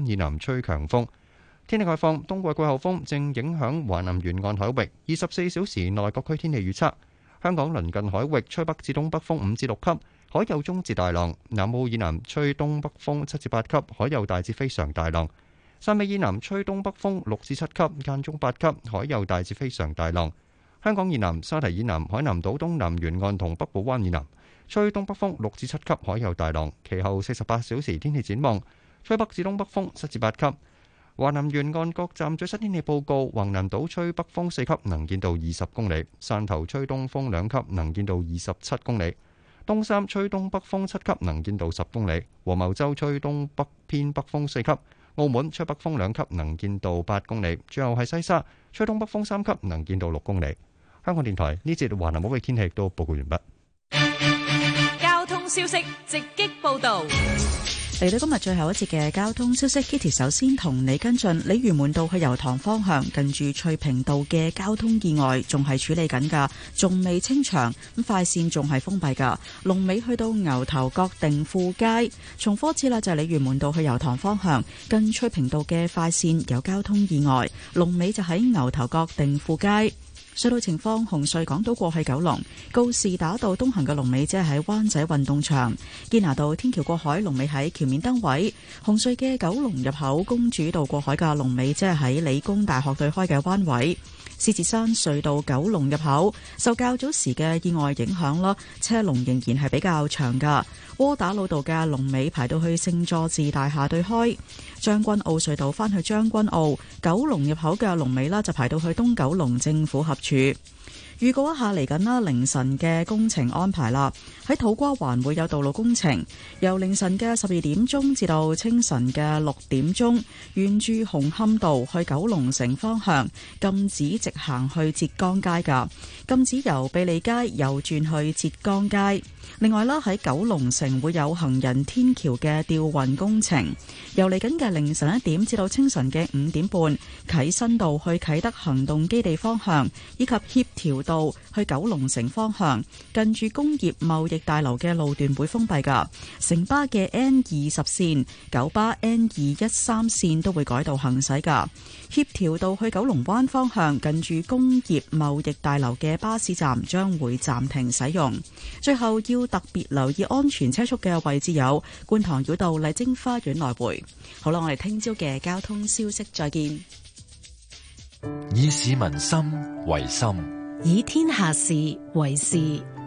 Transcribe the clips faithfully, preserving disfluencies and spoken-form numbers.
以南吹強風。天氣概況，冬季季候風正影響華南沿岸海域。二十四小時內各區天氣預測：香港鄰近海域吹北至東北風五至六級，海有中至大浪；南澳以南吹東北風七至八級，海有大至非常大浪；汕尾以南吹東北風六至七級，間中八級，海有大至非常大浪。香港以南、沙堤以南、海南島東南沿岸同北部灣以南吹東北風六至七級，海有大浪。其後四十八小時天氣展望：吹北至東北風七至八級。華南沿岸各站最新天氣報告：橫瀾島吹北風四級，能見度二十公里；汕頭吹東風兩級，能見度二十七公里；東三吹東北風七級，能見度十公里；黃茅洲吹東北偏北風四級；澳門吹北風兩級，能見度八公里；最後係西沙吹東北風三級，能見度六公里。香港電台呢節華南島嘅天氣都報告完畢。 交通消息直擊報道。 嚟到今日最後一節嘅交通消息 ，Kitty 首先同你跟進鯉魚門道去油塘方向，近住翠屏道嘅交通意外仲係處理緊㗎，仲未清場，咁快線仲係封閉㗎。龍尾去到牛頭角定富街，重複一次啦，就係鯉魚門道去油塘方向，近翠屏道嘅快線有交通意外，龍尾就喺牛頭角定富街。隧道情況：紅隧港島過去九龍，告士打道東行嘅龍尾即係喺灣仔運動場；堅拿道天橋過海龍尾喺橋面燈位；紅隧嘅九龍入口公主道過海嘅龍尾即係喺理工大學對開嘅灣位。獅子山隧道九龍入口受較早時嘅意外影響啦，車龍仍然係比較長噶。窩打老道嘅龍尾排到去聖佐治大廈對開，將軍澳隧道返去將軍澳九龍入口嘅龍尾啦，就排到去東九龍政府合署。預告一下嚟緊啦，凌晨嘅工程安排啦。喺土瓜灣會有道路工程，由凌晨嘅十二點鐘至到清晨嘅六點鐘，沿住紅磡道去九龍城方向禁止直行去浙江街㗎，禁止由庇利街右轉去浙江街。另外啦，喺九龍城會有行人天橋嘅吊運工程，由嚟緊嘅凌晨一點至到清晨嘅五點半，啟新道去啟德行動基地方向，以及協調道去九龍城方向，近住工業貿易大樓嘅路段會封閉㗎。城巴嘅 N 二十線、九巴 N 二一三線都會改道行駛㗎。協調道去九龍灣方向，近住工業貿易大樓嘅巴士站將會暫停使用。最後要特別留意安全車速嘅位置有觀塘繞道麗晶花園來回。好啦，我哋聽朝嘅交通消息再見。 以市民心為心， 以天下事為事。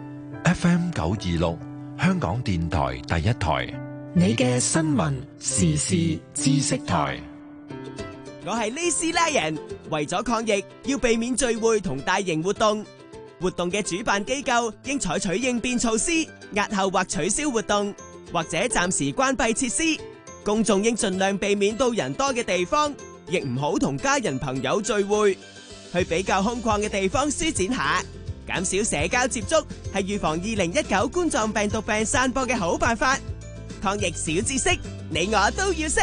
F M 九二六香港電台第一台， 你嘅新聞時事知識台。 我係呢斯拉人，為咗抗疫，要避免聚會同大型活動。活動嘅主辦機構應採取應變措施，押後或取消活動，或者暫時關閉設施。公眾應盡量避免到人多嘅地方，亦唔好同家人朋友聚會。去比較空曠嘅地方舒展下，減少社交接觸，係預防二零一九冠狀病毒病散播嘅好辦法。抗疫小知識，你我都要識。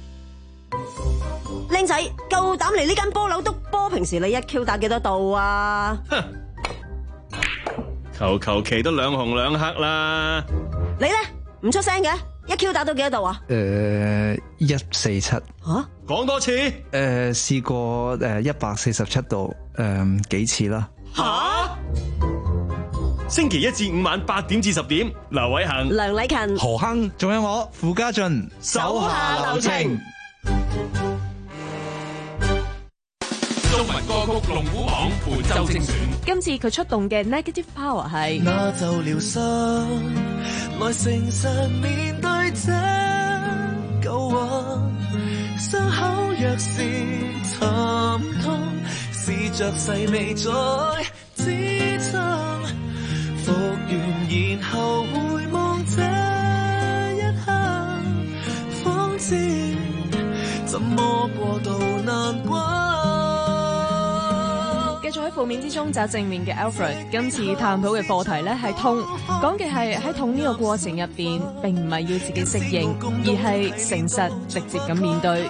靚仔，夠膽嚟呢間波樓篤波？平時你一 Q 打幾多度啊？ 哼，求求其都兩紅兩黑啦。 你咧唔出聲嘅，一 Q 打到幾多度啊？ 誒，一四七。吓？ 講多次。 誒，試過誒一百四十七度，誒幾次啦。 吓？星期一至五晚八點至十點，劉偉恒、 梁禮勤、 何鏗，仲有我傅家俊， 手下留情。中文歌曲龍虎榜本周精選， 今次佢出動嘅 Negative Power 係那就療傷，來誠實面對這舊患，傷口若是沉痛，試着細微再支撐，復原然後回望這一刻，方知怎麼過渡難關。 繼續喺負面之中找正面嘅 Alfred， 今次探討嘅課題呢係痛，講嘅係喺痛呢個過程入邊，並唔係要自己適應，而係誠實直接咁面對。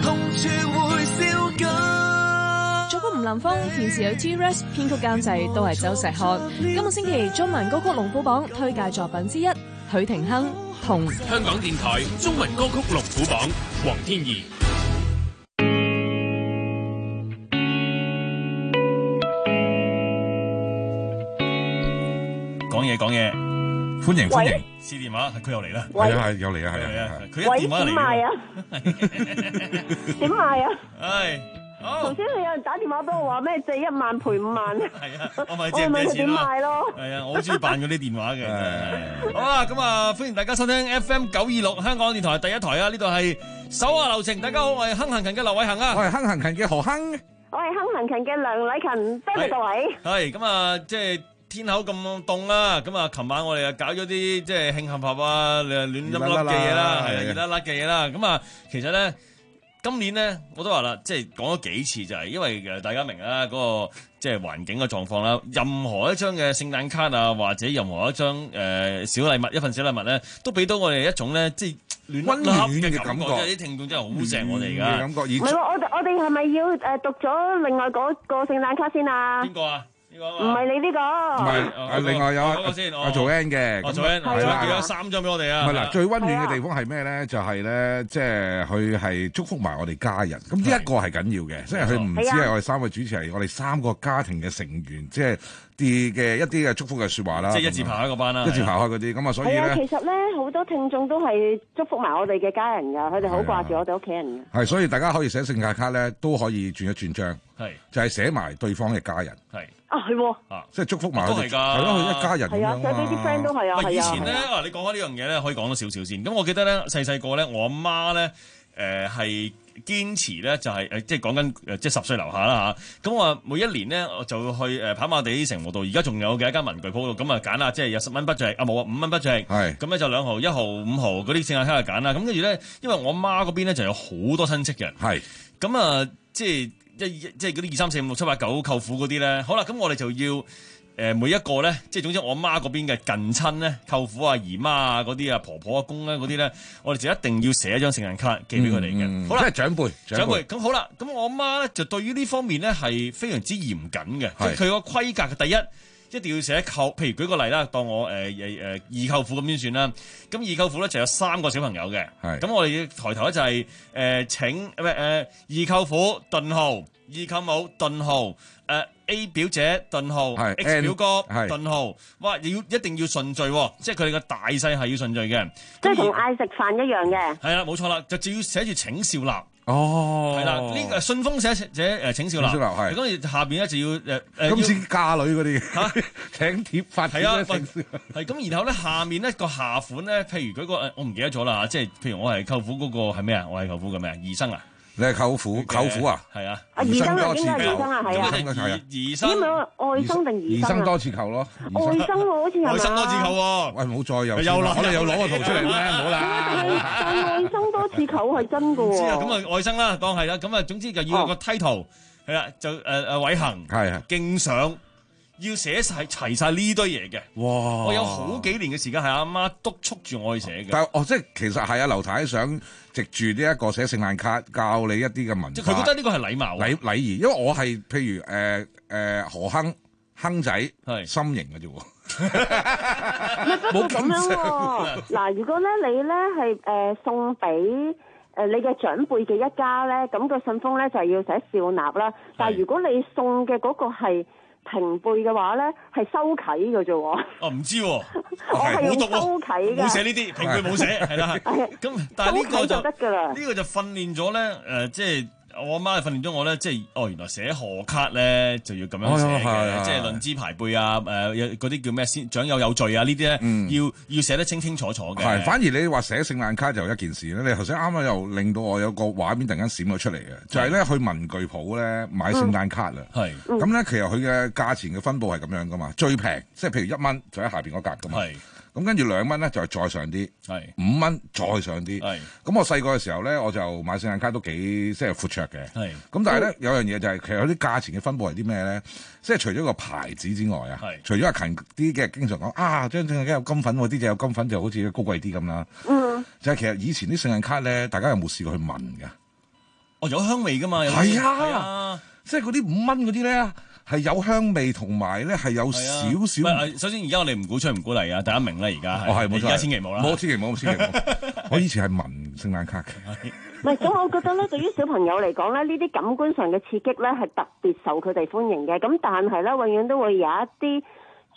作曲吳林峰，填詞有 T-Rex， 編曲監製都係周石漢。今個星期中文歌曲龍虎榜推介作品之一，許廷鏗《痛》。 香港電台中文歌曲龍虎榜，黃天怡。 嘢講嘢， 歡迎歡迎， 試電話，佢又嚟啦， 係啊係又嚟啊係啊， 佢一電話嚟， 點賣啊？點賣啊？ 唉， 頭先你有人打電話俾我話咩借一萬賠五萬， 係啊，我咪借唔借錢點賣咯？ 係啊，我好中意辦嗰啲電話嘅。好啊，咁啊，歡迎大家收聽 F M 九二六香港電台第一台啊！呢度係手下留情，大家好，我係亨行勤嘅劉偉恒啊， 我係亨行勤嘅何亨。 我係亨行勤嘅梁禮勤，多謝各位。 係咁啊，即係天口咁凍啦，咁啊，琴晚我哋又搞咗啲即係慶合合啊，亂粒粒嘅嘢啦，係啊，熱粒粒嘅嘢啦。咁啊，其實咧，今年咧我都話啦，即係講咗幾次就係，因為誒大家明啦，嗰個即係環境嘅狀況啦，任何一張嘅聖誕卡啊，或者任何一張誒小禮物，一份小禮物咧，都俾到我哋一種咧，即係。溫暖嘅感覺，即係啲聽眾真係好錫我哋㗎。 唔係喎，我我哋係咪要誒讀咗另外嗰個聖誕卡先啊？ 邊個啊？呢個唔係你呢個。 唔係，另外有阿做 N 嘅。 阿做 N 係啦，寄咗三張俾我哋啊。 唔係嗱，最溫暖嘅地方係咩咧？就係咧，即係佢係祝福埋我哋家人。咁呢一個係緊要嘅，即係佢唔止係我哋三個主持，係我哋三個家庭嘅成員，即係啲嘅一啲嘅祝福嘅説話啦。 即係一字排開嗰班啦。 一字排開嗰啲，咁啊，所以咧， 其實咧好多聽眾都係祝福埋我哋嘅家人㗎，佢哋好掛住我哋屋企人㗎。 係，所以大家可以寫聖誕卡咧，都可以轉一轉張。 係， 就係寫埋對方嘅家人。 係。 啊，係喎。 啊， 即係祝福埋佢哋。 都係㗎。 係咯，佢一家人咁樣啊。 係啊，寫俾啲 friend 都係啊。 喂，以前咧啊，你講開呢樣嘢咧，可以講多少少先。咁我記得咧，細細個咧，我阿媽咧，誒係堅持咧，就係誒，即係講緊誒，即係十歲樓下啦嚇。咁我每一年咧，我就去誒跑馬地城湖道，而家仲有嘅一間文具鋪度，咁啊揀啦，即係有十蚊筆值，啊冇啊五蚊筆值。係。咁咧就兩毫、一毫、五毫嗰啲聖誕卡就揀啦。咁跟住咧，因為我媽嗰邊咧就有好多親戚嘅。係。咁啊，即係。一即係嗰啲二三四五六七八九舅父嗰啲咧，好啦，咁我哋就要誒、呃、每一個咧，即係總之我媽嗰邊嘅近親咧，舅父啊、姨媽啊嗰啲啊、婆婆啊、公咧嗰啲咧，我哋就一定要寫一張聖誕卡寄俾佢哋嘅。嗯、好啦， 即係長輩， 長輩。咁好啦，咁我媽咧就對於呢方面咧係非常之嚴謹嘅，即係佢個規格嘅第一。一定要寫舅，譬如舉個例啦，當我誒誒誒二舅父咁先算啦。咁二舅父咧就有三個小朋友嘅，咁我哋抬頭咧就係、是、誒、呃、請唔係誒二舅父頓號，二舅母頓號，誒、呃、A 表姐頓號 ，X 表哥頓號，哇！要一定要順序，即係佢哋嘅大細係要順序嘅， 即係同嗌食飯一樣嘅。係啦，冇錯啦，就只要寫住請笑納。 哦， 係啦，呢個信封寫寫誒請笑納，係，跟住下邊咧就要誒誒， 今次嫁女嗰啲嚇請帖發帖咧， 係咁，然後咧下面咧個下款咧，譬如嗰個誒，我唔記得咗啦，即係譬如我係舅父嗰個係咩啊？我係舅父嘅咩啊？兒生啊？你係舅父，舅父啊？係啊，兒生多次求，兒生， 因為外甥定兒生啊？兒生多次求咯， 外甥喎，好似係嘛？ 外甥多次求喎， 喂，唔好再又又攞，我哋又攞個圖出嚟咩？唔好啦， 但外甥多次求係真㗎喎。 知啊，咁啊外甥啦，當係啦，咁啊總之就要有個 title 係啦，就誒誒偉恒係啊，敬上。要寫晒齊晒呢堆嘢嘅，哇！我有好幾年嘅時間係阿媽督促住我去寫嘅。 但係哦，即係其實係阿劉太想藉住呢一個寫聖誕卡教你一啲嘅文化。 即係佢覺得呢個係禮貌、 禮禮儀，因為我係譬如誒誒、呃呃、何亨亨仔係心形嘅啫喎。 冇咁樣喎。嗱，如果咧你咧係誒送俾誒你嘅長輩嘅一家咧，咁、個信封咧就係要寫笑納啦。但係如果你送嘅嗰個係平輩嘅話咧，係收啟嘅啫喎。 哦，唔知喎， 我係用收啟嘅， 冇寫呢啲，平輩冇寫，係啦。咁但係呢個就得㗎啦。呢個就訓練咗咧，誒、呃，即係我阿媽係訓練咗我咧，即係哦，原來寫賀卡咧就要咁樣寫嘅，哦、即係論資排輩啊，誒、呃，嗰啲叫咩先長幼有序啊，呢啲咧、嗯、要要寫得清清楚楚嘅。係， 反而你話寫聖誕卡就一件事咧。你頭先啱啱又令到我有個畫面突然間閃咗出嚟嘅，就係、是、咧去文具鋪咧買聖誕卡啦。係、嗯，咁咧其實佢嘅價錢嘅分佈係咁樣噶嘛，最平即係譬如一蚊就喺下邊嗰格噶嘛。係。咁跟住兩蚊咧就係再上啲，五蚊再上啲。咁我細個嘅時候咧，我就買聖誕卡都幾即係闊綽嘅。咁但係咧有樣嘢就係、是、其實有啲價錢嘅分佈係啲咩咧？即係除咗個牌子之外啊，除咗阿勤啲嘅經常講啊，張聖誕卡有金粉喎，啲就有金粉就好似高貴啲咁啦。嗯，就係其實以前啲聖誕卡咧，大家有冇試過去聞㗎？ 哦，有香味㗎嘛？ 係啊，啊即係嗰啲五蚊嗰啲咧。係有香味同埋咧係有少少、 啊。首先而家我哋唔鼓吹唔鼓勵啊，大家明啦而家。 哦係冇錯， 而家千祈冇啦。 冇千祈冇，千祈冇。我以前係聞聖誕卡嘅。 唔係，咁我覺得咧，對於小朋友嚟講咧，呢啲感官上嘅刺激咧係特別受佢哋歡迎嘅。咁但係咧，永遠都會有一啲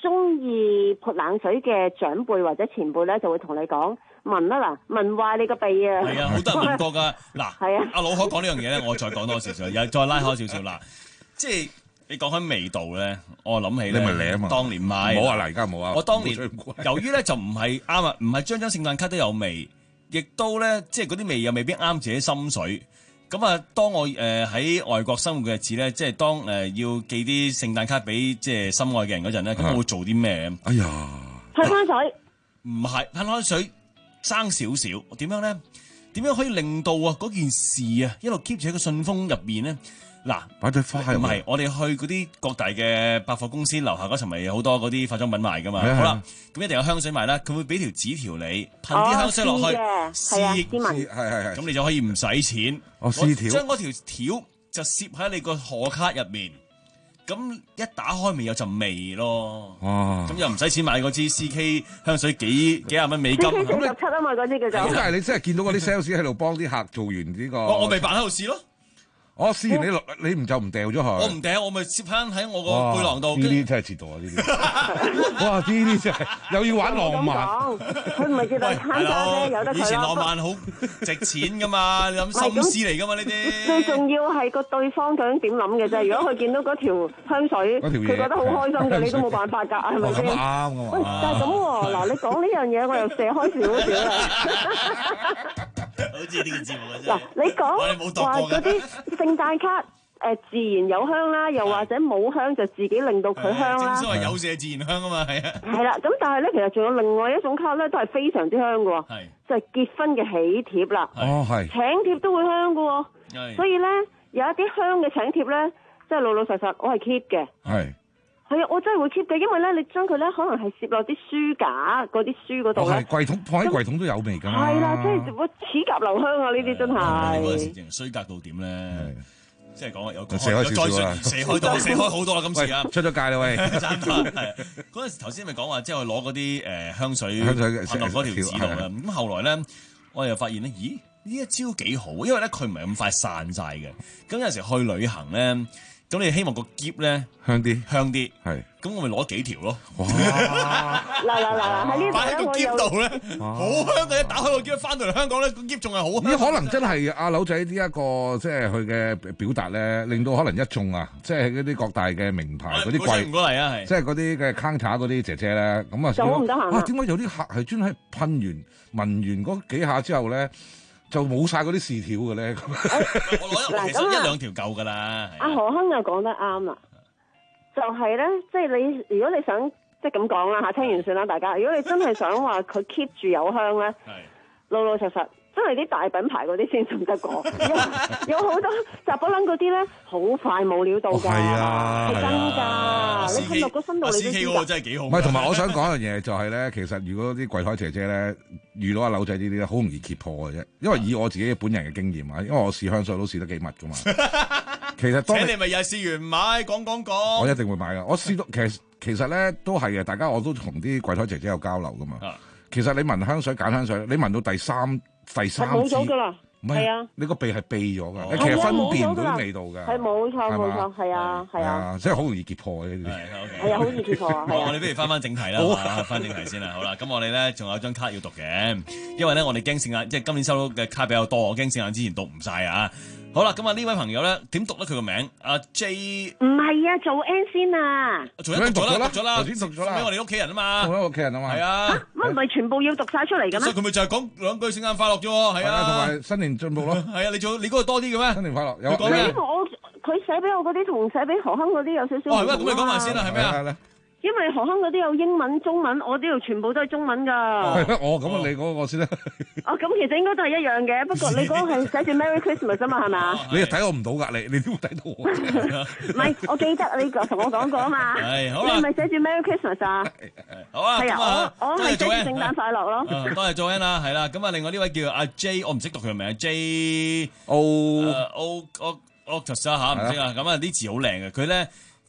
中意潑冷水嘅長輩或者前輩咧，就會同你講聞啦嗱，聞壞你個鼻啊！ 係啊，好多人聞過㗎。嗱， 係啊， 阿老海講呢樣嘢咧，我再講多少少，又再拉開少少啦。即係你講緊味道咧，我諗起咧， 你咪舐啊嘛！ 當年買冇啊，嗱而家冇啊。 我當年由於咧就唔係啱啊，唔係張張聖誕卡都有味，亦都咧即係嗰啲味又未必啱自己心水。咁啊，當我誒喺、呃、外國生活嘅日子咧，即係當誒、呃、要寄啲聖誕卡俾即係心愛嘅人嗰陣咧，咁我會做啲咩？ 哎呀， 噴開水， 唔係噴開水，生少少，點樣咧？點樣可以令到啊嗰件事啊一路 keep 住喺個信封入邊咧？嗱， 擺對花唔係，我哋去嗰啲各大嘅百貨公司樓下嗰層咪有好多嗰啲化妝品賣噶嘛。好啦，咁一定有香水賣啦，佢會俾條紙條你噴啲香水落去，試絲紋， 係係係， 咁你就可以唔使錢。 哦，絲條， 將嗰條條就攝喺你個賀卡入面，咁一打開咪有陣味咯。 哇！ 咁又唔使錢買嗰支 C K 香水幾幾廿蚊美金。 C K 四十七啊嘛，嗰啲叫做。 咁但係你真係見到嗰啲 sales 喺度幫啲客做完呢個。 我我咪扮喺度試咯。 我試完你落，你唔就唔掉咗佢？ 我唔掉，我咪攝翻喺我個背囊度。 呢啲真係折墮啊！呢啲，哇！呢啲真係又要玩浪漫。 佢唔係叫做慳家啫，有得佢咯。 以前浪漫好值錢噶嘛，你諗心思嚟噶嘛呢啲。 最重要係個對方究竟點諗嘅啫。如果佢見到嗰條香水，佢覺得好開心嘅，你都冇辦法㗎，係咪先？ 啱㗎嘛。 喂，但係咁喎，嗱，你講呢樣嘢，我又射開少少啦。 好似呢個節目嘅啫。 嗱，你講話嗰啲聖誕卡誒自然有香啦，又或者冇香就自己令到佢香啦。 正所謂有麝自然香啊嘛，係啊。 係啦，咁但係咧，其實仲有另外一種卡咧，都係非常之香嘅喎。係。就係結婚嘅喜帖啦。 哦，係。 請帖都會香嘅喎。係。所以咧，有一啲香嘅請帖咧，即係老老實實，我係 keep 嘅。係。係啊，我真係會 keep 嘅，因為咧，你將佢咧可能係攝落啲書架嗰啲書嗰度咧。係櫃桶放喺櫃桶都有味㗎。係啦，即係我齒頰留香啊！呢啲真係。 嗰陣時淨係衰格到點咧？即係講話有射開少少啦， 射開到射開好多啦！今次啊， 出咗界啦喂！ 爭翻係嗰陣時頭先咪講話，即係攞嗰啲誒香水噴落嗰條紙度啦。咁後來咧，我又發現咧，咦呢一招幾好，因為咧佢唔係咁快散晒嘅。咁有陣時去旅行咧。咁你希望個篋咧香啲， 香啲， 係。 咁我咪攞幾條咯。 哇！ 嗱嗱嗱，喺呢擺喺個篋度咧，好香嘅。一打開個篋，翻到嚟香港咧，個篋仲係好香。 咦？可能真係阿柳仔呢一個即係佢嘅表達咧，令到可能一眾啊，即係嗰啲各大嘅名牌嗰啲櫃， 唔該嚟啊，係。 即係嗰啲嘅 counter 嗰啲姐姐咧，咁啊， 就好唔得閒啊，點解有啲客係專係噴完聞完嗰幾下之後咧？就冇晒嗰啲試條嘅咧， 我攞其實一兩條夠㗎啦。 阿何亨又講得啱啦，就係咧，即係你如果你想即係咁講啦嚇，聽完算啦，大家。如果你真係想話佢 keep 住有香咧，老老實實真係啲大品牌嗰啲先仲得講，有好多雜不楞嗰啲咧，好快冇料到㗎，係啊，係真㗎。你噴落個身度，你都知㗎。 真係幾好。 唔係，同埋我想講一樣嘢就係咧，其實如果啲櫃台姐姐咧遇到阿柳仔呢啲咧，好容易揭破嘅啫。因為以我自己本人嘅經驗啊，因為我試香水都試得幾密㗎嘛。其實當你咪又係試完買講講講， 我一定會買㗎。我試到其實其實咧都係嘅，大家我都同啲櫃台姐姐有交流㗎嘛。其實你聞香水揀香水，你聞到第三。第三支冇咗㗎啦，係啊！ 你個鼻係閉咗㗎，你其實分辨唔到啲味道㗎。 係冇錯冇錯，係啊係啊， 即係好容易揭破嘅呢啲。係啊，好易揭破啊！ 好，我哋不如翻翻正題啦，翻正題先啦。好啦，咁我哋咧仲有張卡要讀嘅，因為咧我哋驚聖誕，即係今年收到嘅卡比較多，我驚聖誕之前讀唔晒啊！好啦，咁啊呢位朋友咧點讀咧佢個名？阿 J 唔係啊，做 N 先啊， 做 N 讀咗啦，讀咗啦， 頭先讀咗啦， 俾我哋屋企人啊嘛， 俾我屋企人啊嘛， 係啊， 乜唔係全部要讀晒出嚟嘅咩？ 所以佢咪就係講兩句聖誕快樂啫，係啊， 同埋新年進步咯， 係啊，你做你嗰個多啲嘅咩？ 新年快樂，有講咩？我佢寫俾我嗰啲同寫俾何亨嗰啲有少少唔同啊。 咁你講埋先啦，係咩啊？ 因為何亨嗰啲有英文、中文，我呢度全部都係中文㗎。 哦，咁啊，你嗰個先啦。 哦，咁其實應該都係一樣嘅，不過你嗰個係寫住 Merry Christmas 啊嘛，係咪啊？ 你又睇我唔到㗎，你你都睇到我。 唔係，我記得你同我講過啊嘛。 係，好啦。 你係咪寫住 Merry Christmas 啊？ 好啊。 係啊，我我係寫住聖誕快樂咯。 多謝 Joanne 啦，係啦。咁啊，另外呢位叫阿 J， 我唔識讀佢嘅名 ，J O O O Octus 啊嚇，唔識啊。咁啊啲字好靚嘅，佢咧。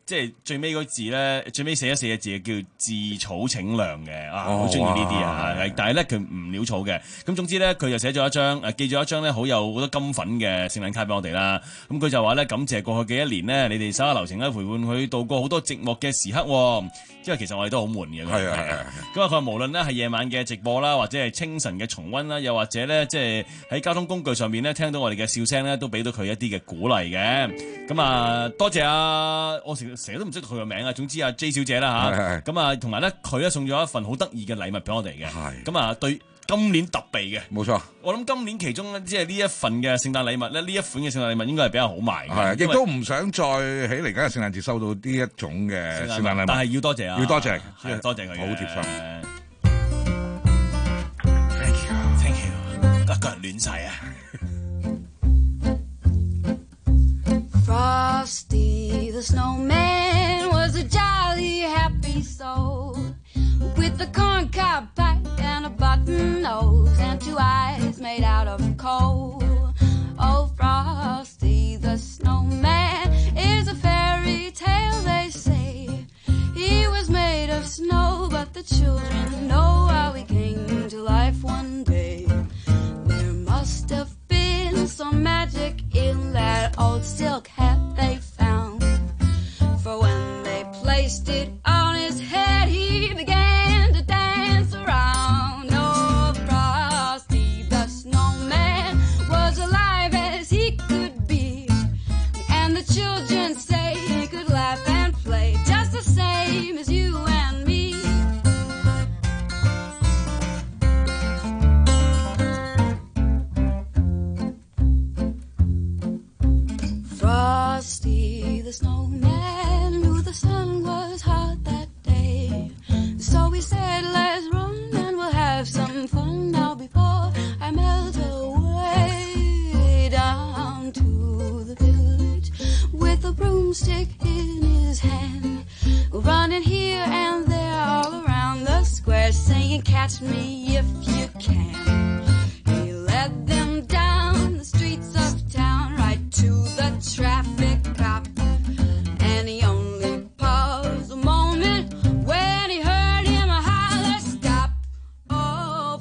即係最尾嗰字咧，最尾寫咗四個字叫自草請涼嘅啊，好中意呢啲啊，但係咧佢唔潦草嘅。咁總之咧，佢就寫咗一張誒，寄咗一張咧好有好多金粉嘅聖誕卡俾我哋啦。咁佢就話咧，感謝過去嘅一年咧，你哋手下留情咧，陪伴佢度過好多寂寞嘅時刻。因為其實我哋都好悶嘅。係啊係啊。咁啊，佢話無論咧係夜晚嘅直播啦，或者係清晨嘅重溫啦，又或者咧即係喺交通工具上面咧聽到我哋嘅笑聲咧，都俾到佢一啲嘅鼓勵嘅。咁啊，多謝啊，我成成日都唔識佢個名啊。總之啊 J 小姐啦嚇。咁啊，同埋咧佢咧送咗一份好得意嘅禮物俾我哋嘅。係。咁啊，對今年特備嘅。冇錯。我諗今年其中即係呢一份嘅聖誕禮物咧，呢一款嘅聖誕禮物應該係比較好賣嘅。係，亦都唔想再喺嚟緊嘅聖誕節收到呢一種嘅聖誕禮物。但係要多謝啊！要多謝，係多謝佢，好貼心。Thank you，Thank you，個人亂晒啊！ Frosty the snowman was a jolly happy soul with a corncob pipe and a button nose and two eyes made out of coal. Oh, Frosty the snowman is a fairy tale, they say. He was made of snow, but the children know how he came to life one day. There must have been some magic in that old silk hat they found, for when they placed it on his head, he began to dance around. Oh, Frosty the snowman was alive as he could be, and the children say he could laugh and play just the same as you and me. Frosty the snowman knew the sun was hot that day, so he said, let's run and we'll have some fun now before I melt away. Down to the village with a broomstick in his hand, running here and there all around the square, saying, catch me if you can. He led them down the streets of town right to the traffic cop, and he only paused a moment when he heard him holler, stop. Oh,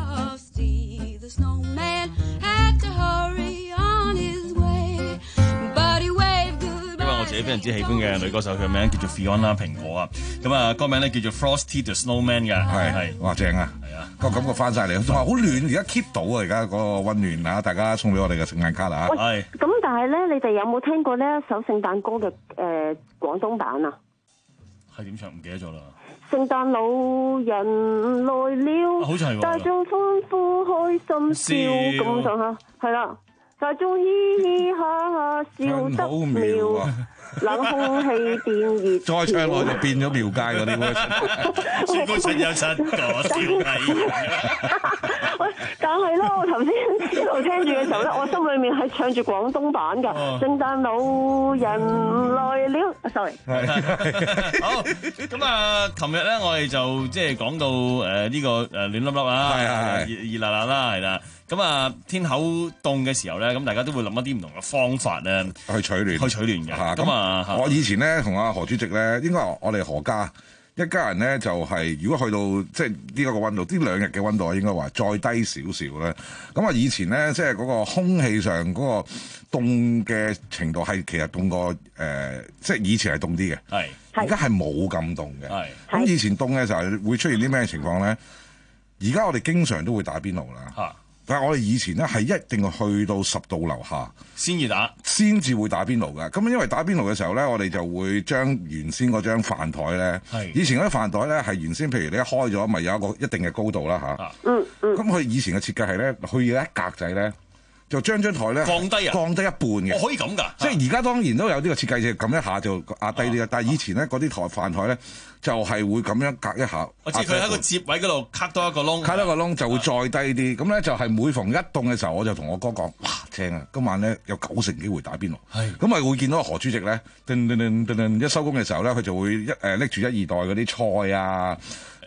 Frosty the snowman had to hurry on his way, but he waved goodbye. 因為我自己非常之喜歡嘅女歌手，佢名叫做 Fiona 蘋果啊，咁啊歌名咧叫做 Frosty the Snowman 嘅，係係，哇正啊，係啊，個感覺翻晒嚟，仲話好暖，而家 keep 到啊，而家嗰個溫暖啊，大家送俾我哋嘅聖誕卡啊，係。 咁但係咧，你哋有冇聽過呢一首聖誕歌嘅誒廣東版啊？ 係點唱？唔記得咗啦。 聖誕老人來了，好似係喎，大眾歡呼開心笑咁上下，係啦。大眾嘻嘻哈哈笑得妙，冷空氣變熱， 再唱落就變咗廟街嗰啲喎， 全部陳有陳個笑藝。 但係咧，我頭先一路聽住嘅時候咧，我心裏面係唱住廣東版㗎，哦、聖誕老人來了。sorry。 好，咁啊，琴日咧我哋就即係講到誒呢、呃這個誒暖粒粒啊，熱熱辣辣啦，係啦。咁啊，天口凍嘅時候咧，咁大家都會諗一啲唔同嘅方法咧， 去取暖， 去取暖嘅。咁啊， 我以前咧同阿何主席咧，應該話我哋何家一家人咧，就係、是、如果去到即係呢一個溫度，呢兩日嘅溫度應該話再低少少咧。咁啊，以前咧即係嗰個空氣上嗰個凍嘅程度係其實凍過誒、呃，即係以前係凍啲嘅。係，而家係冇咁凍嘅。係，咁以前凍嘅時候會出現啲咩情況咧？而家我哋經常都會打邊爐啦。嚇！但係我哋以前咧係一定要去到十度樓下先至打，先至會打邊爐㗎。咁因為打邊爐嘅時候咧，我哋就會將原先嗰張飯台咧，以前嗰啲飯台咧係原先，譬如你一開咗，咪有一個一定嘅高度啦嚇。嗯嗯。咁佢以前嘅設計係咧，佢有一格仔咧，就將張台咧降低啊，降低一半嘅。哦，可以咁㗎。即係而家當然都有呢個設計，就咁一下就壓低啲啦。但係以前咧嗰啲台飯台咧，就係會咁樣隔一下， 我知佢喺個接位嗰度卡多一個窿， 卡多一個窿就會再低啲。咁咧就係每逢一凍嘅時候，我就同我哥講：哇，正啊！今晚咧有九成機會打邊爐。係咁咪會見到何主席咧，噔噔噔噔噔一收工嘅時候咧，佢就會一誒拎住一二袋嗰啲菜啊。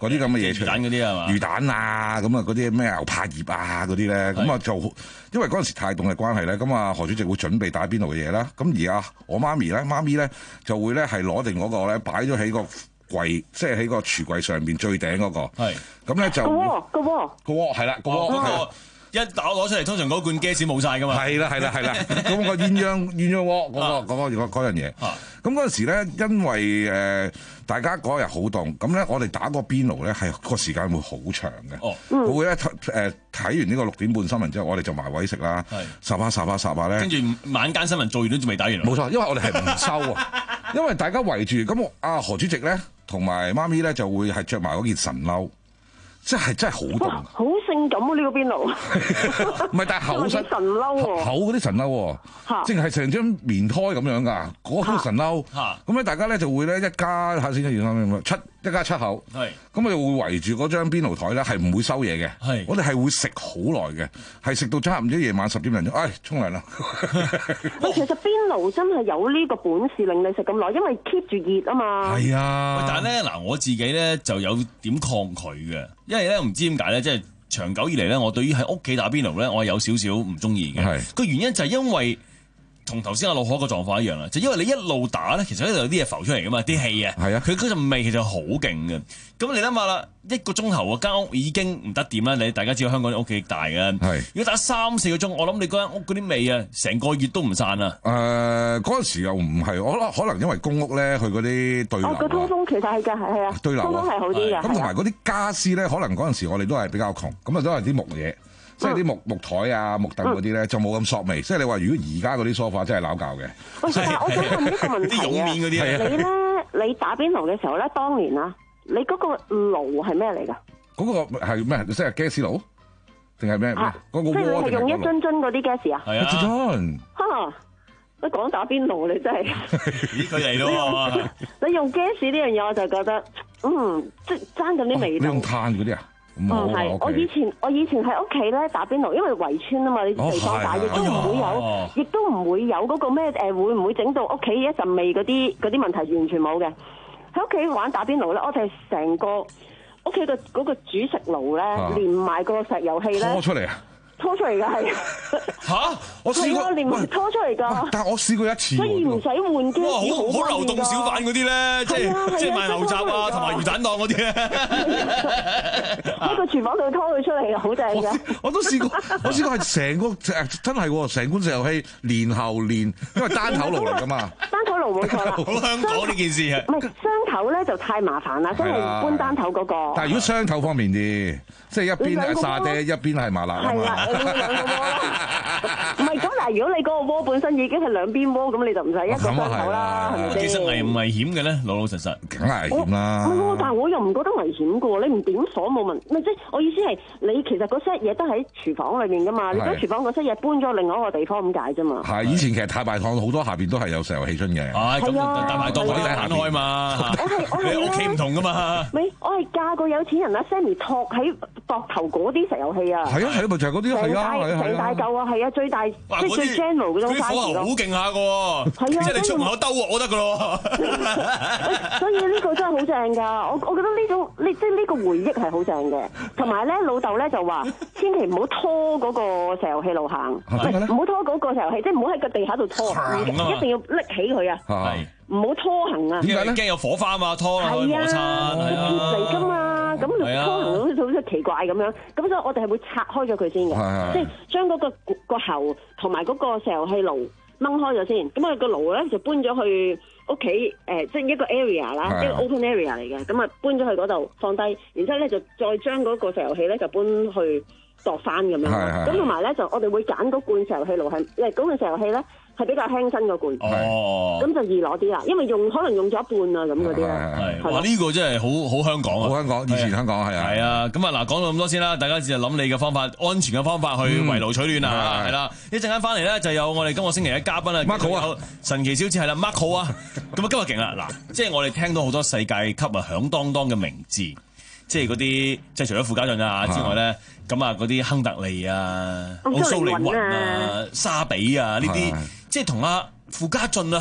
嗰啲咁嘅嘢出嚟。 魚蛋嗰啲係嘛？ 魚蛋啊，咁啊嗰啲咩牛柏葉啊嗰啲咧，咁啊就因為嗰陣時太凍嘅關係咧，咁啊何主席會準備打邊爐嘅嘢啦。咁而家我媽咪咧，媽咪咧就會咧係攞定嗰個咧擺咗喺個櫃，即係喺個櫥櫃上邊最頂嗰個。係。咁咧就個鍋個鍋個鍋係啦，個鍋。 一打攞出嚟，通常嗰罐 gas 冇晒噶嘛。 係啦，係啦，係啦。咁個鴛鴛鴛鴦鍋嗰個嗰個嗰樣嘢。咁嗰陣時咧，因為誒大家嗰日好凍，咁咧我哋打個邊爐咧係個時間會好長嘅。哦，會咧誒睇完呢個六點半新聞之後，我哋就埋位食啦。係，霎下霎下霎下咧。跟住晚間新聞做完都仲未打完。 冇錯，因為我哋係唔收啊，因為大家圍住咁，阿何主席咧同埋媽咪咧就會係着埋嗰件神褸。真係真係好凍， 好性感喎！呢個邊爐， 唔係，但係厚身神褸喎， 厚嗰啲神褸喎，淨係成張棉胎咁樣㗎，嗰個神褸。咁咧大家咧就會咧一家下先一二三四七一家七口，咁我哋會圍住嗰張邊爐台咧，係唔會收嘢嘅。我哋係會食好耐嘅，係食到差唔多夜晚十點零鐘，唉，沖涼啦。 喂，其實邊爐真係有呢個本事令你食咁耐，因為 keep 住熱啊嘛。 係啊，但係咧嗱，我自己咧就有點抗拒嘅。因為咧唔知點解咧，即係長久以嚟咧，我對於喺屋企打邊爐咧，我係有少少唔中意嘅。個原因就係因為同頭先阿老可個狀況一樣啦，就因為你一路打咧，其實呢度有啲嘢浮出嚟噶嘛，啲氣啊，佢嗰陣味其實好勁嘅。咁你諗下啦，一個鐘頭啊間屋已經唔得掂啦，你大家知道香港啲屋企大嘅，如果打三四個鐘，我諗你嗰間屋嗰啲味啊，成個月都唔散啊。誒嗰陣時又唔係，我諗可能因為公屋咧，佢嗰啲對流啊， 個通風其實係㗎，係啊， 對流通風係好啲嘅。 咁同埋嗰啲家私咧，可能嗰陣時我哋都係比較窮，咁啊都係啲木嘢。即係啲木木台啊、木凳嗰啲咧，就冇咁索味。即係你話，如果而家嗰啲梳化真係撈教嘅。喂， 但係我想問一個問題啊， 面嗰啲你咧，你打邊爐嘅時候咧，當年啊，你嗰個爐係咩嚟㗎？ 嗰個係咩？即係 gas 爐定係咩？嗰個即係你係用一樽樽嗰啲 gas 啊？ 係啊，樽。 嚇！你講打邊爐，你真係咦佢嚟咯！ 你用 gas 呢樣嘢，我就覺得嗯，即係爭緊啲味道。 你用炭嗰啲啊？ 嗯，係，我以前我以前喺屋企咧打邊爐，因為圍村啊嘛，你地方大，亦都唔會有，亦都唔會有嗰個咩誒，會唔會整到屋企一陣味嗰啲嗰啲問題完全冇嘅。喺屋企玩打邊爐咧，我哋係成個屋企個嗰個煮食爐咧，連埋個石油氣咧拖出嚟啊！ 拖出嚟㗎係嚇，我試過連埋拖出嚟㗎。 但係我試過一次， 所以唔使換機。 哇，好好流動小販嗰啲咧，即係即係賣牛雜啊，同埋魚蛋檔嗰啲咧， 喺個廚房度拖佢出嚟，好正㗎。 我都試過，我試過係成個誒真係喎，成罐石油氣連喉連，因為單頭爐嚟㗎嘛。 單頭爐冇錯啦。 好香港呢件事係。 唔係雙頭咧就太麻煩啦，所以搬單頭嗰個。 但係如果雙頭方便啲，即係一邊係沙爹，一邊係麻辣啊嘛。 兩個鍋唔係咁嗱，如果你嗰個鍋本身已經係兩邊鍋，咁你就唔使一個雙頭啦，係咪先？ 其實危唔危險嘅咧？老老實實， 梗係危險啦。 唔係，但係我又唔覺得危險嘅喎。你唔點火冇問，唔係即係我意思係你其實嗰 set 嘢都喺廚房裏面㗎嘛。你將廚房嗰 set 嘢搬咗另外一個地方咁解啫嘛。 係以前其實太白堂好多下邊都係有石油氣樽嘅。 係咁，大排檔可以打開嘛。 我係我係你屋企唔同㗎嘛。 咪我係嫁個有錢人阿 Sammy 托喺膊頭嗰啲石油氣啊。 係啊係啊，咪就係嗰啲係啊。 成大嚿啊，係啊，最大即係最 general 嗰種 size 咯。 啲火候好勁下嘅喎，即係你出門口兜我得嘅咯。 所以呢個真係好正㗎，我我覺得呢種呢即係呢個回憶係好正嘅。同埋咧，老豆咧就話，千祈唔好拖嗰個石油氣路行，唔好拖嗰個石油氣，即係唔好喺個地下度拖，一定要拎起佢啊。係。唔好拖行啊！ 點解咧？驚有火花嘛，拖落去摩擦。係啊，鐵嚟㗎嘛，咁拖行好似好似奇怪咁樣。咁所以我哋係會拆開咗佢先嘅，即係將嗰個個喉同埋嗰個石油氣爐掹開咗先。咁啊個爐咧就搬咗去屋企誒，即係一個 area 啦，一個 open area 嚟嘅。咁啊搬咗去嗰度放低，然之後咧就再將嗰個石油氣咧就搬去度翻咁樣。咁同埋咧就我哋會揀嗰罐石油氣爐係，因為嗰罐石油氣咧。係比較輕身嗰罐， 哦， 咁就易攞啲啦，因為用可能用咗一半啊咁嗰啲咧， 係哇呢個真係好好香港啊， 好香港，以前香港係啊， 係啊，咁啊嗱講到咁多先啦，大家就諗你嘅方法，安全嘅方法去圍爐取暖啊，係啦，一陣間翻嚟咧就有我哋今個星期嘅嘉賓啊 Marco 啊， 神奇小子係啦 Marco 啊，咁啊今日勁啦，嗱，即係我哋聽到好多世界級啊響當當嘅名字。即係嗰啲，即係除咗傅家俊啊之外咧，咁啊嗰啲亨特利啊、奧蘇利雲啊、沙比啊呢啲，即係同阿傅家俊啊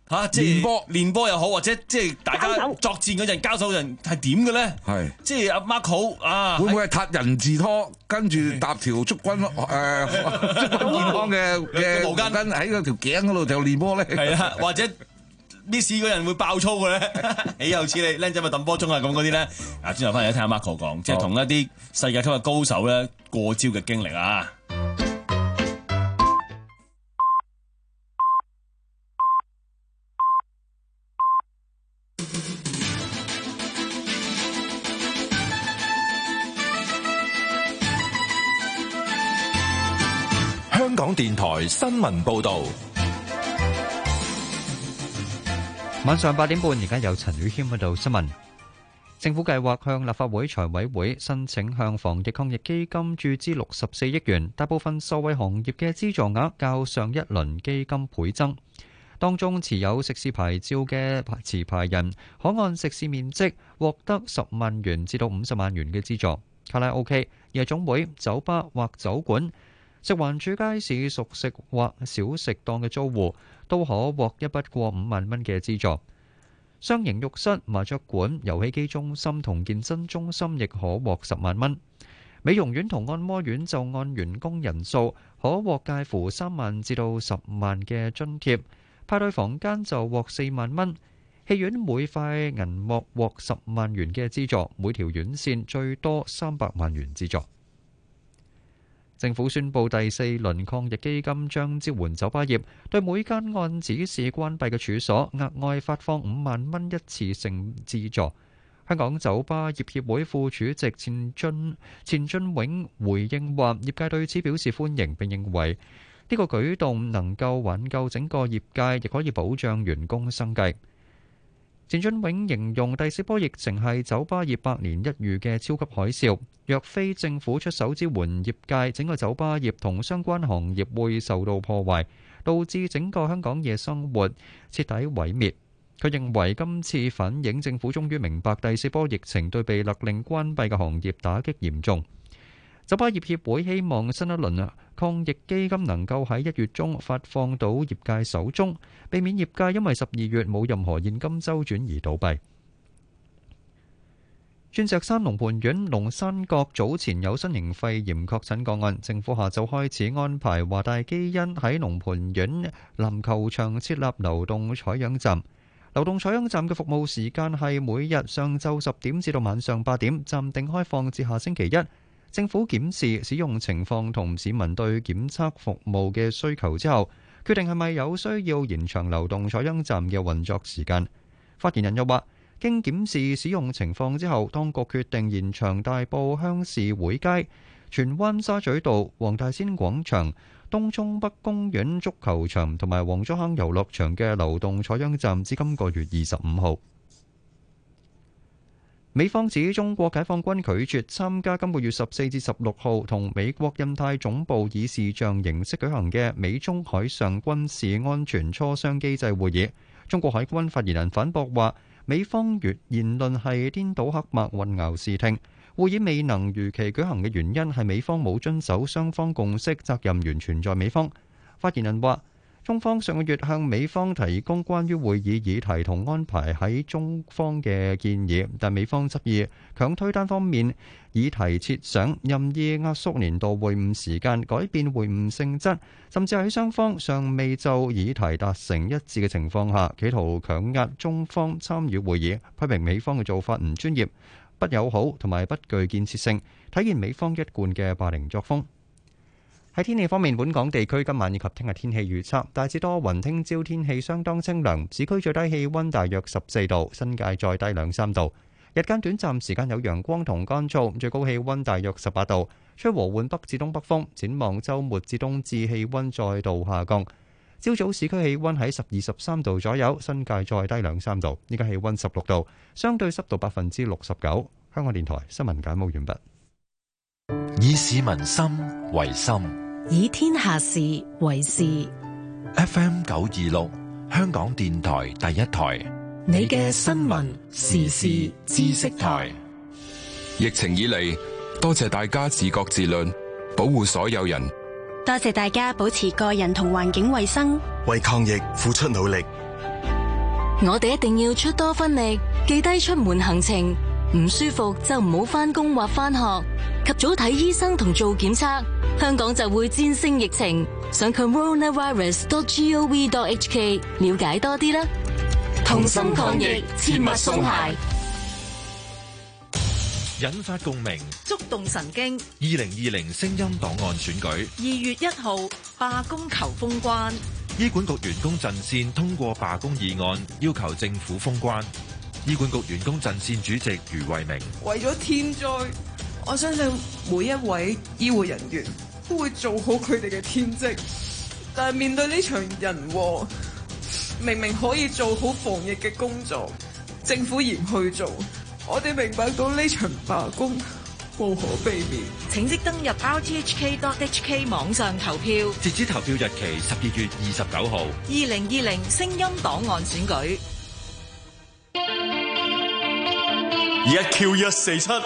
嚇，即係練波練波又好，或者即係大家作戰嗰陣交手嗰陣係點嘅咧？係即係阿 Marco 啊， 會唔會係撻人字拖，跟住搭條祝君誒祝君健康嘅嘅毛巾喺個條頸嗰度就練波咧？ 係啊，或者 miss 嗰人會爆粗嘅咧？豈有此理，僆仔咪揼波鐘啊咁嗰啲咧？啊，轉頭翻嚟聽下 Marco 講，即係同一啲世界級嘅高手咧過招嘅經歷啊！ 香港電台新聞報導， 晚上八點半，而家有陳宇謙喺度新聞。政府計劃向立法會財委會申請向防疫抗疫基金注資六十四億元，大部分受惠行業嘅資助額較上一輪基金倍增。當中持有食肆牌照嘅持牌人，可按食肆面積獲得十萬元至到五十萬元嘅資助。卡拉 OK、夜總會、酒吧或酒館、食環署街市熟食或小食檔嘅租戶都可獲一筆過五萬蚊嘅資助。商營浴室、麻雀館、遊戲機中心同健身中心亦可獲十萬蚊。美容院同按摩院就按員工人數可獲介乎三萬至到十萬嘅津貼。派對房間就獲四萬蚊。戲院每塊銀幕獲十萬元嘅資助，每條院線最多三百萬元資助。政府宣布第四輪抗疫基金將支援酒吧業，對每間按指示關閉嘅處所額外發放五萬蚊一次性資助。香港酒吧業協會副主席錢俊錢俊永回應話，業界對此表示歡迎，並認為呢個舉動能夠挽救整個業界，亦可以保障員工生計。錢俊永形容第四波疫情係酒吧業百年一遇嘅超級海嘯，若非政府出手支援業界，整個酒吧業同相關行業會受到破壞，導致整個香港夜生活徹底毀滅。佢認為今次反映政府終於明白第四波疫情對被勒令關閉嘅行業打擊嚴重。酒吧業協會希望新一輪抗疫基金能夠喺一月中發放到業界手中，避免業界因為十二月冇任何現金周轉而倒閉。鑽石山龍蟠苑龍山閣早前有新型肺炎確診個案，政府下晝開始安排華大基因喺龍蟠苑籃球場設立流動採樣站。流動採樣站嘅服務時間係每日上晝十點至到晚上八點，暫定開放至下星期一。政府檢視使用情況同市民對檢測服務嘅需求之後，決定係咪有需要延長流動採樣站嘅運作時間。發言人又話，經檢視使用情況之後，當局決定延長大埔鄉事會街、荃灣沙咀道、黃大仙廣場、東涌北公園足球場同埋黃竹坑遊樂場嘅流動採樣站至今個月二十五號。美方指中國解放軍拒絕參加今個月十四至十六號同美國印太總部以視像形式舉行嘅美中海上軍事安全磋商機制會議。中國海軍發言人反駁話，美方言論係顛倒黑白、混淆視聽。會議未能如期舉行嘅原因係美方冇遵守雙方共識，責任完全在美方。發言人話，中方上個月向美方提供關於會議議題同安排喺中方嘅建議，但美方執意強推單方面議題設想，任意壓縮年度會晤時間，改變會晤性質，甚至喺雙方尚未就議題達成一致嘅情況下，企圖強壓中方參與會議，批評美方嘅做法唔專業、不友好同埋不具建設性，體現美方一貫嘅霸凌作風。喺天氣方面，本港地區今晚以及聽日天氣預測大致多雲，聽朝天氣相當清涼，市區最低氣溫大約十四度，新界再低兩三度。日間短暫時間有陽光同乾燥，最高氣溫大約十八度，吹和緩北至東北風。展望週末至冬至氣溫再度下降，朝早市區氣溫喺十二十三度左右，新界再低兩三度。依家氣溫十六度，相對濕度百分之六十九。香港電台新聞簡報完畢。 以市民心為心， 以天下事為事。 F M 九二六，香港電台第一台， 你嘅新聞時事知識台。 疫情以嚟，多謝大家自覺自律，保護所有人。 多謝大家保持個人同環境衛生， 為抗疫付出努力。 我哋一定要出多分力，記低出門行程，唔舒服就唔好返工或返學，及早睇醫生同做檢測，香港就會戰勝疫情。上 coronavirus dot gov dot hk 了解多啲啦。同心抗疫，切勿鬆懈。 引發共鳴， 觸動神經。 二零二零聲音檔案選舉， 二月一號罷工求封關。 醫管局員工陣線通過罷工議案，要求政府封關。醫管局員工陣線主席余慧明： 為咗天災，我相信每一位醫護人員都會做好佢哋嘅天職，但係面對呢場人禍，明明可以做好防疫嘅工作，政府嫌去做。我哋明白到呢場罷工無可避免， 請即登入 r t h k dot h k 網上投票， 截止投票日期十二月二十九號。 二零二零聲音檔案選舉， 一 Q 一四七，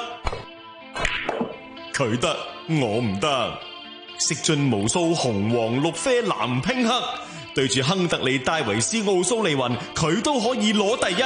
佢得我唔得，食盡無數紅黃綠啡藍拼黑，對住亨特利戴維斯奧蘇利雲，佢都可以攞第一。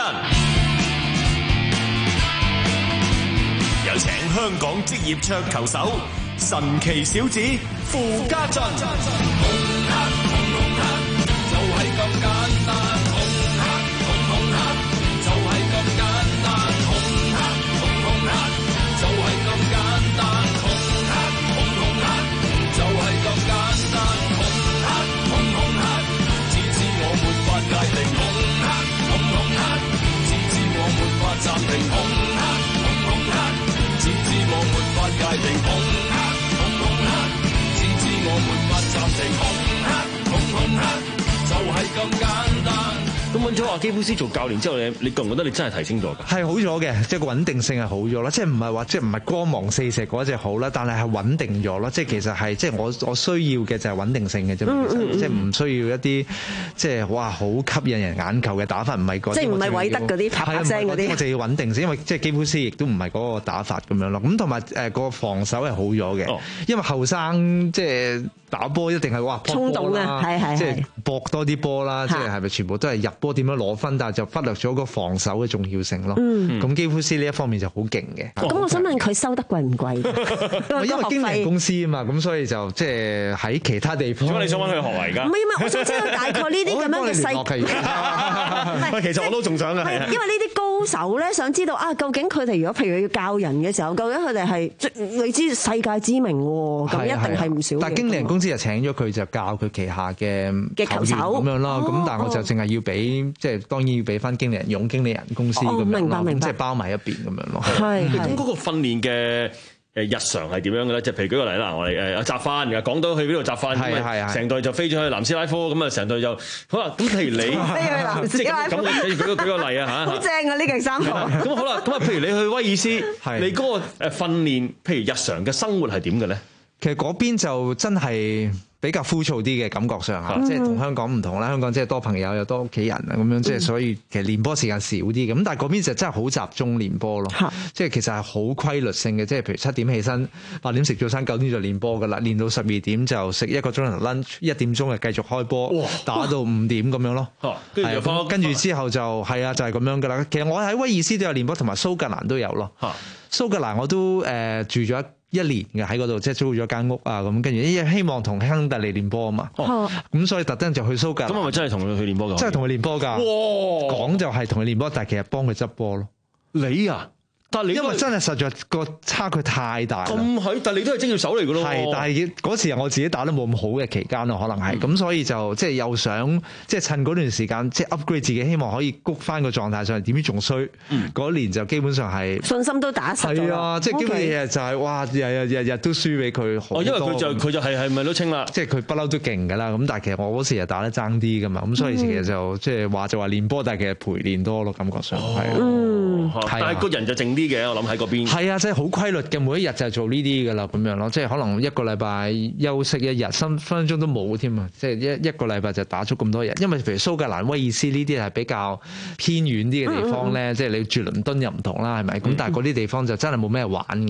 有請香港職業桌球手神奇小子傅家俊。紅黑紅紅黑就係咁簡單，紅黑紅紅黑就係咁簡單，紅黑紅紅黑就係咁簡單，紅黑紅紅黑就係咁簡單，紅黑紅紅黑只知我沒法界定，紅黑紅紅黑只知我沒法暫停，紅黑紅紅黑只知我沒法界定，紅黑紅紅黑只知我沒法暫停，紅黑紅紅黑就係咁簡單。咁揾咗阿基夫斯做教練之後，你你覺唔覺得你真係提升咗㗎？ 係好咗嘅，即係個穩定性係好咗啦。即係唔係話即係唔係光芒四射嗰隻好啦，但係係穩定咗咯。即係其實係即係我我需要嘅就係穩定性嘅啫。嗯嗯嗯即係唔需要一啲即係哇好吸引人眼球嘅打法，唔係嗰啲。即係唔係韋德嗰啲啪啪聲嗰啲。我就要穩定性，因為即係基夫斯亦都唔係嗰個打法咁樣咯。咁同埋誒個防守係好咗嘅，哦、因為後生即係打波一定係哇衝動啊，係係即係搏多啲波啦，即係係咪全部都係入波點樣攞分，但係就忽略咗個防守嘅重要性咯。咁基夫斯呢一方面就好勁嘅。 咁我想問佢收得貴唔貴？ 因為經理公司啊嘛，咁所以就即係喺其他地方。 咁你想揾佢學啊而家？ 唔係唔係，我想知道大概呢啲咁樣嘅細。 唔係，其實我都仲想嘅。係因為呢啲高手咧，想知道啊，究竟佢哋如果譬如要教人嘅時候，究竟佢哋係你知世界知名喎，咁一定係唔少。 但係經理人公司就請咗佢，就教佢旗下嘅球員咁樣咯。咁但係我就淨係要俾，即係當然要俾翻經理人用經理人公司咁樣咯。明白明白，即係包埋一邊咁樣咯。 係係。 咁嗰個訓練嘅誒日常係點樣嘅咧？即係譬如舉個例啦，我哋誒集訓，然後講到去邊度集訓，咁啊成隊就飛咗去南斯拉夫，咁啊成隊就好啦。咁譬如你飛去南斯拉夫，咁你舉個舉個例啊嚇。 好正啊！呢件衫褲。 咁好啦，咁啊譬如你去威爾斯，你嗰個誒訓練，譬如日常嘅生活係點嘅咧？ 其實嗰邊就真係比較枯燥啲嘅感覺上嚇，嗯、即係同香港唔同啦。香港即係多朋友又多屋企人啊，咁樣即係所以其實練波時間少啲嘅。咁但係嗰邊就真係好集中練波咯，嗯、即係其實係好規律性嘅。即係譬如七點起身，八點食早餐，九點就練波噶啦。練到十二點就食一個鐘頭 lunch， 一點鐘就繼續開波，哇打到五點咁樣咯。跟住就跟住之後就係啊，就係、是、咁樣噶啦。其實我喺威爾斯都有練波，同埋蘇格蘭都有咯。蘇格蘭我都誒、呃、住咗一年嘅喺嗰度，即係租咗間屋啊，咁跟住希望同亨特利練波啊嘛，咁、哦、所以特登就去蘇格蘭。咁係咪真係同佢去練波㗎？真係同佢練波㗎。哇！講就係同佢練波，但係其實幫佢執波咯。你啊？但你因為真係實在個差距太大啦。咁係，但係你都係職業手嚟㗎咯。係，但係嗰時我自己打得冇咁好嘅期間咯，可能係咁，嗯、所以就即係又想即係趁嗰段時間即係 upgrade 自己，希望可以谷翻個狀態上嚟。點知仲衰？嗰、嗯、年就基本上係信心都打實咗。係啊，即係基本日日就係、是、哇，日日日日都輸俾佢好多。哦，因為佢就佢就係係咪都清啦？即係佢不嬲都勁㗎啦。咁但係其實我嗰時又打得爭啲㗎嘛。咁所以其實就即係話就話練波，但係其實陪練多咯，感覺上係。嗯，但係個人就靜啲。我諗喺嗰邊係啊，即係好規律嘅，每一日就係做呢啲噶啦，咁樣咯，即係可能一個禮拜休息一日，分分鐘都冇添啊！即係一一個禮拜就打足咁多日，因為譬如蘇格蘭、威爾斯呢啲係比較偏遠啲嘅地方咧，嗯嗯即係你住倫敦又唔同啦，係咪？咁、嗯嗯、但係嗰啲地方就真係冇咩玩嘅，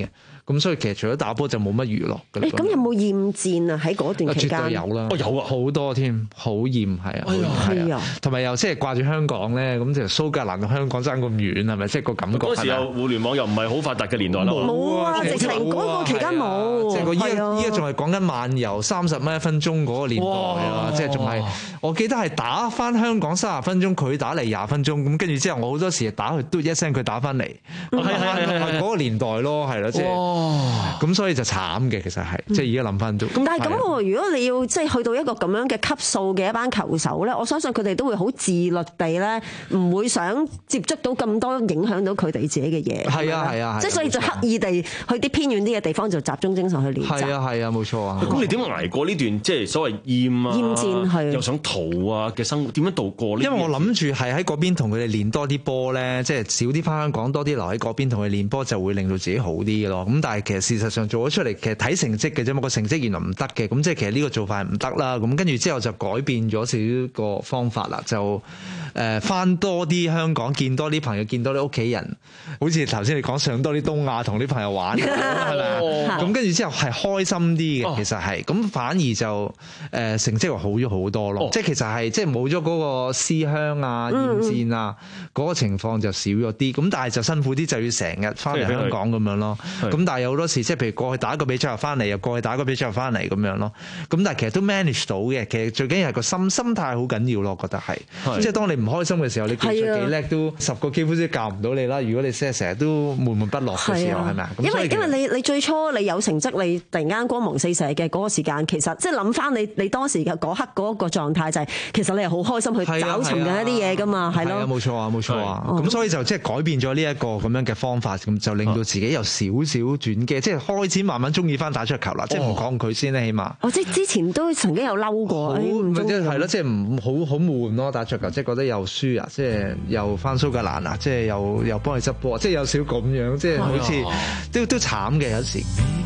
咁所以其實除咗打波就冇乜娛樂嘅。 誒咁有冇厭戰啊？喺嗰段期間絕對有啦， 哦有啊， 好多添，好厭係啊，係啊，同埋又即係掛住香港咧，咁就蘇格蘭同香港爭咁遠係咪？即係個感覺。 嗰時有互聯網又唔係好發達嘅年代啦。 冇啊，直情嗰個期間冇。 即係個依家依家仲係講緊漫遊三十蚊一分鐘嗰個年代啊！即係仲係，我記得係打翻香港三十分鐘，佢打嚟廿分鐘，咁跟住之後我好多時打佢嘟一聲，佢打翻嚟，係係係嗰個年代咯，係咯，即係咁，所以就慘嘅，其實係，即係而家諗翻都。 但係咁喎，如果你要即係去到一個咁樣嘅級數嘅一班球手咧，我相信佢哋都會好自律地咧，唔會想接觸到咁多影響到佢哋自己嘅嘢。係啊係啊，即係所以就刻意地去啲偏遠啲嘅地方就集中精神去練習。 係啊係啊，冇錯啊。 咁你點捱過呢段即係所謂厭啊、 厭戰係又想逃啊嘅生活？點樣度過呢？ 因為我諗住係喺嗰邊同佢哋練多啲波咧，即係少啲翻香港，多啲留喺嗰邊同佢練波，就會令到自己好啲嘅咯。咁但係其實事實上做咗出嚟，其實睇成績嘅啫嘛，個成績原來唔得嘅，咁即係其實呢個做法係唔得啦。咁跟住之後就改變咗少少個方法啦，就誒翻多啲香港，見多啲朋友，見多啲屋企人，好似頭先你講上多啲東亞同啲朋友玩，係咪？咁跟住之後係開心啲嘅，其實係咁反而就誒成績好咗好多咯。即係其實係即係冇咗嗰個思鄉啊、厭戰啊嗰個情況就少咗啲。咁但係就辛苦啲，就要成日翻嚟香港咁樣咯。咁但係有好多時，即係譬如過去打一個比賽又翻嚟，又過去打一個比賽又翻嚟咁樣咯。咁但係其實都 manage 到嘅。其實最緊要係個心心態好緊要咯，我覺得係。即係當你唔開心嘅時候，你技術幾叻都十個幾乎都教唔到你啦。如果你成日成日都悶悶不樂嘅時候，係咪啊？ 因為因為你你最初你有成績，你突然間光芒四射嘅嗰個時間，其實即係諗翻你你當時嘅嗰刻嗰個狀態就係，其實你係好開心去找尋緊一啲嘢噶嘛，係咯。係啊， 冇錯啊，冇錯啊。咁所以就即係改變咗呢一個咁樣嘅方法，咁就令到自己有少少轉機，即係開始慢慢中意翻打桌球啦。即係唔抗拒先咧，起碼。 哦，即係之前都曾經有嬲過，唔中意。 係咯，即係唔好好悶咯，打桌球即係覺得又輸啊，即係又翻蘇格蘭啊，即係又又幫佢執波，即係有少咁樣，即係好似都都慘嘅有時。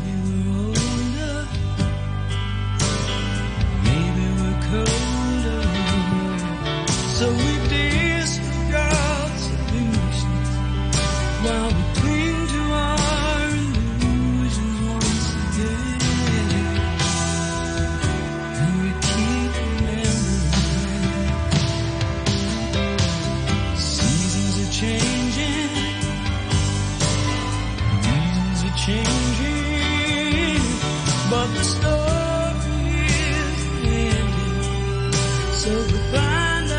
So we disregard solutions while we cling to our illusions once again. And we keep remembering seasons are changing, reasons are changing, but the story is ending. So goodbye.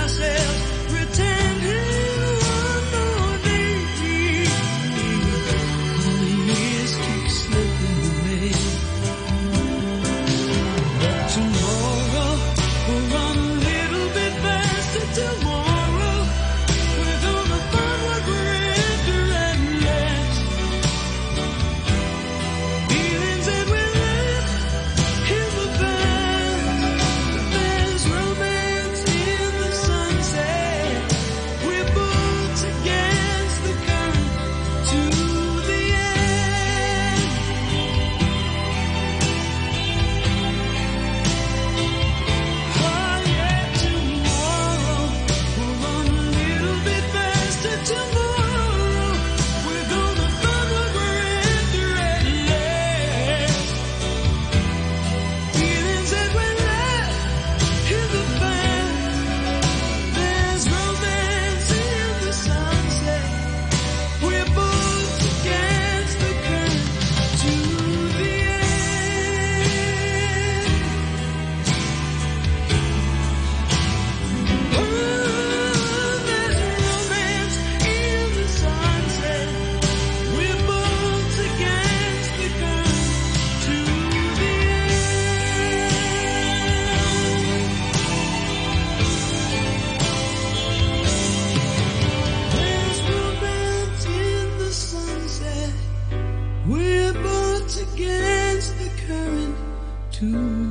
to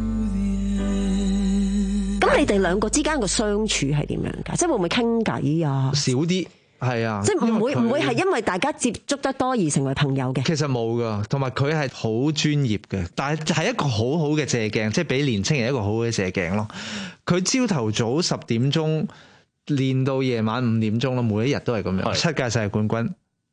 the end。 咁你哋兩個之間個相處係點樣㗎？即係會唔會傾偈啊？ 少啲。係啊， 即係唔會唔會係因為大家接觸得多而成為朋友嘅。 其實冇噶，同埋佢係好專業嘅，但係係一個好好嘅借鏡，即係俾年青人一個好好嘅借鏡咯。佢朝頭早十點鐘練到夜晚五點鐘咯，每一日都係咁樣。七屆世界冠軍，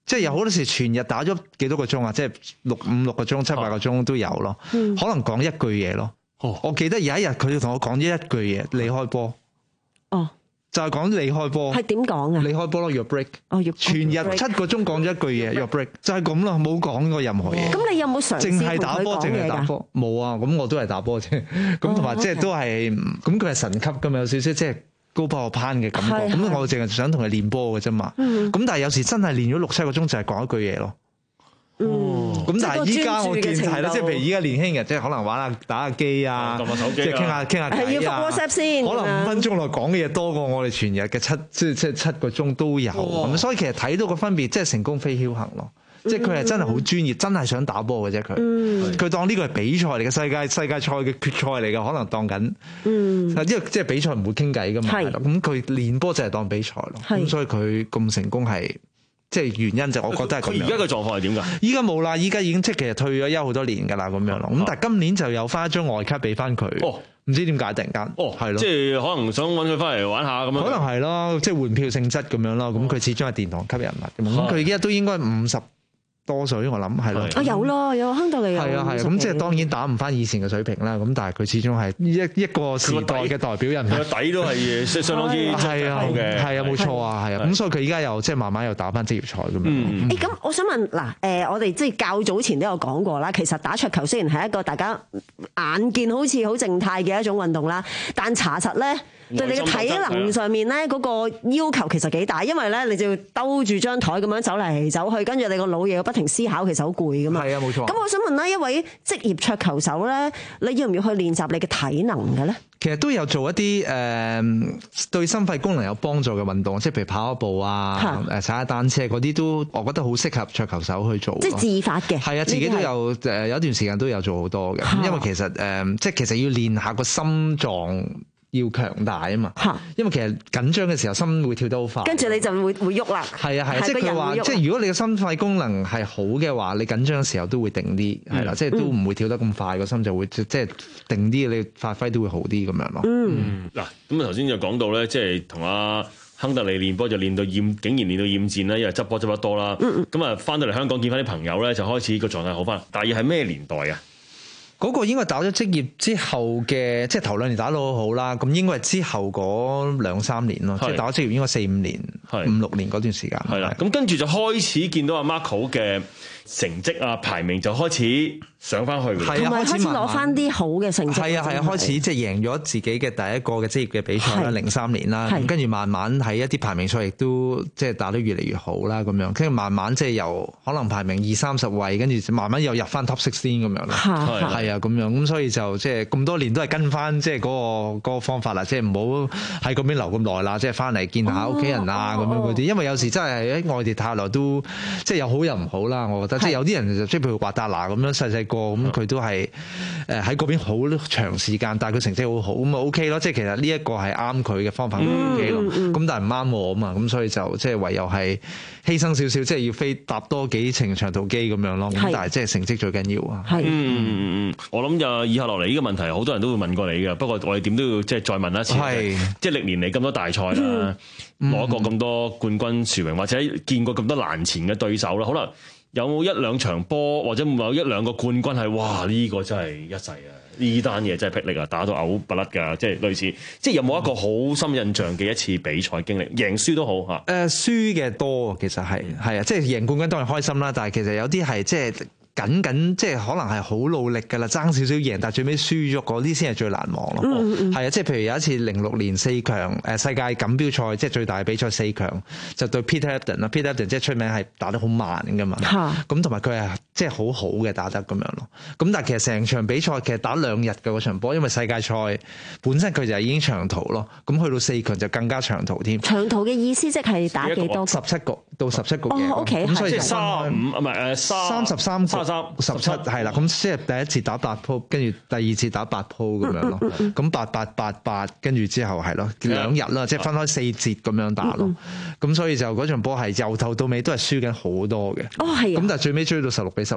即係有好多時全日打咗幾多個鐘啊，即係六五六個鐘、七八個鐘都有咯。嗯、可能講一句嘢咯。哦、我記得有一日佢同我講咗一句嘢，離開波。哦，就係講離開波。 係點講啊？ 離開波咯 ，your break。哦，全日七個鐘講咗一句嘢，your break，就係咁咯，冇講過任何嘢。 咁、哦、你有冇嘗試淨係打波，淨係打波？冇啊，咁我都係打波啫。咁同埋即係都係，咁佢係神級噶嘛，有少少即係。高波攀嘅感覺，咁我淨係想同佢練波嘅啫嘛。咁、嗯、但係有時真係練咗六七個鐘就係講一句嘢咯。咁、嗯、但係依家我見係啦，即係譬如依家年輕人即係可能玩下打下機啊，撳下手機啊，即係傾下傾下偈啊。 係要覆 WhatsApp 先， 可能五分鐘內講嘅嘢多過我哋全日嘅七即係即係七個鐘都有。咁所以其實睇到個分別，即係成功非僥倖咯。即係佢係真係好專業，真係想打波嘅啫。佢佢、嗯、當呢個係比賽嚟嘅，世界世界賽嘅決賽嚟嘅，可能當緊。嗯，因為即係比賽唔會傾偈噶嘛。係咁佢練波就係當比賽咯。咁所以佢咁成功係即係原因就我覺得係咁樣。 佢而家嘅狀況係點㗎？ 依家冇啦，依家已經即係其實退咗休好多年㗎啦，咁樣咯。咁但係今年就有翻一張外卡俾翻佢。哦，唔知點解突然間。哦，係咯。即係可能想揾佢翻嚟玩下咁樣。可能係咯，即係換票性質咁樣咯。咁佢始終係殿堂級人物咁。咁佢而家都應該五十多水我諗係咯， 啊有咯，有亨特利， 係啊係啊，咁即係當然打唔翻以前嘅水平啦。咁但係佢始終係一一個時代嘅代表人物， 佢個底都係相當之係啊嘅，係啊冇錯啊，係啊。咁所以佢而家又即係慢慢又打翻職業賽咁樣。 誒咁，我想問嗱，誒我哋即係較早前都有講過啦。其實打桌球雖然係一個大家眼見好似好靜態嘅一種運動啦，但查實咧，對你嘅體能上面咧嗰個要求其實幾大，因為咧你就要兜住張台咁樣走嚟走去，跟住你個腦嘢不停思考，其實好攰噶嘛。 係啊，冇錯。 咁我想問咧，一位職業桌球手咧，你要唔要去練習你嘅體能嘅咧？ 其實都有做一啲誒、呃、對心肺功能有幫助嘅運動，即係譬如跑一步啊、誒踩下單車嗰啲，都我覺得好適合桌球手去做。 即係自發嘅。 係啊，自己都有誒有一段時間都有做好多嘅，因為其實誒、呃、即係其實要練下個心臟。要強大啊嘛，因為其實緊張嘅時候心會跳得好快， 跟住你就會會喐啦。 係啊係啊，即係佢話，即係如果你嘅心肺功能係好嘅話，你緊張嘅時候都會定啲，係啦、嗯，即係都唔會跳得咁快，個心就會即係定啲，你發揮都會好啲咁樣咯。 嗯，嗱、嗯，咁啊頭先就講到咧，即係同阿亨特利練波就練到厭，竟然練到厭戰啦，因為執波執得多啦。咁啊翻到嚟香港見翻啲朋友咧，就開始個狀態好翻。大約係咩年代啊？ 嗰個應該打咗職業之後嘅，即係頭兩年打得好好啦。咁應該係之後嗰兩三年咯，即係打咗職業應該四五年、五六年嗰段時間。 係啦，咁跟住就開始見到阿 Marco 嘅成績啊，排名就開始上翻去， 係啊，開始攞翻啲好嘅成績。 係啊係啊，開始即係贏咗自己嘅第一個嘅職業嘅比賽啦，零三年啦。咁跟住慢慢喺一啲排名賽亦都即係打得越嚟越好啦，咁樣跟住慢慢即係由可能排名二三十位，跟住慢慢又入翻 top sixteen 咁樣咯。係啊，咁樣咁所以就即係咁多年都係跟翻即係嗰個嗰個方法啦，即係唔好喺嗰邊留咁耐啦，即係翻嚟見下屋企人啊咁樣嗰啲。因為有時真係喺外地太耐都即係有好有唔好啦，我覺得。即係有啲人就即係譬如華達拿咁樣細細個咁，佢都係誒喺嗰邊好長時間，但係佢成績好好咁啊 OK 咯。即係其實呢一個係啱佢嘅方法 OK 咯。咁但係唔啱我啊嘛，咁所以就即係唯有係犧牲少少，即係要飛搭多幾程長途機咁樣咯。咁但係即係成績最緊要啊。 係嗯嗯嗯，我諗就以下落嚟呢個問題，好多人都會問過你嘅。不過我哋點都要即係再問一次。係即係歷年嚟咁多大賽啦，攞過咁多冠軍殊榮，或者見過咁多難纏嘅對手啦，可能。有冇一兩場波或者冇一兩個冠軍係哇？呢、這個真係一世啊！呢單嘢真係霹靂啊，打到嘔不甩㗎，即係類似，即係有冇一個好深印象嘅一次比賽經歷，贏輸都好嚇。誒、 呃，輸嘅多其實係係啊，即係贏冠軍當然開心啦，但係其實有啲係即係。僅僅即係可能係好努力㗎啦，爭少少贏，但係最尾輸咗嗰啲先係最難忘咯。係啊、嗯嗯，即係譬如有一次零六年四強誒世界錦標賽，即係最大嘅比賽四強，就對 Peter Ebdon 啦。Peter Ebdon 即係出名係打得好慢㗎嘛。咁同埋佢係即係好好嘅打得咁樣咯。咁但係其實成場比賽其實打兩日嘅嗰場波，因為世界賽本身佢就已經長途咯。咁去到四強就更加長途添。 長途嘅意思即係打幾多？ 十七局到十七局嘅。 哦 OK， 咁所以即係三五啊，唔係誒三十三局。十七係啦，咁即係第一次打八鋪，跟住第二次打八鋪咁樣咯。咁八八八八，跟住之後係咯兩日啦，即係分開四節咁樣打咯。咁所以就嗰場波係由頭到尾都係輸緊好多嘅。 哦，係。 咁但係最尾追到十六比十六咯。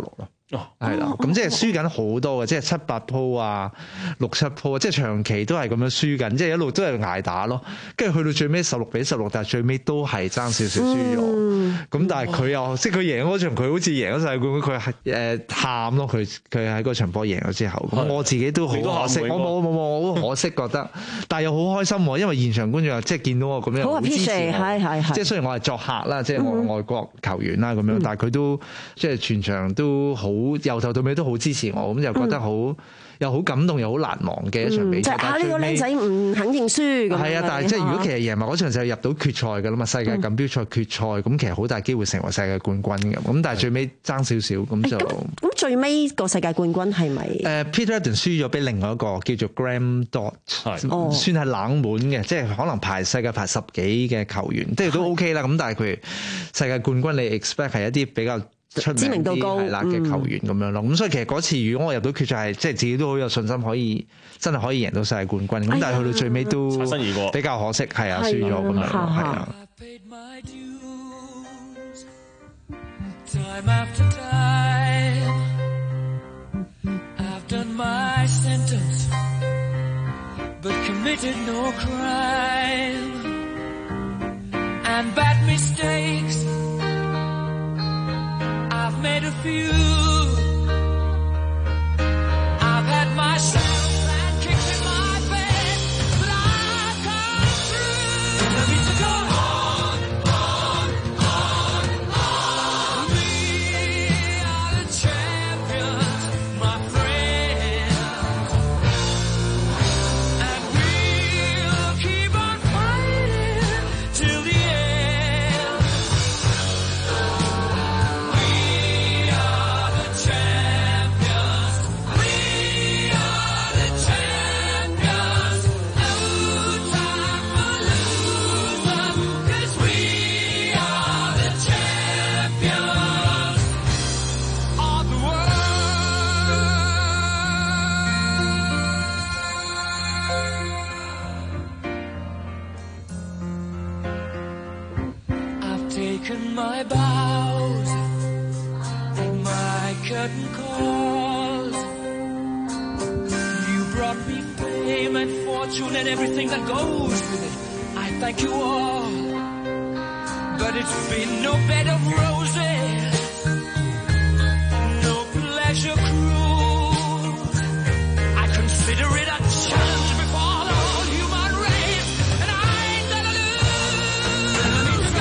哦，係啦，咁即係輸緊好多嘅，即係七八鋪啊，六七鋪啊，即係長期都係咁樣輸緊，即係一路都係捱打咯。跟住去到最尾十六比十六，但係最尾都係爭少少輸咗。咁、嗯、但係佢又即係佢贏嗰場，佢好似贏咗世界冠軍，佢係誒喊咯。佢佢喺嗰場波贏咗之後，咁我自己都好可惜，我冇冇冇，我好可惜覺得，但係又好開心喎，因為現場觀眾即係見到我咁樣好支持我，係係係。即係雖然我係作客啦，即係我外國球員啦咁樣，嗯、但係佢都即係全場都好。由頭到尾都好支持我，咁就覺得好、嗯、又好感動又好難忘嘅一場比賽。 嗯、就係、啊呢個僆仔唔肯認輸咁。係啊，但係即係如果其實贏埋嗰場就入到決賽㗎啦嘛，世界錦標賽決賽，咁、嗯、其實好大機會成為世界冠軍嘅。咁但係最尾爭少少咁就。咁、 欸、最尾個世界冠軍係咪？誒、 uh, Peter Ebdon 輸咗俾另外一個叫做 Graham Dott，算係冷門嘅，即係可能排世界排十幾嘅球員，即係都 OK 啦。咁但係佢世界冠軍你 expect 係一啲比較知名度高係啦嘅球員咁樣咯，咁、嗯、所以其實嗰次如果我入到決賽係即係自己都好有信心可以真係可以贏到世界冠軍，咁、哎、但係去到最尾都比較可惜，係啊，輸咗咁樣，係啊。 I've made a few. I've had my shadows and kicks in my bed, but I've come through. Let me go on, on, on, on. We are the champions, my friends, and we'll keep on fighting till the end. My bows and my curtain calls. You brought me fame and fortune and everything that goes with it. I thank you all, but it's been no bed of roses, no pleasure cruise. I consider it a challenge before the whole human race, and I ain't gonna lose. Let me go.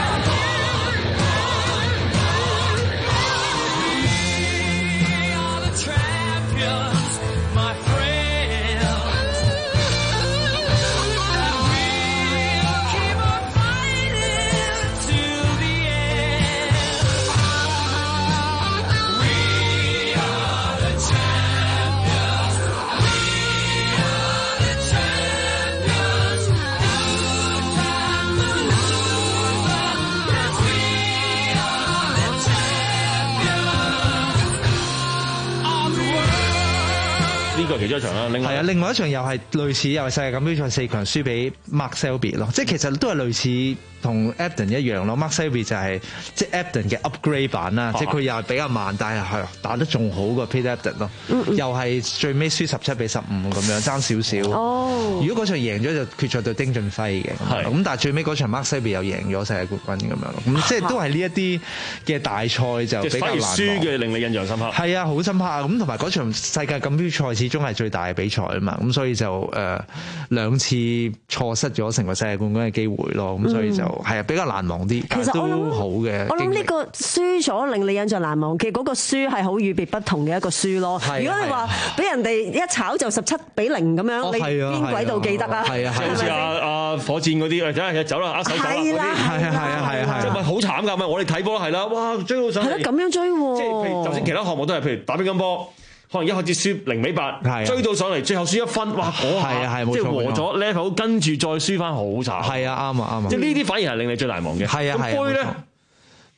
呢個其中一場啦，另外係啊，另外一場又係類似，又係世界錦標賽四強輸俾 Mark Selby 咯，即係其實都係類似同 Ebdon 一樣咯。Mark Selby 就係即係 Ebdon 嘅 upgrade 版啦，即係佢又係比較慢，但係係打得仲好過 Peter Ebdon 咯。又係最尾輸十七比十五咁樣，爭少少。哦，如果嗰場贏咗就決賽對丁俊暉嘅，咁但係最尾嗰場 Mark Selby 又贏咗世界冠軍咁樣咯。咁即係都係呢一啲嘅大賽就比較難。 輸嘅令你印象深刻。 係啊，好深刻啊！咁同埋嗰場世界錦標賽始終係最大嘅比賽啊嘛，咁所以就誒、呃、兩次錯失咗成為世界冠軍嘅機會咯，咁所以就係啊比較難忘啲，但係都好嘅。 我諗呢個輸咗令你印象難忘嘅嗰個輸係好與別不同嘅一個輸咯。如果你話俾人哋一炒就十七比零咁樣，哦、你邊鬼度記得啊？ 係啊，好似阿阿火箭嗰啲，誒走啦走啦，握手走啦嗰啲，係啊係啊係啊係， 即係咪好慘㗎？咪我哋睇波係啦，哇追到上嚟， 係咯咁樣追喎， 即係譬如就算其他項目都係，譬如打乒乓波。可能一開始輸零比八，追到上嚟，最後輸一分，哇！嗰下即係和咗 level，跟住再輸翻好慘。 係啊，啱啊，啱啊。 即係呢啲反而係令你最難忘嘅。 係啊，係。 咁杯咧，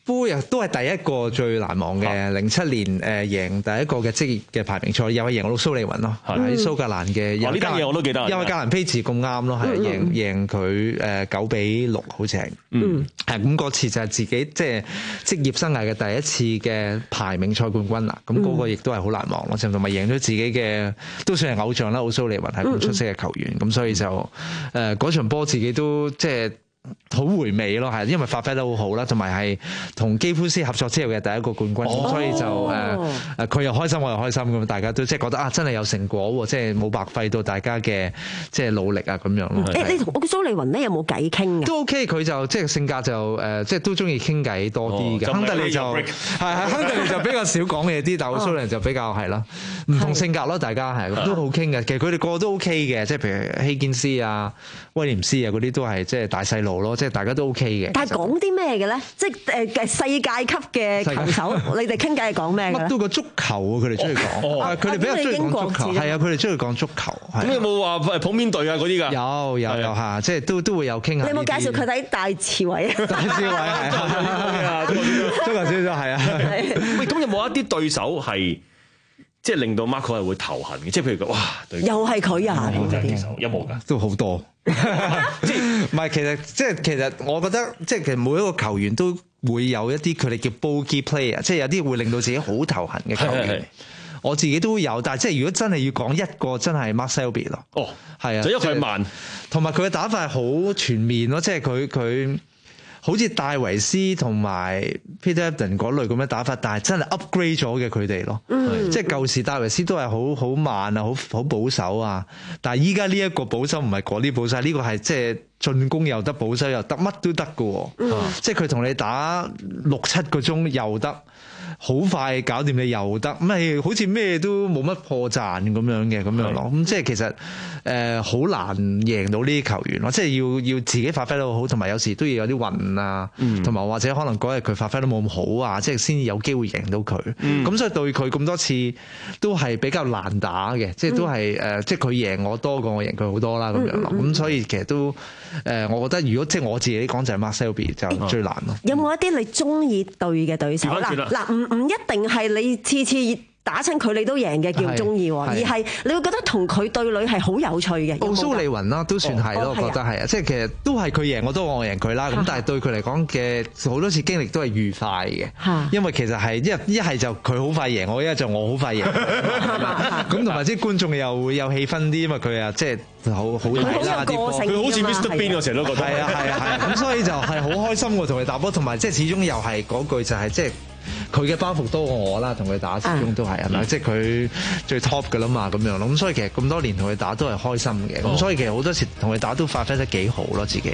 杯啊，都係第一個最難忘嘅。零七年誒贏第一個嘅職業嘅排名賽，又係贏到蘇利雲咯，喺蘇格蘭嘅。 呢單嘢我都記得， 因為格蘭披治咁啱咯，係贏贏佢誒九比六，好似係。嗯，係咁嗰次就係自己即係職業生涯嘅第一次嘅排名賽冠軍啦。咁嗰個亦都係好難忘咯，同埋贏咗自己嘅都算係偶像啦，奧蘇利雲係咁出色嘅球員。咁所以就誒嗰場波自己都即係。好回味咯，係因為發揮得好好啦，同埋係同基夫斯合作之後嘅第一個冠軍，哦、所以就誒誒佢又開心，我又開心咁，大家都即係覺得啊，真係有成果喎，即係冇白費到大家嘅即係努力啊咁樣咯。 誒、欸，你同蘇利雲咧有冇偈傾嘅？ 都 OK，佢就即係性格就誒，即係都中意傾偈多啲嘅。亨特利就係係亨特利就比較少講嘢啲，但係蘇利雲就比較係啦，唔同性格咯，大家係都好傾嘅。其實佢哋個個都 OK 嘅，即係譬如希堅斯啊、威廉斯啊嗰啲都係即係大細路咯，即係大家都 OK 嘅。 但係講啲咩嘅咧？即係誒世界級嘅球手，你哋傾偈係講咩嘅咧？ 乜都個足球啊！佢哋中意講，佢哋比較中意講足球。係啊，佢哋中意講足球。 咁有冇話捧邊隊啊？嗰啲㗎？ 有有有嚇，即係都都會有傾下。 你有冇介紹佢睇大刺猬啊？ 大刺猬係啊，足球少少係啊。 喂，咁有冇一啲對手係即係令到 Marco 係會頭痕嘅？即係譬如哇， 又係佢啊！ 有冇㗎？ 都好多。即係唔係？其實即係其實我覺得即係其實每一個球員都會有一啲佢哋叫 bogey player，即係有啲會令到自己好頭痕嘅球員。我自己都有，但係即係如果真係要講一個，真係 Mark Selby 咯。 哦， 係啊， 就因為佢慢， 同埋佢嘅打法係好全面咯，即係佢佢。好似戴維斯同埋 Peter Ebdon 嗰類咁樣打法，但係真係 upgrade 咗嘅佢哋咯。嗯、即係舊時戴維斯都係好好慢啊，好好保守啊。但係依家呢一個保守唔係嗰啲保守，呢、呢個係即係進攻又得，保守又得，乜都得㗎。嗯、即係佢同你打六七個鐘又得。好快搞掂你又得，咁係好似咩都冇乜破綻咁樣嘅咁樣咯。咁即係其實誒好、呃、難贏到呢啲球員咯，即係要要自己發揮得好，同埋有，有時都要有啲運啊，同埋、嗯、或者可能嗰日佢發揮得冇咁好啊，即係先有機會贏到佢。咁、嗯、所以對佢咁多次都係比較難打嘅，即係都係誒、呃，即係佢贏我多過我贏佢好多啦咁樣咯。咁、嗯嗯、所以其實都誒、呃，我覺得如果即係我自己講就係 Mark Selby 就最難咯。 有冇一啲你中意對嘅對手嗱嗱？唔唔一定係你次次打親佢你都贏嘅叫中意，而係你會覺得同佢對壘係好有趣嘅。 奧蘇利雲啦，都算係咯，我覺得係啊，即係其實都係佢贏我多過我贏佢啦。咁但係對佢嚟講嘅好多次經歷都係愉快嘅，因為其實係一一係就佢好快贏我，一係就我好快贏。咁同埋即係觀眾又會有氣氛啲，因為佢啊即係好好睇啦啲波， 佢好似 Mister Bean 我成日都覺得係啊係啊係啊，咁所以就係好開心喎同佢打波，同埋即係始終又係嗰句就係即係。佢嘅包袱多過我啦，同佢打始終都係係咪？即係佢最 top 㗎啦嘛，咁樣咯。咁所以其實咁多年同佢打都係開心嘅。咁、哦、所以其實好多時同佢打都發揮得幾好咯，自己。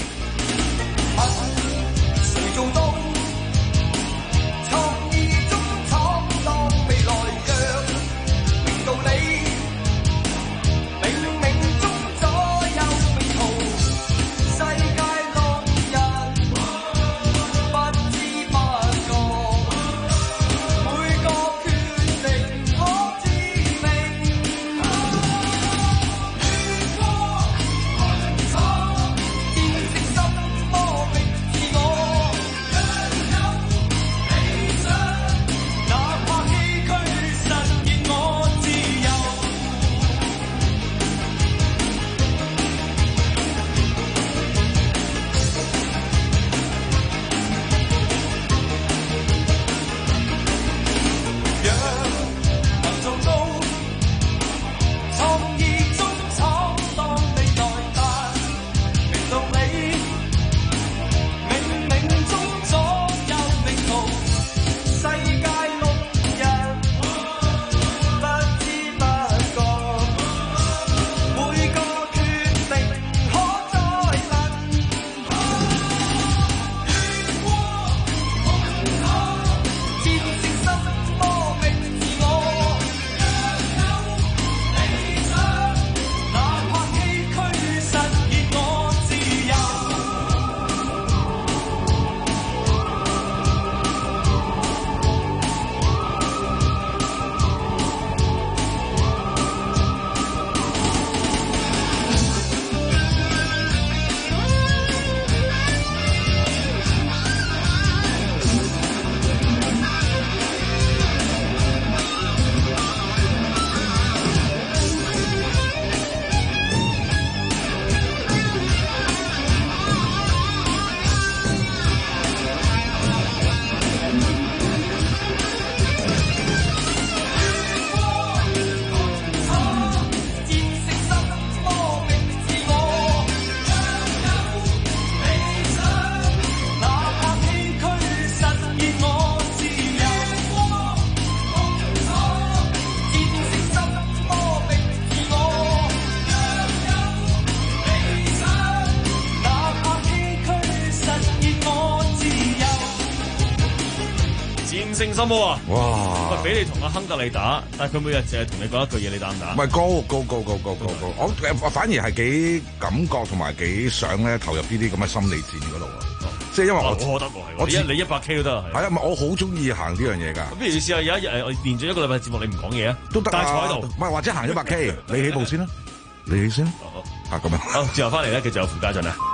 勝心喎。 哇！ 喂，俾你同阿亨特利打，但係佢每日淨係同你講一句嘢，你打唔打？ 唔係高高高高高高高，我我反而係幾感覺同埋幾想咧投入呢啲咁嘅心理戰嗰度啊！即係因為我我得喎，我一你一百 K 都得係啊，唔係我好中意行呢樣嘢㗎。 咁不如你試下有一日誒，我連續一個禮拜節目你唔講嘢啊， 都得啊， 但係坐喺度， 唔係或者行一百 K， 你起步先啦，你起先啊咁樣。 好，之後翻嚟咧，繼續有傅家俊啊。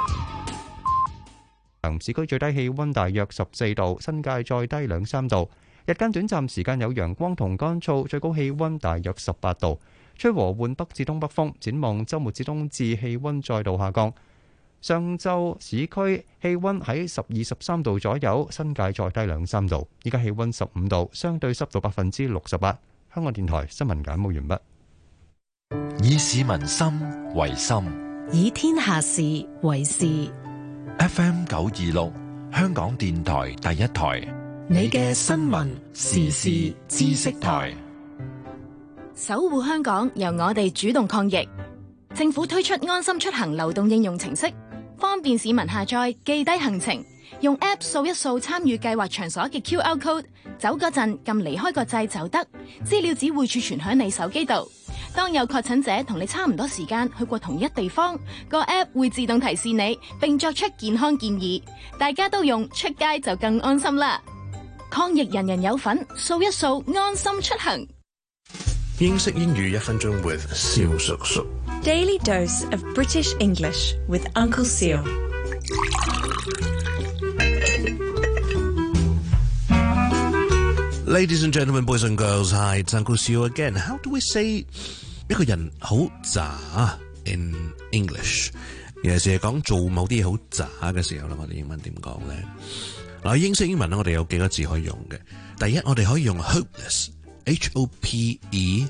市區最低氣溫大約十四度，新界再低兩三度。日間短暫時間有陽光同乾燥，最高氣溫大約十八度，吹和緩北至東北風。展望週末至冬至，氣溫再度下降。上晝市區氣溫喺十二十三度左右，新界再低兩三度。依家氣溫十五度，相對濕度百分之六十八。香港電台新聞簡報完畢。 以市民心為心， 以天下事為事。 F M 九二六，香港電台第一台， 你嘅新聞時事知識台， 守護香港，由我哋主動抗疫。政府推出安心出行流動應用程式，方便市民下載記低行程，用 App 掃一掃參與計劃場所嘅 Q R code， 走嗰陣撳離開個掣就得，資料只會儲存喺你手機度。當有確診者同你差唔多時間去過同一地方，個 App 會自動提示你，並作出健康建議。大家都用，出街就更安心啦！抗疫人人有份，掃一掃安心出行。 英式英語一分鐘 with 蕭叔叔。 Daily dose of British English with Uncle Seal. Ladies and gentlemen, boys and girls, hi, it's Uncle Seal again. How do we say 一個人好渣 in English？ 尤其是係講做某啲嘢好渣嘅時候咧，我哋英文點講咧？嗱，英式英文咧，我哋有幾個字可以用嘅。第一，我哋可以用 hopeless，H O P E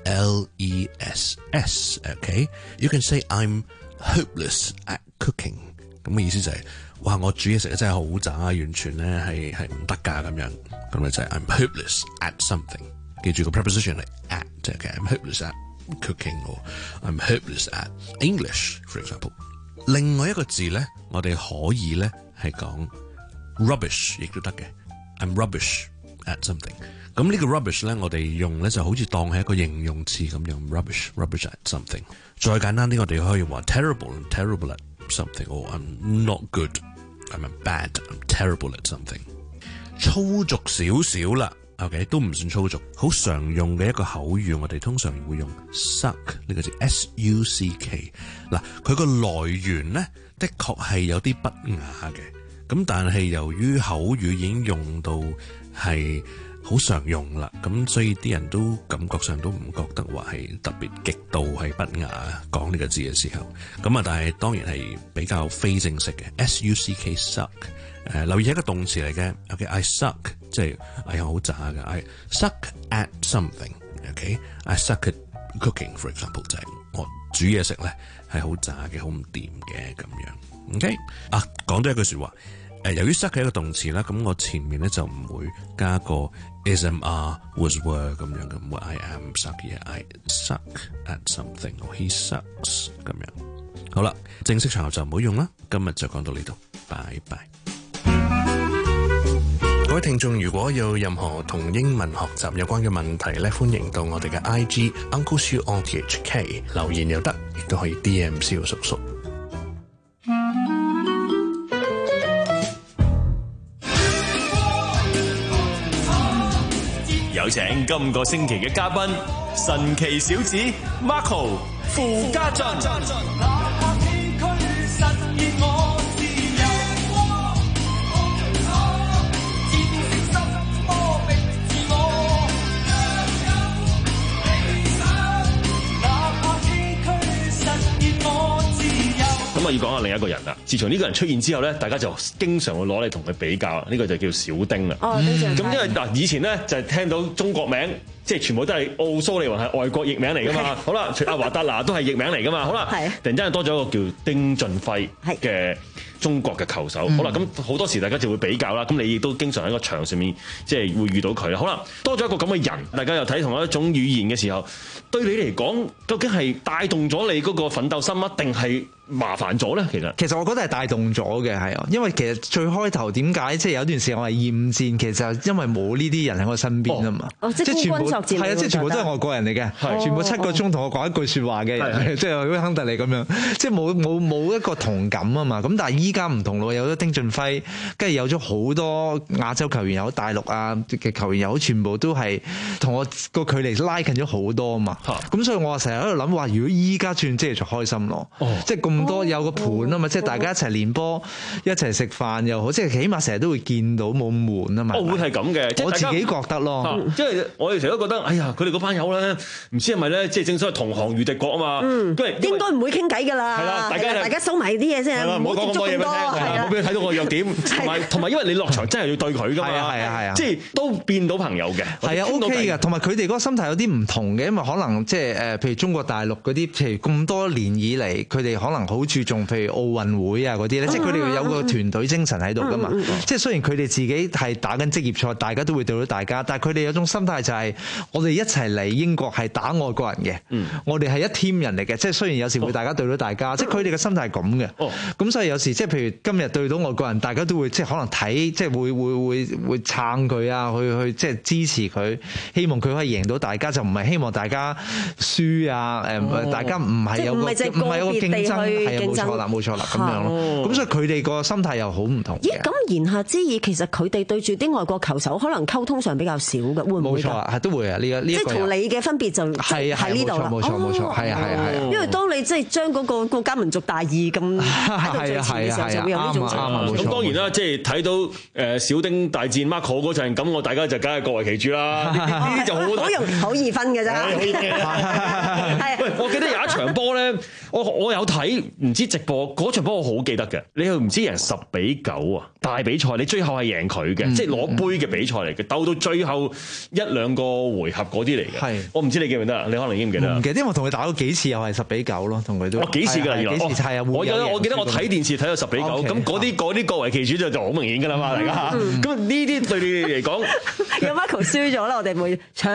L E S S。OK， you can say I'm hopeless at cooking。咁嘅意思就係、是，哇！我煮嘢食真係好渣，完全咧係係唔得㗎咁樣。咁咪就係 I'm hopeless at something。記住個 preposition 係 at， 即係 I'm hopeless at cooking or I'm hopeless at English，for example。另外一個字咧，我哋可以咧係講 rubbish， 亦都得嘅。I'm rubbish at something。咁呢個 rubbish 咧，我哋用咧就好似當係一個形容詞咁用 rubbish，rubbish at something。再簡單啲，我哋可以話 terrible，terrible at something，or I'm not good，I'm bad，I'm terrible at something。粗俗少少啦 ，OK 都唔算粗俗，好常用嘅一個口語，我哋通常會用 suck 呢個字 S U C K。嗱，佢個來源咧，的確係有啲不雅嘅，咁但係由於口語已經用到係好常用啦，咁所以啲人都感覺上都唔覺得話係特別極度係不雅講呢個字嘅時候，咁啊，但係當然係比較非正式嘅 S U C K suck。誒、呃、留意係一個動詞嚟嘅 ，OK，I、okay, suck 即係哎呀好渣嘅 ，I suck at something，OK，I、okay? suck at cooking，for example 就係我煮嘢食咧係好渣嘅，好唔掂嘅咁樣 ，OK， 啊講多一句説話，誒、呃、由於 suck 係一個動詞啦，咁我前面咧就唔會加個 is am are was were 咁樣嘅，唔會 I am suck 嘅 I suck at something or he sucks 咁樣。好啦，正式場合就唔好用啦，今日就講到呢度，拜拜。各位聽眾，如果有任何同英文學習有關嘅問題咧，歡迎到我哋嘅 I G Uncle Siu on T H K 留言又得，亦都可以 D M 蕭叔叔。 有請今個星期嘅嘉賓，神奇小子 Marco 傅家俊。 咁啊，要講下另一個人啦。自從呢個人出現之後咧，大家就經常會攞嚟同佢比較。呢、這個就叫小丁啦。哦，丁俊暉。咁因為嗱，以前咧就係聽到中國名，即係全部都係奧蘇利雲係外國譯名嚟噶嘛。好啦，阿華達拿都係譯名嚟噶嘛。好啦，突然之間多咗一個叫丁俊暉嘅中國嘅球手。好啦，咁好多時大家就會比較啦。咁你亦都經常喺個場上面即係會遇到佢啦。好啦，多咗一個咁嘅人，大家又睇同一種語言嘅時候，對你嚟講，究竟係帶動咗你嗰個奮鬥心啊，定係麻煩咗咧？其實其實我覺得係帶動咗嘅，係啊，因為其實最開頭點解即係有段時間我係厭戰，其實就因為冇呢啲人喺我身邊啊嘛。 哦，即係全部係啊， 即係全部都係外國人嚟嘅，全部七個鐘同我講一句説話嘅人，即係好似亨特利咁樣，即係冇冇冇一個同感啊嘛。咁但係依家唔同咯，有咗丁俊暉，跟住有咗好多亞洲球員又好，大陸啊嘅球員又好，全部都係同我個距離拉近咗好多啊嘛。咁所以我成日喺度諗話，如果依家轉職業就開心咯，即係咁多有個盤啊嘛，即係大家一齊練波，一齊食飯又好，即係起碼成日都會見到冇悶啊嘛。 哦，會係咁嘅， 我自己覺得咯， 因為我哋成日都覺得，哎呀，佢哋嗰班友咧，唔知係咪咧，即係正所謂同行如敵國啊嘛。嗯，因為應該唔會傾偈㗎啦。 係啦，大家大家收埋啲嘢先， 唔好講咁多嘢俾佢聽，係啦，唔好俾佢睇到個弱點，同埋同埋，因為你落場真係要對佢㗎嘛。係啊係啊係啊，即係都變到朋友嘅。 係啊 OK 嘅，同埋佢哋嗰個心態有啲唔同嘅，因為可能即係誒，譬如中國大陸嗰啲，譬如咁多年以嚟，佢哋可能好注重譬如奧運會啊嗰啲咧，即係佢哋有個團隊精神喺度㗎嘛。即係雖然佢哋自己係打緊職業賽，大家都會對到大家，但係佢哋有種心態就係我哋一齊嚟英國係打外國人嘅，嗯、我哋係一 team 人嚟嘅。即係雖然有時會大家對到大家，哦、即係佢哋嘅心態係咁嘅。咁、哦、所以有時即係譬如今日對到外國人，大家都會即係可能睇，即係會會會會撐佢啊，去去即係支持佢，希望佢可以贏到大家，就唔係希望大家輸啊。誒、哦，大家唔係有個唔係有個競爭，係啊，冇錯啦，冇錯啦，咁樣咯。咁所以佢哋個心態又好唔同。 咦？咁言下之意，其實佢哋對住啲外國球手，可能溝通上比較少嘅，會唔會？ 冇錯啊，係都會啊，呢個呢個。 即係同你嘅分別就係喺呢度啦。 冇錯冇錯，係啊係啊係啊。 因為當你即係將嗰個國家民族大義咁喺度最前嘅時候，就會有呢種情況。 咁當然啦，即係睇到誒小丁大戰 Marco 嗰陣，咁我大家就梗係各為其主啦。呢啲就好好容易好易分嘅啫。 喂，我記得有一場波咧，我我有睇，唔知直播嗰場波我好記得嘅。你又唔知贏十比九啊，大比賽你最後係贏佢嘅，即係攞杯嘅比賽嚟嘅，鬥到最後一兩個回合嗰啲嚟嘅。係，我唔知你記唔記得啊？你可能記唔記得？ 唔記得，因為我同佢打咗幾次，又係十比九咯，同佢都。 哦，幾次㗎？原來幾次係啊！ 我有我記得我睇電視睇到十比九，咁嗰啲嗰啲各為其主就就好明顯㗎啦嘛，大家。咁呢啲對你哋嚟講， 有 Marco 輸咗啦，我哋會搶，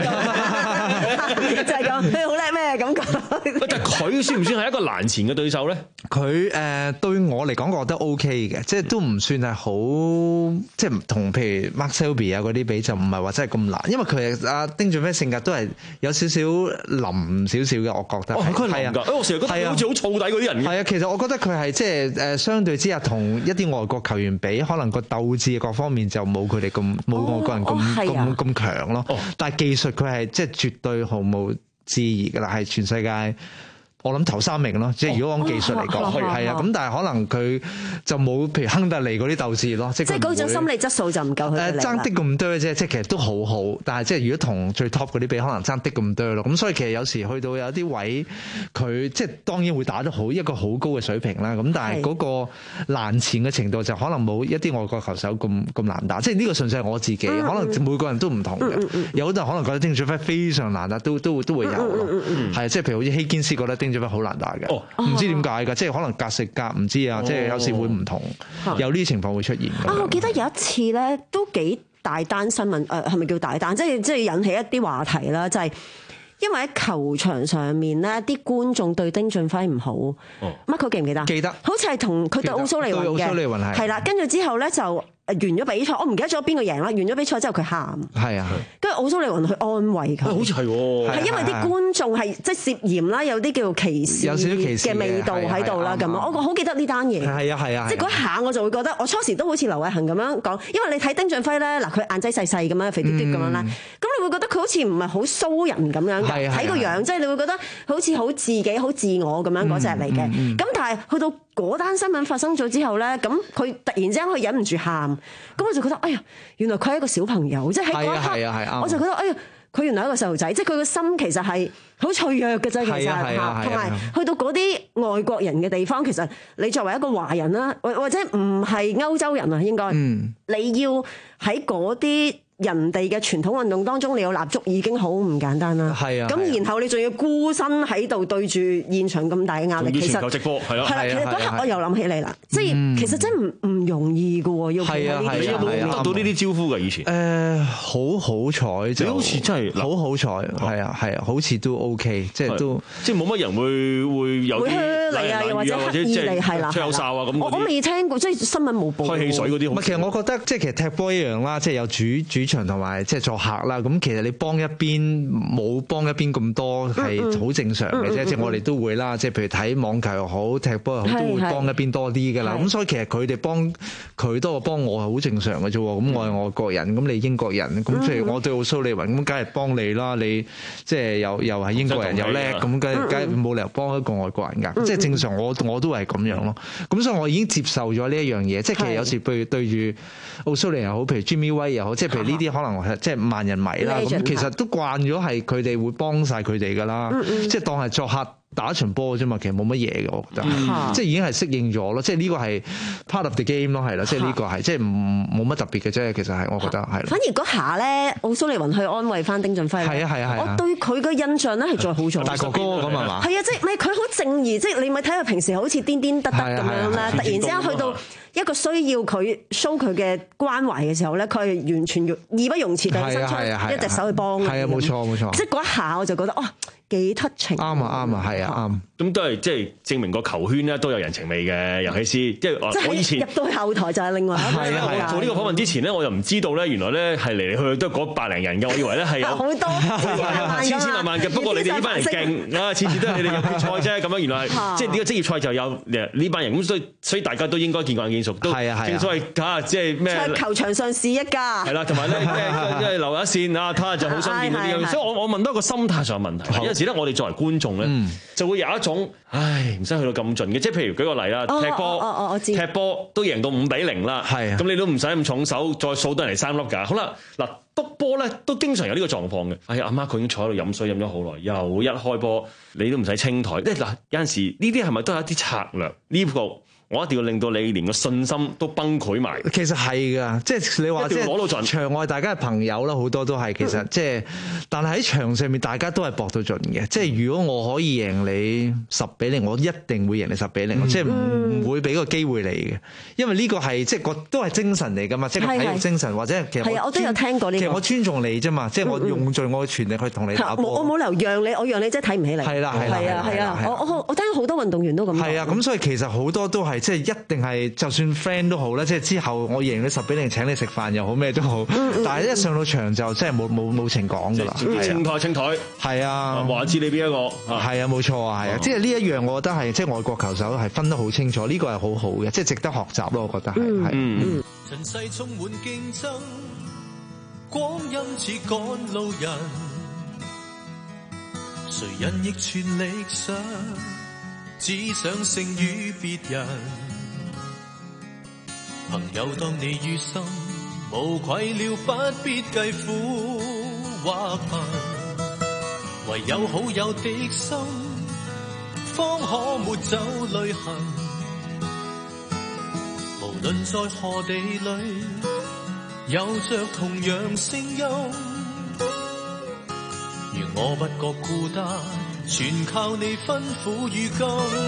就係咁，你好叻咩感覺？ 但係佢算唔算係一個難纏嘅對手咧？ 佢誒對我嚟講，我覺得 O K 嘅，即係都唔算係好，即係同譬如 Mark Selby 啊嗰啲比就唔係話真係咁難，因為佢係阿丁俊暉性格都係有少少腍少少嘅，我覺得。 哦，佢係腍㗎，誒我成日覺得好似好燥底嗰啲人。 係啊，其實我覺得佢係即係誒相對之下同一啲外國球員比，可能個鬥志各方面就冇佢哋咁冇外國人咁咁咁強咯。但係技術佢係即係絕對毫無質疑㗎啦，係全世界。我諗頭三名咯，即係如果講技術嚟講，係啊，咁但係可能佢就冇譬如亨特利嗰啲鬥志咯，即係嗰種心理質素就唔夠佢哋啦。 誒爭啲咁多啫，即係其實都好好，但係即係如果同最 top 嗰啲比，可能爭啲咁多咯。咁所以其實有時去到有啲位，佢即係當然會打得好一個好高嘅水平啦。咁但係嗰個難纏嘅程度就可能冇一啲外國球手咁咁難打。即係呢個純粹係我自己，可能每個人都唔同嘅。有好多人可能覺得丁俊暉非常難打，都都都會有咯。係即係譬如好似希堅斯覺得丁俊暉好難打嘅，唔知點解㗎，即係可能格食格唔知啊，即係有時會唔同，有呢啲情況會出現。 啊，我記得有一次咧，都幾大單新聞，誒係咪叫大單？即係即係引起一啲話題啦，就係因為喺球場上面咧，啲觀眾對丁俊暉唔好。Marco記唔記得？記得，好似係同佢對奧蘇利雲嘅，係啦，跟住之後咧就。完咗比賽，我唔記得咗邊個贏啦。完咗比賽之後，佢喊，係啊，跟住奧蘇利雲去安慰佢， 好似係， 係因為啲觀眾係即係涉嫌啦，有啲叫歧視，有少少歧視嘅味道喺度啦。咁我我好記得呢單嘢，係啊係啊，即係嗰一下我就會覺得，我初時都好似劉偉恒咁樣講，因為你睇丁俊暉咧，嗱佢眼仔細細咁樣，肥嘟嘟咁樣啦，咁你會覺得佢好似唔係好騷人咁樣嘅，睇個樣，即係你會覺得好似好自己、好自我咁樣嗰隻嚟嘅。咁但係去到嗰單新聞發生咗之後咧，咁佢突然之間佢忍唔住喊，咁我就覺得，哎呀，原來佢係一個小朋友，即係喺嗰一刻，我就覺得，哎呀，佢原來係一個細路仔，即係佢個心其實係好脆弱嘅啫，其實嚇，同埋去到嗰啲外國人嘅地方，其實你作為一個華人啦，或或者唔係歐洲人啊，應該，嗯、你要喺嗰啲人哋嘅傳統運動當中，你有立足已經好唔簡單啦。係啊，咁然後你仲要孤身喺度對住現場咁大嘅壓力，其實直播係咯，係啦。其實嗰刻我又諗起你啦，即係其實真唔唔唔容易㗎喎，要係啊， 你有冇得到呢啲招呼㗎？以前誒好好彩，就你好似真係好好彩，係啊係啊，好似都 OK， 即係都即係冇乜人會會有啲嚟啊，又或者刻意嚟係啦， 吹口哨啊咁。 我我未聽過，即係新聞冇報。 開汽水嗰啲。 唔係，其實我覺得即係其實踢波一樣啦，即係有主主場同埋即係作客啦。咁其實你幫一邊冇幫一邊咁多係好正常嘅啫。即係我哋都會啦，即係譬如睇網球又好，踢波又好，都會幫一邊多啲㗎啦。咁所以其實佢哋幫佢多過幫我係好正常嘅啫。咁我係外國人，咁你英國人，咁譬如我對奧蘇利雲咁，梗係幫你啦。你即係又又係英國人又叻，咁梗梗係冇理由幫一個外國人㗎。即係正常，我我都係咁樣咯。咁所以我已經接受咗呢一樣嘢。即係其實有時譬如對住奧蘇利又好，譬如 Jimmy Way 又好，即係譬如呢啲可能係即係萬人迷啦。咁其實都慣咗係佢哋會幫晒佢哋㗎啦。即係當係作客打一場波啫嘛，其實冇乜嘢嘅，我覺得，嗯、即係已經係適應咗咯。即係呢個係 part of the game 咯，係啦。即係呢個係即係唔冇乜特別嘅啫。其實係我覺得係。反而嗰下咧，奧蘇利雲去安慰翻丁俊暉。 係啊係啊係啊！ 我對佢嘅印象咧係再好咗。 大哥哥咁係嘛？ 係啊，即係咪佢好正義？即係你咪睇佢平時好似癲癲得得咁樣啦，突然之間去到一個需要佢 show 佢嘅關懷嘅時候咧，佢係完全義不容辭地伸出一隻手去幫。 係啊，冇錯冇錯。 即係嗰一下我就覺得哦。幾touching， 啱啊啱啊，係啊啱。 咁都係即係證明個球圈咧都有人情味嘅，尤其是即係我以前入到去後台就係另外一個。 係啊，做呢個訪問之前咧，我又唔知道咧，原來咧係嚟嚟去去都係嗰百零人嘅，我以為咧係有好多千千萬萬嘅。不過你哋呢班人勁啊，次次都係你哋入決賽啫。咁樣原來係即係呢個職業賽就有呢班人咁，所以所以大家都應該見慣見熟，都正所謂嚇即係咩？ 球場上是一家。係啦，同埋咧即係留一線啊，睇下就好身邊嗰啲。所以我我問到一個心態上嘅問題，有陣時咧我哋作為觀眾咧，就會有一種唉，唔使去到咁盡嘅，即係譬如舉個例啦，踢波，踢波都贏到五比零啦，咁你都唔使咁重手，再掃得嚟三粒㗎。好啦，嗱，督波咧都經常有呢個狀況嘅。哎呀，阿媽佢已經坐喺度飲水飲咗好耐，又一開波，你都唔使清台。即係嗱，有陣時呢啲係咪都係一啲策略？呢個我一定要令到你連個信心都崩潰埋。 其實係㗎，即係你話即係攞到盡場外大家係朋友啦，好多都係其實即係，但係喺場上面大家都係搏到盡嘅。即係如果我可以贏你十比零，我一定會贏你十比零，即係唔會俾個機會你嘅。因為呢個係即係個都係精神嚟㗎嘛，即係體育精神或者其實係啊，我都有聽過呢個。 其實我尊重你啫嘛，即係我用盡我嘅全力去同你打波。 我冇理由讓你，我讓你即係睇唔起你。 係啦係啦係啊係啊！我我我聽好多運動員都咁講。 係啊，咁所以其實好多都係即係一定係。就算 friend 都好啦，即係之後我贏你十比零請你食飯又好咩都好，但係一上到場就真係冇冇冇情講㗎啦。 清台清台， 係啊， 話知你邊一個？ 係啊，冇錯啊，係啊，即係呢一樣，我覺得係即係外國球手係分得好清楚，呢個係好好嘅，即係值得學習咯，我覺得係係。嗯。 塵世充滿競爭，光陰似趕路人，誰人亦全力想。只想勝於別人，朋友當你於心，無愧了不必計苦或貧，唯有好友的心，方可抹走淚痕。無論在何地裏，有着同樣聲音，如我不覺孤單，全靠你吩咐與金，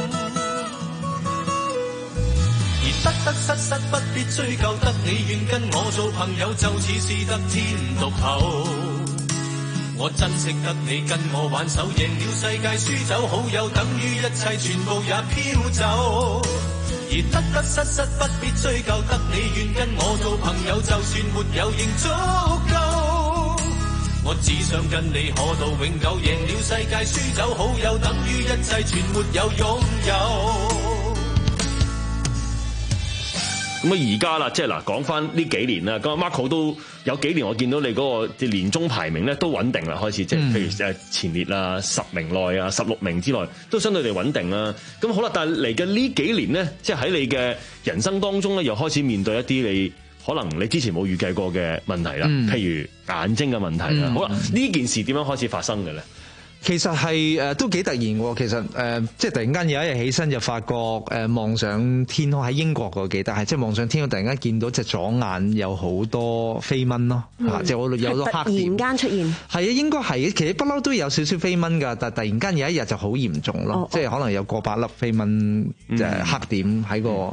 而得得失失不必追究，得你願跟我做朋友，就似是得天獨厚。我珍惜得你跟我挽手，贏了世界輸走好友，等於一切全部也飄走。而得得失失不必追究，得你願跟我做朋友，就算沒有仍足夠。我只想跟你可到永久，贏了世界輸走好友，等於一切全沒有擁有。 咁啊而家啦，即係嗱講翻呢幾年啦，咁 Marco 都有幾年我見到你嗰個年終排名咧都穩定啦，開始即係譬如誒前列啊、十名內啊、十六名之內都相對地穩定啦。咁好啦，但係嚟嘅呢幾年咧，即係喺你嘅人生當中咧，又開始面對一啲你可能你之前冇預計過嘅問題啦，嗯、譬如眼睛嘅問題啦。嗯、好啦，呢件事點樣開始發生嘅咧？ 其實係誒都幾突然喎，其實誒、呃、即係突然間有一日起身就發覺誒望上天空喺英國我記得係即係望上天空突然間見到隻左眼有好多飛蚊咯，嚇、嗯！即係我有咗黑點。 突然間出現。係啊， 應該係其實不嬲都有少少飛蚊㗎，但係突然間有一日就好嚴重咯，哦、即係可能有過百粒飛蚊誒黑點喺個。嗯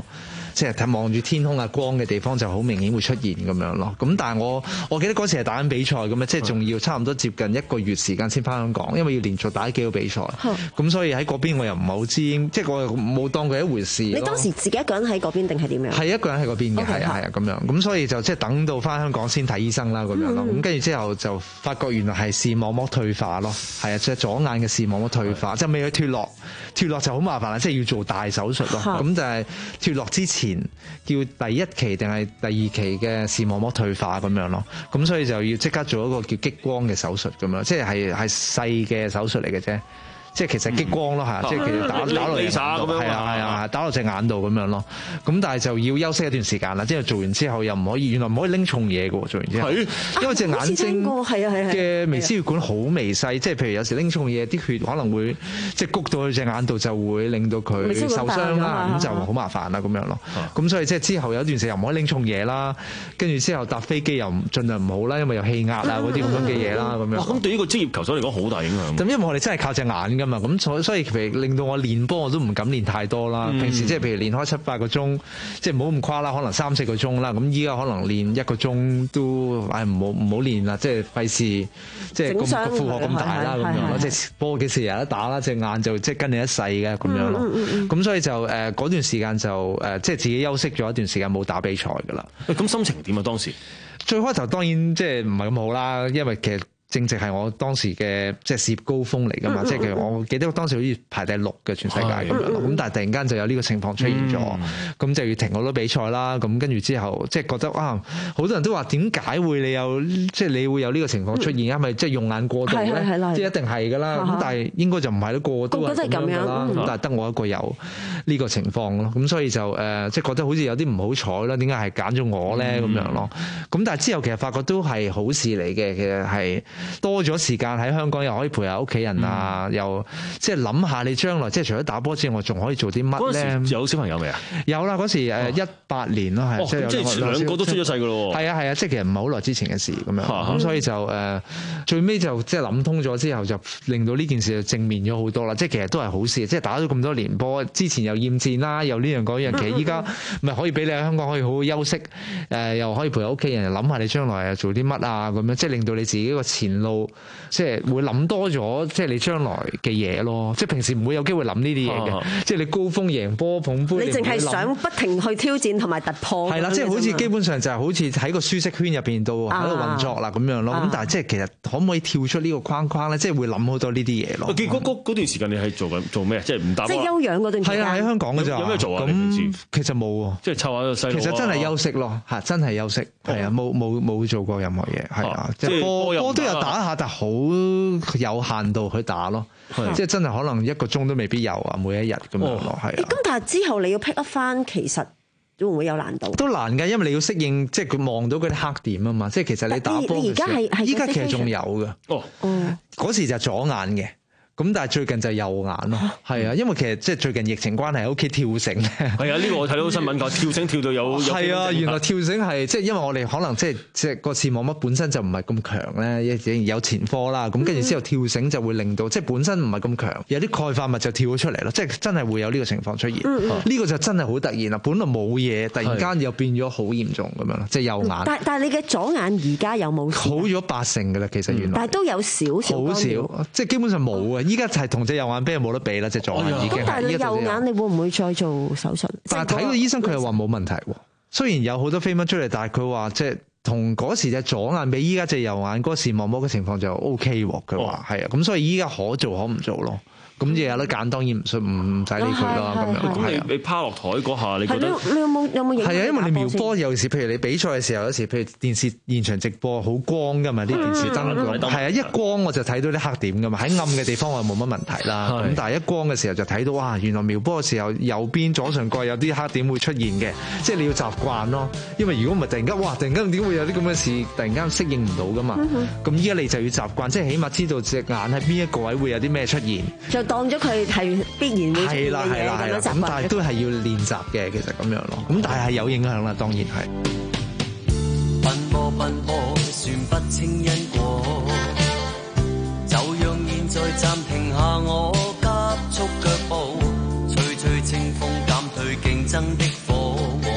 即係睇望住天空啊光嘅地方就好明顯會出現咁樣咯。咁但係我我記得嗰時係打緊比賽咁啊，即係仲要差唔多接近一個月時間先翻香港，因為要連續打幾個比賽。咁所以喺嗰邊我又唔係好知，即係我又冇當佢一回事。 你當時自己一個人喺嗰邊定係點樣？ 係一個人喺嗰邊嘅，係啊係啊咁樣。咁所以就即係等到翻香港先睇醫生啦咁樣咯。咁跟住之後就發覺原來係視網膜退化咯，係啊，即係左眼嘅視網膜退化，即係未去脫落，脫落就好麻煩啦，即係要做大手術咯。咁就係脫落之前叫第一期定係第二期嘅視網膜退化咁樣咯。咁所以就要即刻做一個叫激光嘅手術咁樣，即係係係細嘅手術嚟嘅啫。即係其實激光咯嚇，即係其實打打落隻眼度，係啊係啊，打落隻眼度咁樣咯。咁但係就要休息一段時間啦。即係做完之後又唔可以，原來唔可以拎重嘢嘅喎。做完之後，因為隻眼睛嘅微絲血管好微細，即係譬如有時拎重嘢，啲血可能會即係谷到去隻眼度，就會令到佢受傷啦。咁就好麻煩啦咁樣咯。咁所以即係之後有一段時間又唔可以拎重嘢啦。跟住之後搭飛機又盡量唔好啦，因為有氣壓啊嗰啲咁樣嘅嘢啦咁樣。哇！ 咁對呢個職業球手嚟講好大影響。 咁因為我哋真係靠隻眼。咁所所以譬如令到我練波我都唔敢練太多啦。平時即係譬如練開七八個鐘，即係唔好咁誇啦，可能三四個鐘啦。咁依家可能練一個鐘都，唉唔好唔好練啦，即係費事即係咁負荷咁大啦咁樣咯。即係波幾時有得打啦，隻眼就即係跟你一世嘅咁樣咯。咁所以就誒嗰段時間就誒即係自己休息咗一段時間冇打比賽㗎啦。 咁心情點啊？當時最開頭當然即係唔係咁好啦，因為其實正值係我當時嘅即係事業高峰嚟㗎嘛，即係其實我記得我當時好似排第六嘅全世界咁樣咯。咁但係突然間就有呢個情況出現咗，咁、嗯、就要停好多比賽啦。咁跟住之後，即係覺得啊，好多人都話點解會你有即係你會有呢個情況出現？因為即係用眼過度咧，即係一定係㗎啦。咁但係應該就唔係咯，個個都係咁樣㗎啦。咁但係得我一個有呢個情況咯。咁所以就誒，即係覺得好似有啲唔好彩啦。點解係揀咗我咧？咁樣咯。咁但係之後其實發覺都係好事嚟嘅，其實係。多咗時間喺香港，又可以陪下屋企人啊，嗯、又即係諗下你將來，即係除咗打波之外，仲可以做啲乜咧？ 嗰時有小朋友未啊？ 有啦，嗰時誒一八年咯，係、哦、即係即係兩個都出咗世噶咯。 係啊係啊，即係其實唔係好耐之前嘅事咁樣，咁、啊、所以就誒、呃、最尾就即係諗通咗之後，就令到呢件事就正面咗好多啦。即係其實都係好事，即係打咗咁多年波，之前又厭戰啦，又呢樣嗰樣，其實依家咪可以俾你喺香港可以好好休息，誒、呃、又可以陪下屋企人，諗下你將來做啲乜啊咁樣，即係令到你自己個前路。即係會諗多咗，即係你將來嘅嘢咯。即係平時唔會有機會諗呢啲嘢嘅。即係你高峰贏波捧杯， 你淨係想不停去挑戰同埋突破。 係啦，即係好似基本上就係好似喺個舒適圈入邊度喺度運作啦咁樣咯。咁但係即係其實可唔可以跳出呢個框框咧？即係會諗好多呢啲嘢咯。 結果嗰嗰段時間你係做緊做咩？即係唔打波。 即係休養嗰段時間。 係啊，喺香港嘅咋。 有咩做啊？ 咁其實冇喎。 即係湊下個細路。 其實真係休息咯，嚇真係休息。係啊，冇冇冇做過任何嘢。係啊，即係波波都有打下，但係好有限度去打咯，即係真係可能一個鐘都未必有啊，每一日咁樣咯，係啊。 咁但係之後你要 pick up 翻，其實會唔會有難度？ 都難㗎，因為你要適應，即係佢望到嗰啲黑點啊嘛。即係其實你打波嘅時候，依家其實仲有㗎。哦，嗰時就係左眼嘅。咁但係最近就係右眼咯，係啊，因為其實即係最近疫情關係喺屋企跳繩。 係啊，呢個我睇到新聞講跳繩跳到有。 係啊，原來跳繩係即係因為我哋可能即係即係個視網膜本身就唔係咁強咧，仍然有前科啦。咁跟住之後跳繩就會令到即係本身唔係咁強，有啲鈣化物就跳咗出嚟咯，即係真係會有呢個情況出現。呢個就真係好突然啦，本來冇嘢，突然間又變咗好嚴重咁樣咯，即係右眼。 但但係你嘅左眼而家有冇？ 好咗八成㗎啦，其實原來。 但係都有少少。好少， 即係基本上冇啊！依家就係同隻右眼比冇得比啦，隻左眼已經。 咁但係你右眼你會唔會再做手術？ 但係睇個醫生佢又話冇問題喎。雖然有好多飛蚊出嚟，但係佢話即係同嗰時隻左眼比，依家隻右眼嗰個視網膜嘅情況就 O K 喎。佢話係啊，咁所以依家可做可唔做咯。咁亦有得揀，當然唔唔唔使理佢啦。咁樣咁你你趴落台嗰下，你覺得你有冇有冇影？ 係啊，因為你瞄波有時，譬如你比賽嘅時候，有時譬如電視現場直播好光㗎嘛，啲電視燈係啊，一光我就睇到啲黑點㗎嘛。喺暗嘅地方我冇乜問題啦。咁但係一光嘅時候就睇到哇，原來瞄波嘅時候右邊左上角有啲黑點會出現嘅，即係你要習慣咯。因為如果唔係突然間哇，突然間點會有啲咁嘅事，突然間適應唔到㗎嘛。咁依家你就要習慣，即係起碼知道隻眼喺邊一個位會有啲咩出現。 當咗佢係必然會出現嘅嘢咁樣習慣， 咁但係都係要練習嘅，其實咁樣咯。咁但係係有影響啦，當然係。 奔波奔波，算不清因果，就讓現在暫停下我急速腳步，吹吹清風減退競爭的火。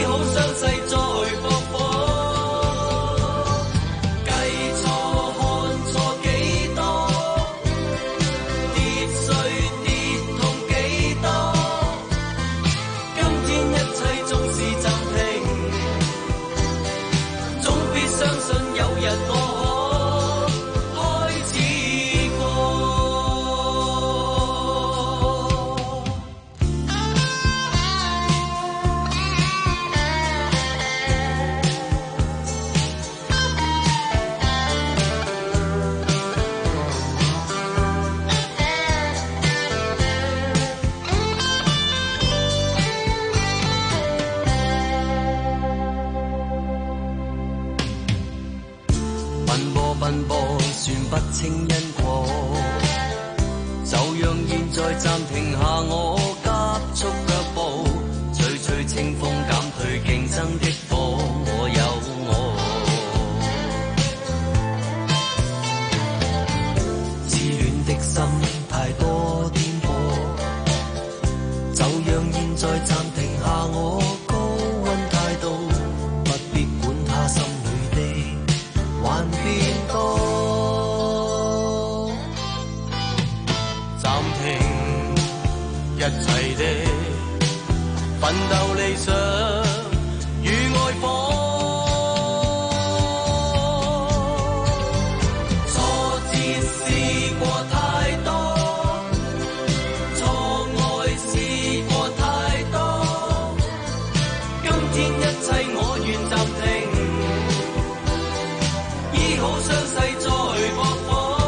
好傷勢再駁火。計錯看錯幾多，跌碎跌痛幾多，今天一切縱是暫停，總必相信有日我可開始過。奔波奔波算不清因果，就讓現在暫停下我急速腳步，吹吹清風減退競爭的火，我有我。自戀的心太多顛簸，就讓現在暫停下我高溫態度，不必管他心裏的幻變多。暫停一切的奮鬥理想與愛火，挫折試過太多，錯愛試過太多，今天一切我願暫停，醫好傷勢再駁火。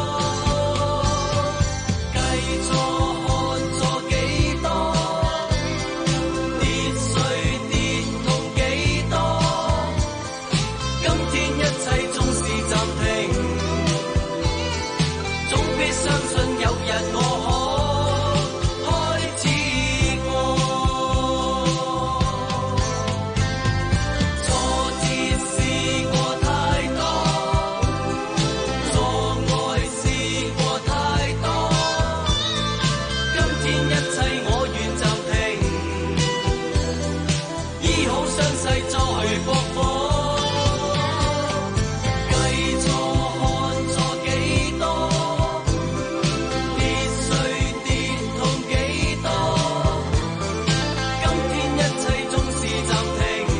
計錯看錯幾多，跌碎跌痛幾多，今天一切縱是暫停，總必相信有日我可開始過。挫折試過太多，錯愛試過太多，今天一切我願暫停，醫好傷勢再駁火。計錯看錯幾多，跌碎跌痛幾多，今天一切縱是暫停，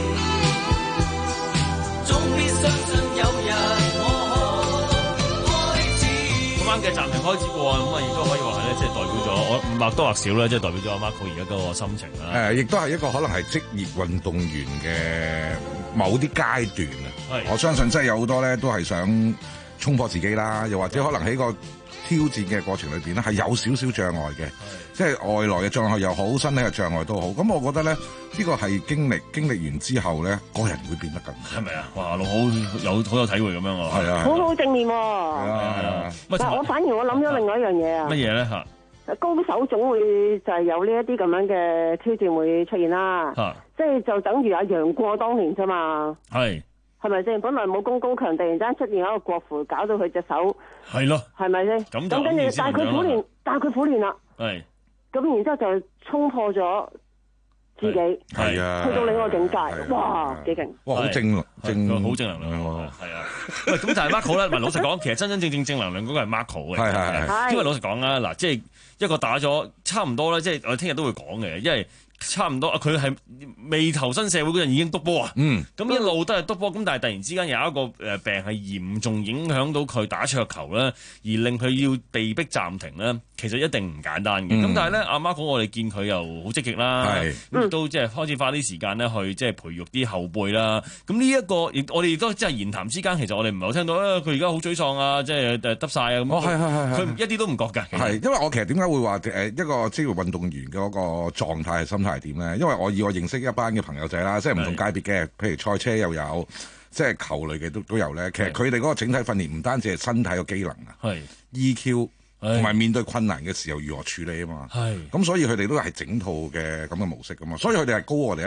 總必相信有日我可開始。 咁啱嘅暫停開始過啊，咁啊亦都可以話係咧，即係代表咗我或多或少咧，即係代表咗阿 Marco 而家嗰個心情啦。 誒，亦都係一個可能係職業運動員嘅某啲階段啊。 係我相信真係有好多咧，都係想衝破自己啦，又或者可能喺個挑戰嘅過程裏邊咧，係有少少障礙嘅，即係外來嘅障礙又好，身體嘅障礙都好。咁我覺得咧，呢個係經歷經歷完之後咧，個人會變得更係咪啊？哇，好有好有體會咁樣喎。 係啊， 好好正面喎。 係啊係啊。 但係我反而我諗咗另外一樣嘢啊。 乜嘢咧嚇？ 高手總會就係有呢一啲咁樣嘅挑戰會出現啦。 嚇。 即係就等於阿楊過當年啫嘛。 係。 係咪先？本來武功高強，突然間出現一個國父，搞到佢隻手係咯， 係咪先？ 咁就咁跟住，但係佢苦練，但係佢苦練啦。 係。 咁然之後就衝破咗自己， 係啊， 去到另一個境界，哇，幾勁！ 哇，好正正， 好正能量喎，係啊。喂，咁就係 Marco 啦。唔係老實講，其實真真正正正能量嗰個係 Marco 嘅。 係係係。 因為老實講啦，嗱，即係一個打咗差唔多咧，即係我聽日都會講嘅，因為。差唔多啊！佢係未投身社會嗰陣已經督波啊！嗯，咁一路都係督波，咁但係突然之間有一個誒病係嚴重影響到佢打桌球咧，而令佢要被逼暫停咧，其實一定唔簡單嘅。咁、嗯、但係咧，阿 Marco 我哋見佢又好積極啦，咁亦都即係開始花啲時間咧去即係培育啲後輩啦。咁呢一個，我哋亦都即係言談之間，其實我哋唔係好聽到啊！佢而家好沮喪啊，即係誒得曬啊！咁， 哦係係係， 佢一啲都唔覺㗎。 係因為我其實點解會話誒一個職業運動員嘅嗰個狀態係心態係點咧？因為我以我認識一班嘅朋友仔啦，即係唔同界別嘅，譬如賽車又有，即係球類嘅都都有咧。其實佢哋嗰個整體訓練唔單止係身體嘅機能啊，係 E Q 同埋面對困難嘅時候如何處理啊嘛。係咁，所以佢哋都係整套嘅咁嘅模式噶嘛。所以佢哋係高我哋一籌嘅係。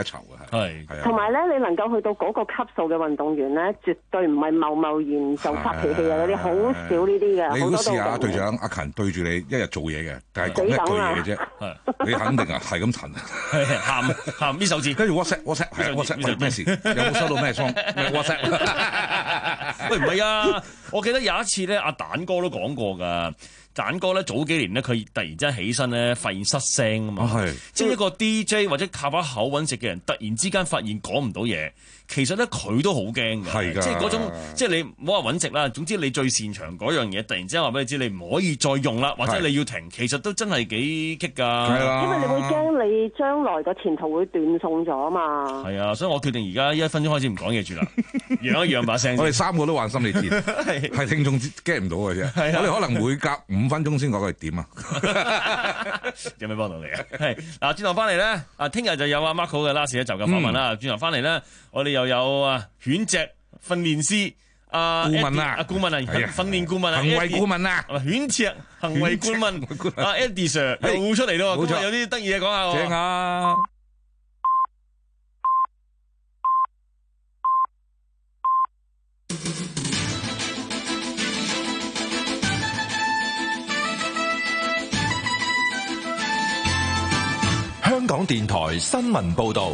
係係啊。 同埋咧，你能夠去到嗰個級數嘅運動員咧，絕對唔係貿貿然就發脾氣啊！嗰啲好少呢啲嘅， 你好多都如果試下咁隊長阿勤對住你一日做嘢嘅，但係講一句嘢嘅啫，你肯定啊係咁騰， 喊喊搣手指， 跟住 WhatsApp WhatsApp 係 WhatsApp 喂咩事？有冇收到咩倉？咩 WhatsApp？ 喂唔係啊！我記得有一次咧，阿蛋哥都講過㗎。蛋哥咧早幾年咧，佢突然之間起身咧，發現失聲啊嘛， 哦、 即係一個 D J 或者靠把口揾食嘅人，突然之間發現講唔到嘢，其實咧佢都好驚嘅，即係嗰種即係你唔好話揾食啦，總之你最擅長嗰樣嘢，突然之間話俾你知你唔可以再用啦，或者你要停，其實都真係幾棘㗎， 因為你會驚你將來個前途會斷送咗啊嘛。 係啊，所以我決定而家一分鐘開始唔講嘢住啦，讓一讓把聲。 我哋三個都玩心理戰，係聽眾 get 唔到嘅啫，我哋可能每隔五五分鐘先講佢點啊？ 有咩幫到你啊？係嗱，轉頭翻嚟咧，啊，聽日就有阿 Marco 嘅 last 一集嘅訪問啦。轉頭翻嚟咧，我哋又有啊犬隻訓練師啊顧問啊， 阿顧問啊，訓練顧問啊， 行為顧問啊， 犬隻行為顧問啊 Eddie Sir 又出嚟咯，咁啊有啲得意嘢講下喎。 正啊！ 香港電台新聞報導，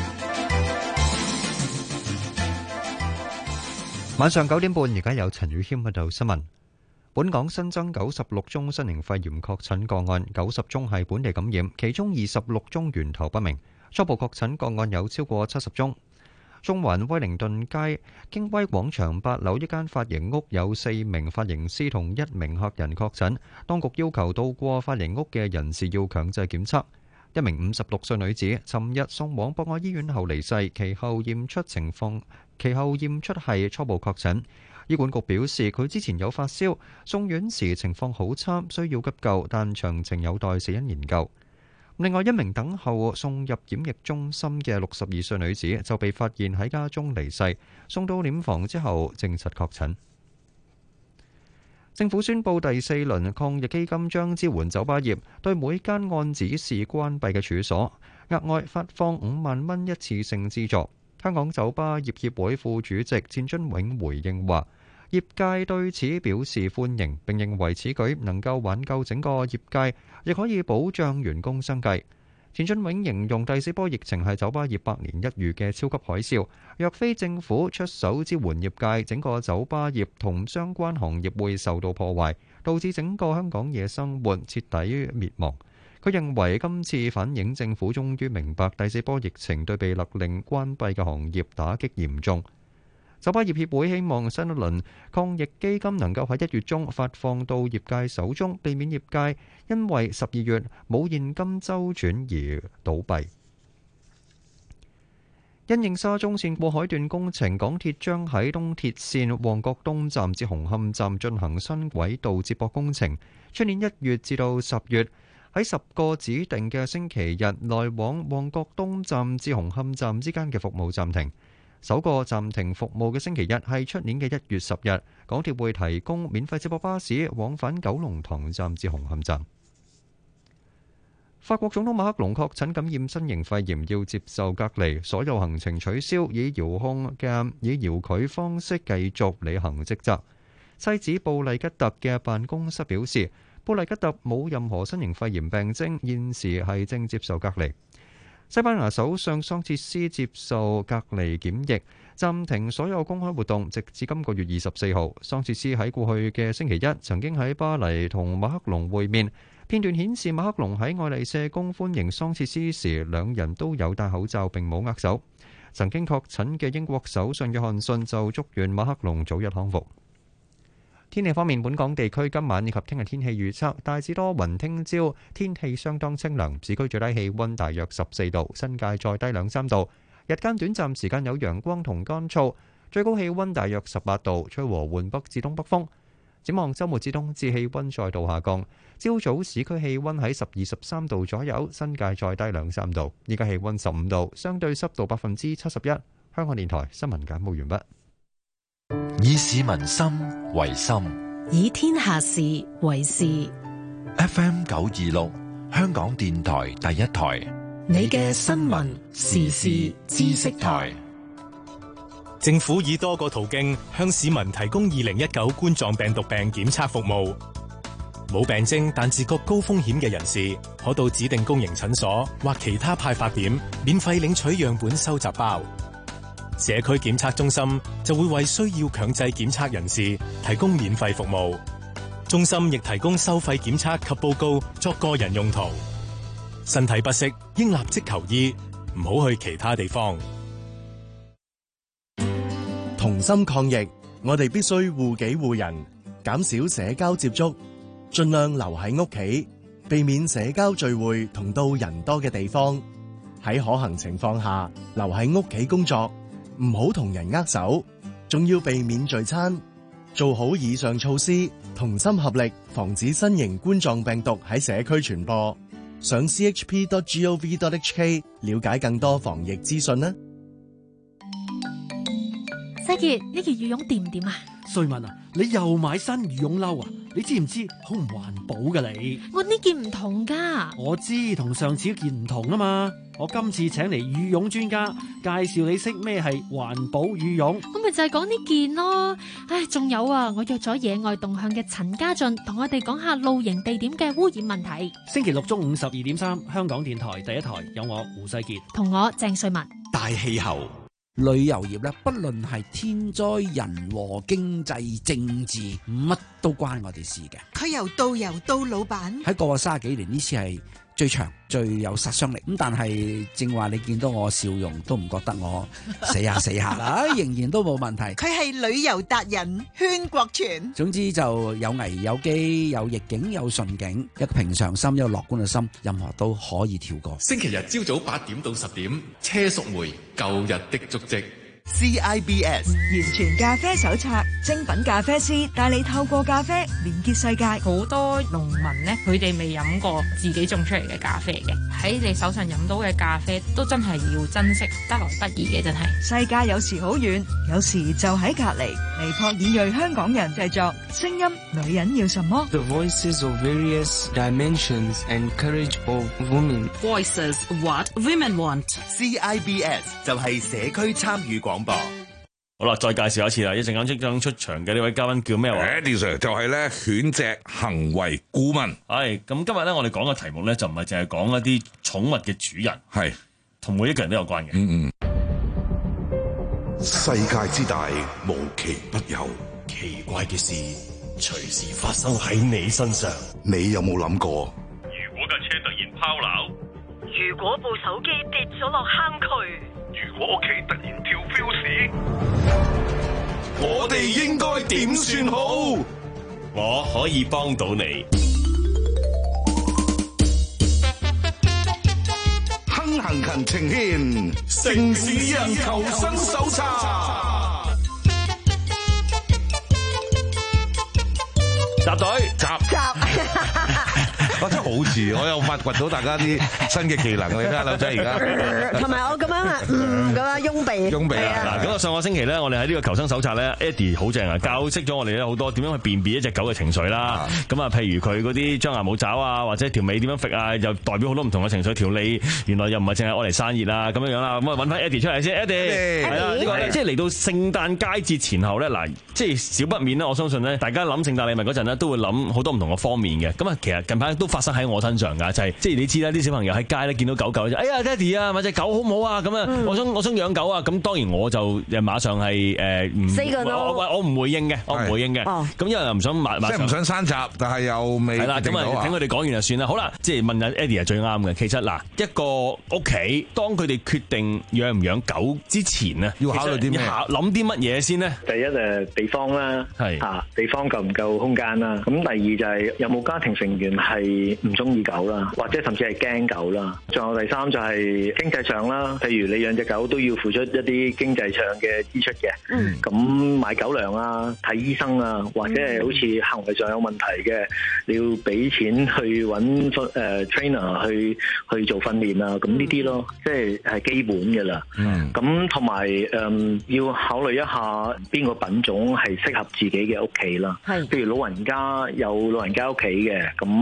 晚上九點半，而家有陳宇謙喺度新聞。本港新增九十六宗新型肺炎確診個案，九十宗係本地感染，其中二十六宗源頭不明。初步確診個案有超過七十宗。中環威靈頓街京威廣場八樓一間髮型屋有四名髮型師同一名客人確診，當局要求到過髮型屋嘅人士要強制檢測。一名五十六歲女子尋日送往博愛醫院後離世，其後驗出情況，其後驗出係初步確診。醫管局表示，佢之前有發燒，送院時情況好差，需要急救，但詳情有待死因研究。另外一名等候送入檢疫中心嘅六十二歲女子就被發現喺家中離世，送到殮房之後證實確診。政府宣布第四輪抗疫基金將支援酒吧業，對每間按指示關閉嘅處所，額外發放五萬蚊一次性資助。香港酒吧業協會副主席戰津永回應話，業界對此表示歡迎，並認為此舉能夠挽救整個業界，亦可以保障員工生計。田俊永形容第四波疫情係酒吧業百年一遇嘅超級海嘯，若非政府出手支援業界，整個酒吧業同相關行業會受到破壞，導致整個香港夜生活徹底滅亡。佢認為今次反映政府終於明白第四波疫情對被勒令關閉嘅行業打擊嚴重。酒吧業協會希望新一輪抗疫基金能夠喺一月中發放到業界手中，避免業界因為十二月冇現金周轉而倒閉。因應沙中線過海段工程，港鐵將喺東鐵線旺角東站至紅磡站進行新軌道接駁工程。出年一月至到十月，喺十個指定嘅星期日，來往旺角東站至紅磡站之間嘅服務暫停。首個暫停服務嘅星期日係出年嘅一月十日，港鐵會提供免費接駁巴士往返九龍塘站至紅磡站。法國總統馬克龍確診感染新型肺炎，要接受隔離，所有行程取消，以遙控嘅以遙距方式繼續履行職責。妻子布麗吉特嘅辦公室表示，布麗吉特冇任何新型肺炎病徵，現時係正接受隔離。西班牙首相桑切斯接受隔離檢疫，暫停所有公開活動，直至今個月二十四號。桑切斯喺過去嘅星期一曾經喺巴黎同馬克龍會面，片段顯示馬克龍喺愛麗舍宮歡迎桑切斯時，兩人都有戴口罩並冇握手。曾經確診嘅英國首相約翰遜就祝願馬克龍早日康復。天氣方面，本港地區今晚以及聽日天氣預測大致多雲，聽朝天氣相當清涼，市區最低氣溫大約十四度，新界再低兩三度。日間短暫時間有陽光同乾燥，最高氣溫大約十八度，吹和緩北至東北風。展望週末至冬至氣溫再度下降，朝早市區氣溫喺十二十三度左右，新界再低兩三度。依家氣溫十五度，相對濕度百分之七十一。香港電台新聞簡報完畢。 以市民心為心， 以天下事為事。 F M 九二六，香港電台第一台， 你嘅新聞時事知識台。 政府以多個途徑向市民提供二零一九冠狀病毒病檢測服務。冇病徵但自覺高風險嘅人士，可到指定公營診所或其他派發點免費領取樣本收集包。社區檢測中心就會為需要強制檢測人士提供免費服務。中心亦提供收費檢測及報告作個人用途。身體不適應立即求醫，唔好去其他地方。 同心抗疫，我哋必須護己護人，減少社交接觸，盡量留喺屋企，避免社交聚會同到人多嘅地方。喺可行情況下，留喺屋企工作，唔好同人握手，仲要避免聚餐。做好以上措施，同心合力，防止新型冠狀病毒喺社區傳播。上 c h p dot gov dot h k 了解更多防疫資訊啦。 世傑，呢件羽絨掂唔掂啊？ 瑞文啊，你又買新羽絨褸啊？你知唔知好唔環保㗎你？ 我呢件唔同噶。 我知，同上次嗰件唔同啊嘛。我今次請嚟羽絨專家介紹你識咩係環保羽絨。 咁咪就係講呢件咯。唉，仲有啊，我約咗野外動向嘅陳家俊同我哋講下露營地點嘅污染問題。 星期六中午十二點三，香港電台第一台有我胡世傑同我鄭瑞文。 大氣候。旅遊業咧，不論係天災人禍、經濟、政治，乜都關我哋事嘅。 佢由導遊到老闆， 喺過去三十幾年，呢次係最長、最有殺傷力。咁但係正話你見到我笑容，都唔覺得我死下死下啦，仍然都冇問題。 佢係旅遊達人禤國全。 總之就有危有機，有逆境有順境，一個平常心，一個樂觀嘅心，任何都可以跳過。 星期日朝早八點到十點，車淑梅舊日的足跡。 C I B S 完全咖啡手冊，精品咖啡師帶你透過咖啡連結世界。 好多農民呢，佢哋未飲過自己種出嚟嘅咖啡嘅，喺你手上飲到嘅咖啡都真係要珍惜，得來不易嘅真係。 世界有時好遠，有時就喺隔離。尼泊爾裔香港人製作，聲音女人要什麼 ？The voices of various dimensions and courage of women. Voices what women want. C I B S 就係社區參與廣播。 好啦，再介紹一次啦，一陣間即將出場嘅呢位嘉賓叫咩話 Eddie Sir 就係咧犬隻行為顧問。 係咁，今日咧我哋講嘅題目咧就唔係淨係講一啲寵物嘅主人， 係同每一個人都有關嘅。 嗯嗯。 世界之大，無奇不有， 奇怪嘅事隨時發生喺你身上。 你有冇諗過？ 如果架車突然拋錨， 如果部手機跌咗落坑渠， 如果屋企突然跳 fuse， 我哋應該點算好？ 我可以幫到你。 亨行勤情牽，城市人求生手冊。 集隊集集，我真係好似，我又發掘到大家啲新嘅技能。你睇下劉仔而家， 同埋我咁樣啊，嗯咁啊，擁鼻， 擁鼻啊！ 嗱，咁啊，上個星期咧，我哋喺呢個求生手冊咧 ，Eddie 好正啊，教識咗我哋咧好多點樣去辨別一隻狗嘅情緒啦。咁啊，譬如佢嗰啲張牙舞爪啊，或者條尾點樣揈啊，又代表好多唔同嘅情緒。條脷原來又唔係淨係愛嚟散熱啊，咁樣樣啦。咁啊，揾翻 Eddie 出嚟先 ，Eddie 係啦，呢個即係嚟到聖誕佳節前後咧，嗱，即係少不免啦。我相信咧，大家諗聖誕禮物嗰陣咧，都會諗好多唔同嘅方面嘅。咁啊，其實近排都發生喺我身上㗎，就係即係你知啦，啲小朋友喺街咧見到狗狗就，哎呀，爹哋啊，買隻狗好唔好啊？咁啊、嗯，我想我想養狗啊。咁當然我就誒馬上係誒唔，我我唔回應嘅，我唔回應嘅。咁因為又唔想馬馬即係唔想山閘，但係又未係啦。咁啊，等佢哋講完就算啦。好啦，即係問下 Eddie 係最啱嘅。其實嗱，一個屋企當佢哋決定養唔養狗之前咧， 要考慮啲咩？ 諗啲乜嘢先呢？ 第一誒地方啦， 係嚇地方夠唔夠空間啦。咁第二就係有冇家庭成員係唔中意狗啦，或者甚至係驚狗啦。仲有第三就係經濟上啦，譬如你養隻狗都要付出一啲經濟上嘅支出嘅。嗯。咁買狗糧啊、睇醫生啊，或者係好似行為上有問題嘅，你要俾錢去揾誒 trainer 去去做訓練啊。咁呢啲咯，即係係基本嘅啦。嗯。咁同埋誒要考慮一下邊個品種係適合自己嘅屋企啦。係。譬如老人家有老人家屋企嘅，咁可能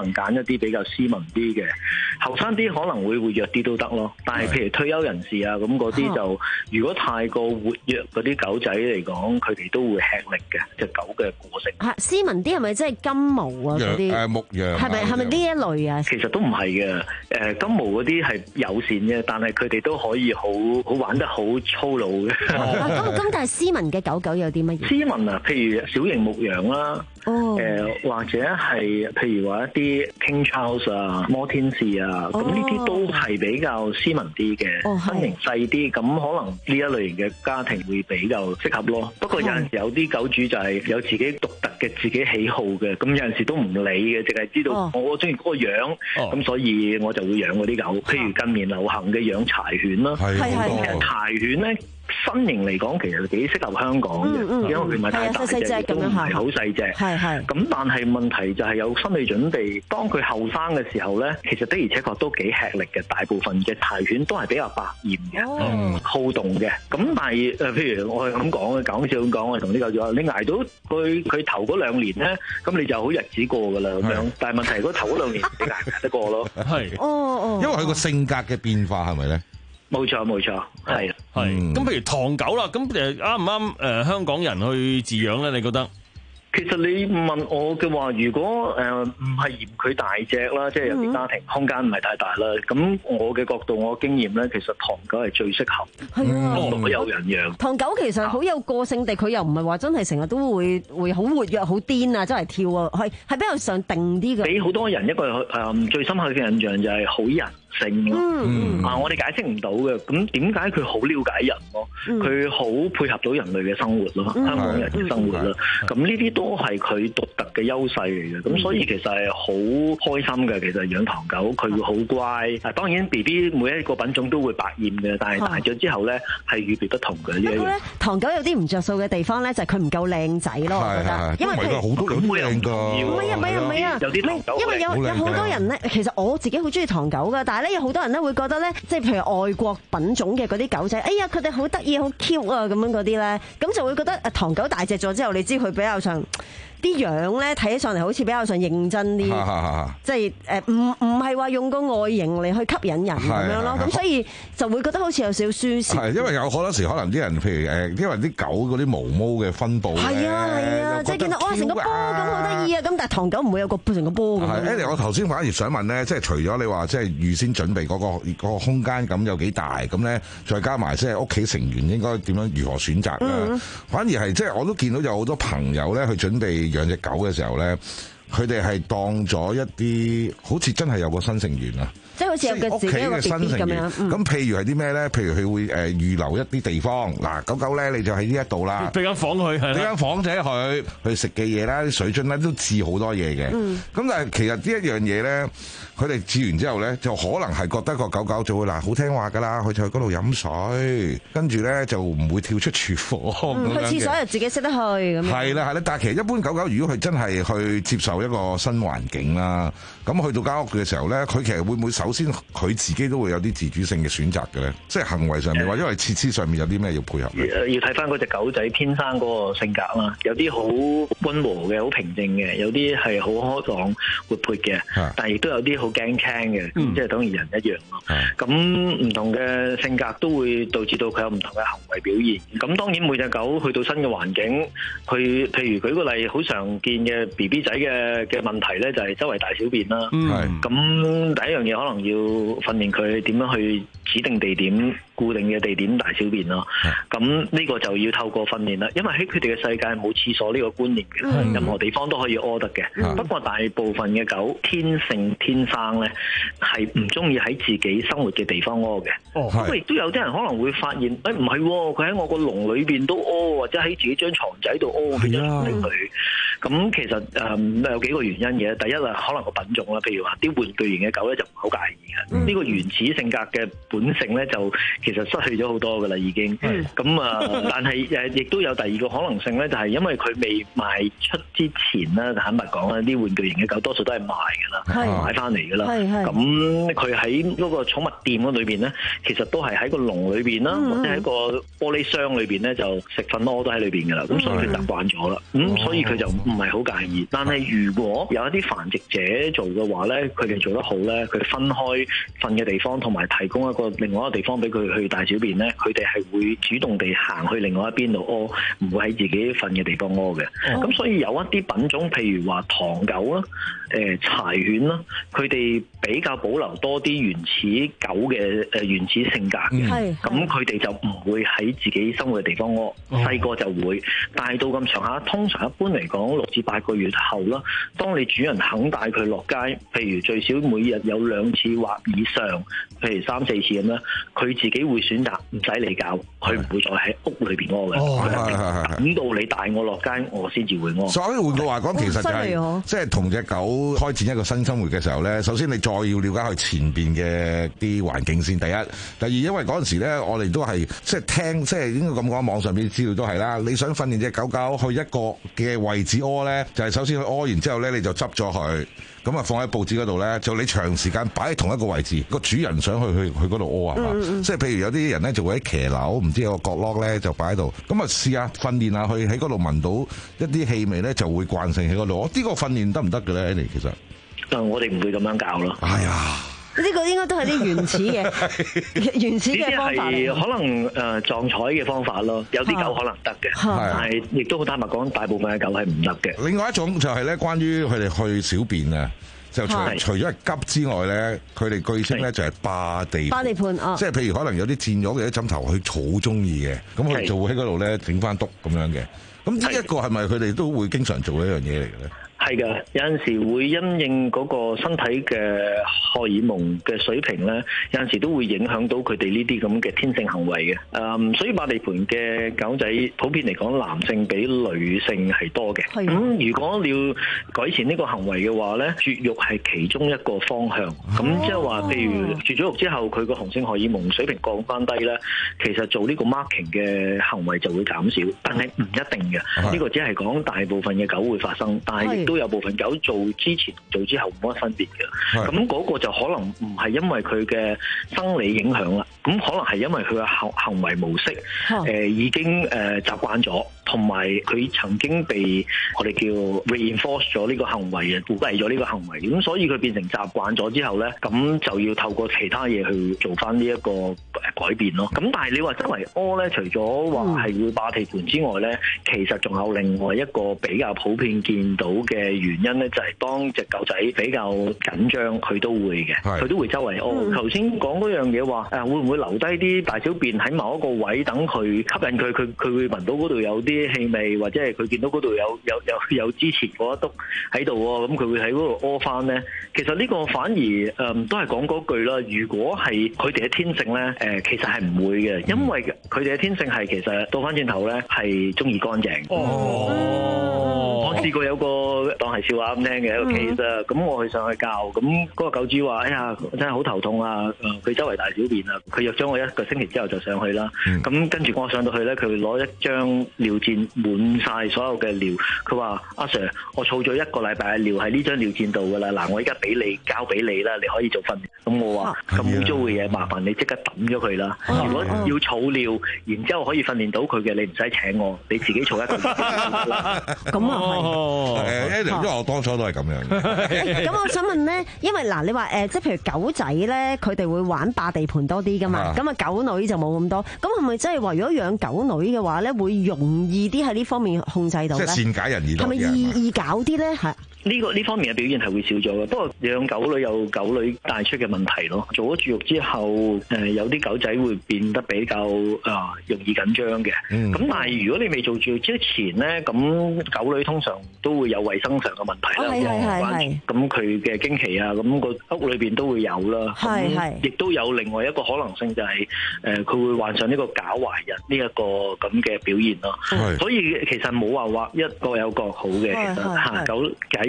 能揀一啲比較斯文啲嘅，後生啲可能會活躍啲都得咯。但係譬如退休人士啊，咁嗰啲就如果太過活躍嗰啲狗仔嚟講，佢哋都會吃力嘅隻狗嘅個性。 嚇，斯文啲係咪即係金毛啊嗰啲？ 誒牧羊係咪係咪呢一類啊？ 其實都唔係嘅，誒金毛嗰啲係友善嘅，但係佢哋都可以好好玩得好粗魯嘅。 咁咁，但係斯文嘅狗狗有啲乜嘢？ 斯文啊，譬如小型牧羊啦。誒、oh. 呃、或者係譬如話一啲 King Charles 啊、摩天士啊，咁呢啲都係比較斯文啲嘅，oh. 身形細啲，咁可能呢一類型嘅家庭會比較適合咯。不過有陣時有啲狗主就係有自己獨特嘅自己喜好嘅，咁有陣時都唔理嘅，淨係知道我中意嗰個樣，咁、oh. 所以我就會養嗰啲狗。譬如近年流行嘅養柴犬啦，係係其實柴犬咧。身形嚟講，其實幾適合香港嘅，嗯嗯、因為佢唔係太大隻，都唔係好細隻。係係。咁但係問題就係有心理準備，當佢後生嘅時候咧，其實的而且確都幾吃力嘅。大部分嘅柴犬都係比較百厭嘅，哦嗯、好動嘅。咁但係誒，譬如我係咁講嘅，講笑咁講，我同呢個咗，你捱到佢佢頭嗰兩年咧，咁你就好日子過㗎啦咁樣。但係問題如果頭嗰兩年你捱唔捱得過咯？係。哦哦。因為佢個性格嘅變化係咪咧？冇錯冇錯，係係。咁譬如唐狗啦，咁誒啱唔啱誒香港人去飼養咧？你覺得？ 其實你問我嘅話，如果誒唔係嫌佢大隻啦，即係有啲家庭空間唔係太大啦，咁我嘅角度，我經驗咧，其實唐狗係最適合，係啊，所有人養。唐狗其實好有個性地，佢又唔係話真係成日都會會好活躍、好癲啊，周圍跳啊，係係比較上定啲嘅。俾好多人一個誒最深刻嘅印象就係好人性咯。嗯啊，我哋解釋唔到嘅，咁點解佢好了解人咯？佢好配合到人類嘅生活咯，香港人嘅生活啦。咁呢啲都都係佢獨特嘅優勢嚟嘅，咁所以其實係好開心嘅。其實養唐狗佢會好乖，啊當然 B B 每一個品種都會百厭嘅，但係大咗之後咧係與別不同嘅。呢一樣唐狗有啲唔着數嘅地方咧，就係佢唔夠靚仔咯，我覺得。因為佢好多人都靚㗎。唔係啊唔係啊唔係啊，有啲唐狗因為有有好多人咧，其實我自己好中意唐狗㗎，但係咧有好多人咧會覺得咧，即係譬如外國品種嘅嗰啲狗仔，哎呀佢哋好得意好 cute 啊咁樣嗰啲咧，咁就會覺得誒唐狗大隻咗之後，你知佢比較上。啲樣咧睇起上嚟好似比較上認真啲，即係誒唔唔係話用個外形嚟去吸引人咁樣咯，咁所以就會覺得好似有少少輸蝕。係因為有好多時可能啲人譬如誒，因為啲狗嗰啲毛毛嘅分佈咧，係啊係啊，即係見到哇成個波咁好得意啊，咁但係唐狗唔會有個成個波咁。係誒，我頭先反而想問咧，即係除咗你話即係預先準備嗰個嗰個空間感有幾大，咁咧再加埋即係屋企成員應該點樣如何選擇啦？反而係即係我都見到有好多朋友咧去準備養隻狗嘅時候咧，佢哋係當咗一啲好似真係有個新成員啊！即係好似有個自己嘅新成員咁樣。咁譬如係啲咩咧？譬如佢會誒預留一啲地方，嗱狗狗咧你就喺呢一度啦，俾間房佢，俾間房仔佢去食嘅嘢啦，啲水樽咧都置好多嘢嘅。咁、嗯、但係其實呢一樣嘢咧，佢哋置完之後咧，就可能係覺得個狗狗就會嗱好聽話㗎啦，佢就去嗰度飲水，跟住咧就唔會跳出廚房。嗯、去廁所又自己識得去咁。係啦係啦，但係其實一般狗狗如果佢真係去接受一個新環境啦，咁去到間屋嘅時候咧，佢其實會唔會首先佢自己都會有啲自主性嘅選擇嘅咧？即係行為上面，或者因為設施上面有啲咩要配合？要睇翻嗰隻狗仔天生嗰個性格啦，有啲好溫和嘅，好平靜嘅，有啲係好開朗活潑嘅，但係亦都有啲好驚青嘅，嗯、即係等於人一樣咯。咁唔同嘅性格都會導致到佢有唔同嘅行為表現。咁當然每隻狗去到新嘅環境，佢譬如舉個例，好常見嘅 B B 仔嘅嘅問題咧，就係周圍大小便啦。咁、嗯、第一樣嘢可能要訓練佢點樣去指定地點、固定嘅地點大小便咯。咁呢個就要透過訓練啦，因為喺佢哋嘅世界冇廁所呢個觀念嘅，嗯、任何地方都可以屙得嘅。嗯、不過大部分嘅狗天性天生咧係唔中意喺自己生活嘅地方屙嘅。哦、不過亦都有啲人可能會發現，誒唔係，佢喺我個籠裏邊都屙，或者喺自己張床仔度屙，佢就唔理佢。咁其實誒、嗯、有幾個原因嘅。第一啊，可能個品種啦，譬如話啲玩具型嘅狗咧就唔係好介意嘅。呢、嗯、個原始性格嘅本性咧就其實失去咗好多噶啦已經。咁啊、嗯，但係誒亦都有第二個可能性咧，就係因為佢未賣出之前咧，坦白講啦，啲玩具型嘅狗多數都係賣噶啦，買翻嚟噶啦。咁佢喺嗰個寵物店嗰裏邊咧，其實都係喺個籠裏邊啦，嗯、或者喺個玻璃箱裏邊咧就食瞓屙都喺裏邊噶啦。咁、嗯、所以佢習慣咗啦。咁、嗯、所以佢就唔係好介意。但係如果有一啲繁殖者做嘅話咧，佢哋做得好咧，佢分開瞓嘅地方，同埋提供一個另外一個地方俾佢去大小便咧，佢哋係會主動地行去另外一邊度屙，唔會喺自己瞓嘅地方屙嘅。咁、哦、所以有一啲品種，譬如話唐狗啦、誒柴犬啦，佢哋比較保留多啲原始狗嘅誒原始性格嘅。咁佢哋就唔會喺自己生活嘅地方屙。細個、哦、就會，但係到咁上下，通常一般嚟講六至八個月後啦，當你主人肯帶佢落街，譬如最少每日有兩次或以上，譬如三四次咁啦，佢自己會選擇唔使你教，佢唔會再喺屋裏邊屙嘅。哦，係係係。等到你帶我落街，我先至會屙。所以換句話講，其實就係即係同隻狗開展一個新生活嘅時候咧，首先你再要了解佢前邊嘅啲環境先。第一，第二，因為嗰陣時咧，我哋都係即係聽，即係應該咁講，網上邊資料都係啦。你想訓練隻狗狗去一個嘅位置屙咧，就係首先佢屙完之後咧，你就執咗佢。咁啊，放喺報紙嗰度咧，就你長時間擺喺同一個位置，個主人想去去去嗰度屙啊嘛，即係譬如有啲人咧就會喺騎樓，唔知有個角落咧就擺喺度，咁啊試下訓練下佢喺嗰度聞到一啲氣味咧，就會慣性喺嗰度。呢個訓練得唔得嘅咧？你其實，誒，我哋唔會咁樣教咯。哎呀！ 呢個應該都係啲原始嘅原始嘅方法。呢啲係可能誒撞彩嘅方法咯，有啲狗可能得嘅，但係亦都好坦白講，大部分嘅狗係唔得嘅。 另外一種就係咧，關於佢哋去小便啊，就除除咗係急之外咧，佢哋據稱咧就係霸地霸地盤啊， 即係譬如可能有啲佔咗嘅啲枕頭，佢好中意嘅，咁佢就會喺嗰度咧整翻篤咁樣嘅。咁呢一個係咪佢哋都會經常做一樣嘢嚟嘅咧？ 係嘅，有陣時會因應嗰個身體嘅荷爾蒙嘅水平咧，有陣時都會影響到佢哋呢啲咁嘅天性行為嘅。誒、嗯，所以霸地盤嘅狗仔普遍嚟講，男性比女性係多嘅。咁、嗯、如果你要改善呢個行為嘅話咧，絕育係其中一個方向。咁即係話，譬如絕咗育之後，佢個雄性荷爾蒙水平降翻低咧，其實做呢個 marking 嘅行為就會減少，但係唔一定嘅。呢、呢個只係講大部分嘅狗會發生，但係亦都有部分狗做之前做之後冇乜分別嘅，咁嗰個就可能唔係因為佢嘅生理影響啦，咁可能係因為佢嘅行行為模式，誒、呃、已經誒習慣咗，同埋佢曾經被我哋叫 reinforce 咗呢個行為啊，鼓勵咗呢個行為，咁所以佢變成習慣咗之後咧，咁就要透過其他嘢去做翻呢一個誒改變咯。咁但係你話周圍屙咧，除咗話係會霸地盤之外咧，其實仲有另外一個比較普遍見到嘅原因咧，就係當隻狗仔比較緊張，佢都會嘅，佢都會周圍屙。頭先講嗰樣嘢話誒，會唔會留低啲大小便喺某一個位等佢吸引佢，佢佢會聞到嗰度有啲氣味，或者係佢見到嗰度有有有有之前嗰一篤喺度喎，咁佢會喺嗰度屙翻咧。其實呢個反而誒、嗯、都係講嗰句啦。如果係佢哋嘅天性咧，誒、呃、其實係唔會嘅，因為佢哋嘅天性係其實倒翻轉頭咧係中意乾淨。哦，我試過有個當係笑話咁聽嘅一個 case 啊，咁我去上去教，咁嗰個狗主話：哎呀，真係好頭痛啊！佢周圍大小便啊！佢約咗我一個星期之後就上去啦。咁、嗯、跟住我上到去咧，佢會攞一張尿墊滿晒所有嘅尿。佢話：阿 Sir，我儲咗一個禮拜嘅尿喺呢張尿墊度㗎啦。嗱，我而家俾你交俾你啦，你可以做訓練。咁我話：咁污糟嘅嘢，麻煩你即刻抌咗佢啦。如果要儲尿，然之後可以訓練到佢嘅，你唔使請我，你自己儲一個。咁啊係， 誒，因為我當初都係咁樣。 咁我想問咧，因為嗱，你話誒，即係譬如狗仔咧，佢哋會玩霸地盤多啲噶嘛，咁啊狗女就冇咁多。咁係咪真係話，如果養狗女嘅話咧，會容易啲喺呢方面控制到咧？即係善解人意多啲。係咪易易搞啲咧？係。呢、這個呢方面嘅表現係會少咗嘅，不過養狗女有狗女帶出嘅問題咯。做咗絕育之後，誒、呃、有啲狗仔會變得比較啊、呃、容易緊張嘅。咁、嗯、但係如果你未做絕育之前咧，咁狗女通常都會有衞生上嘅問題啦。係係係。咁佢嘅經期啊，咁個屋裏邊都會有啦。係係。亦都有另外一個可能性就係誒佢會患上呢個假懷孕呢一個咁嘅表現咯。所以其實冇話話一個有個好嘅，其實嚇狗解。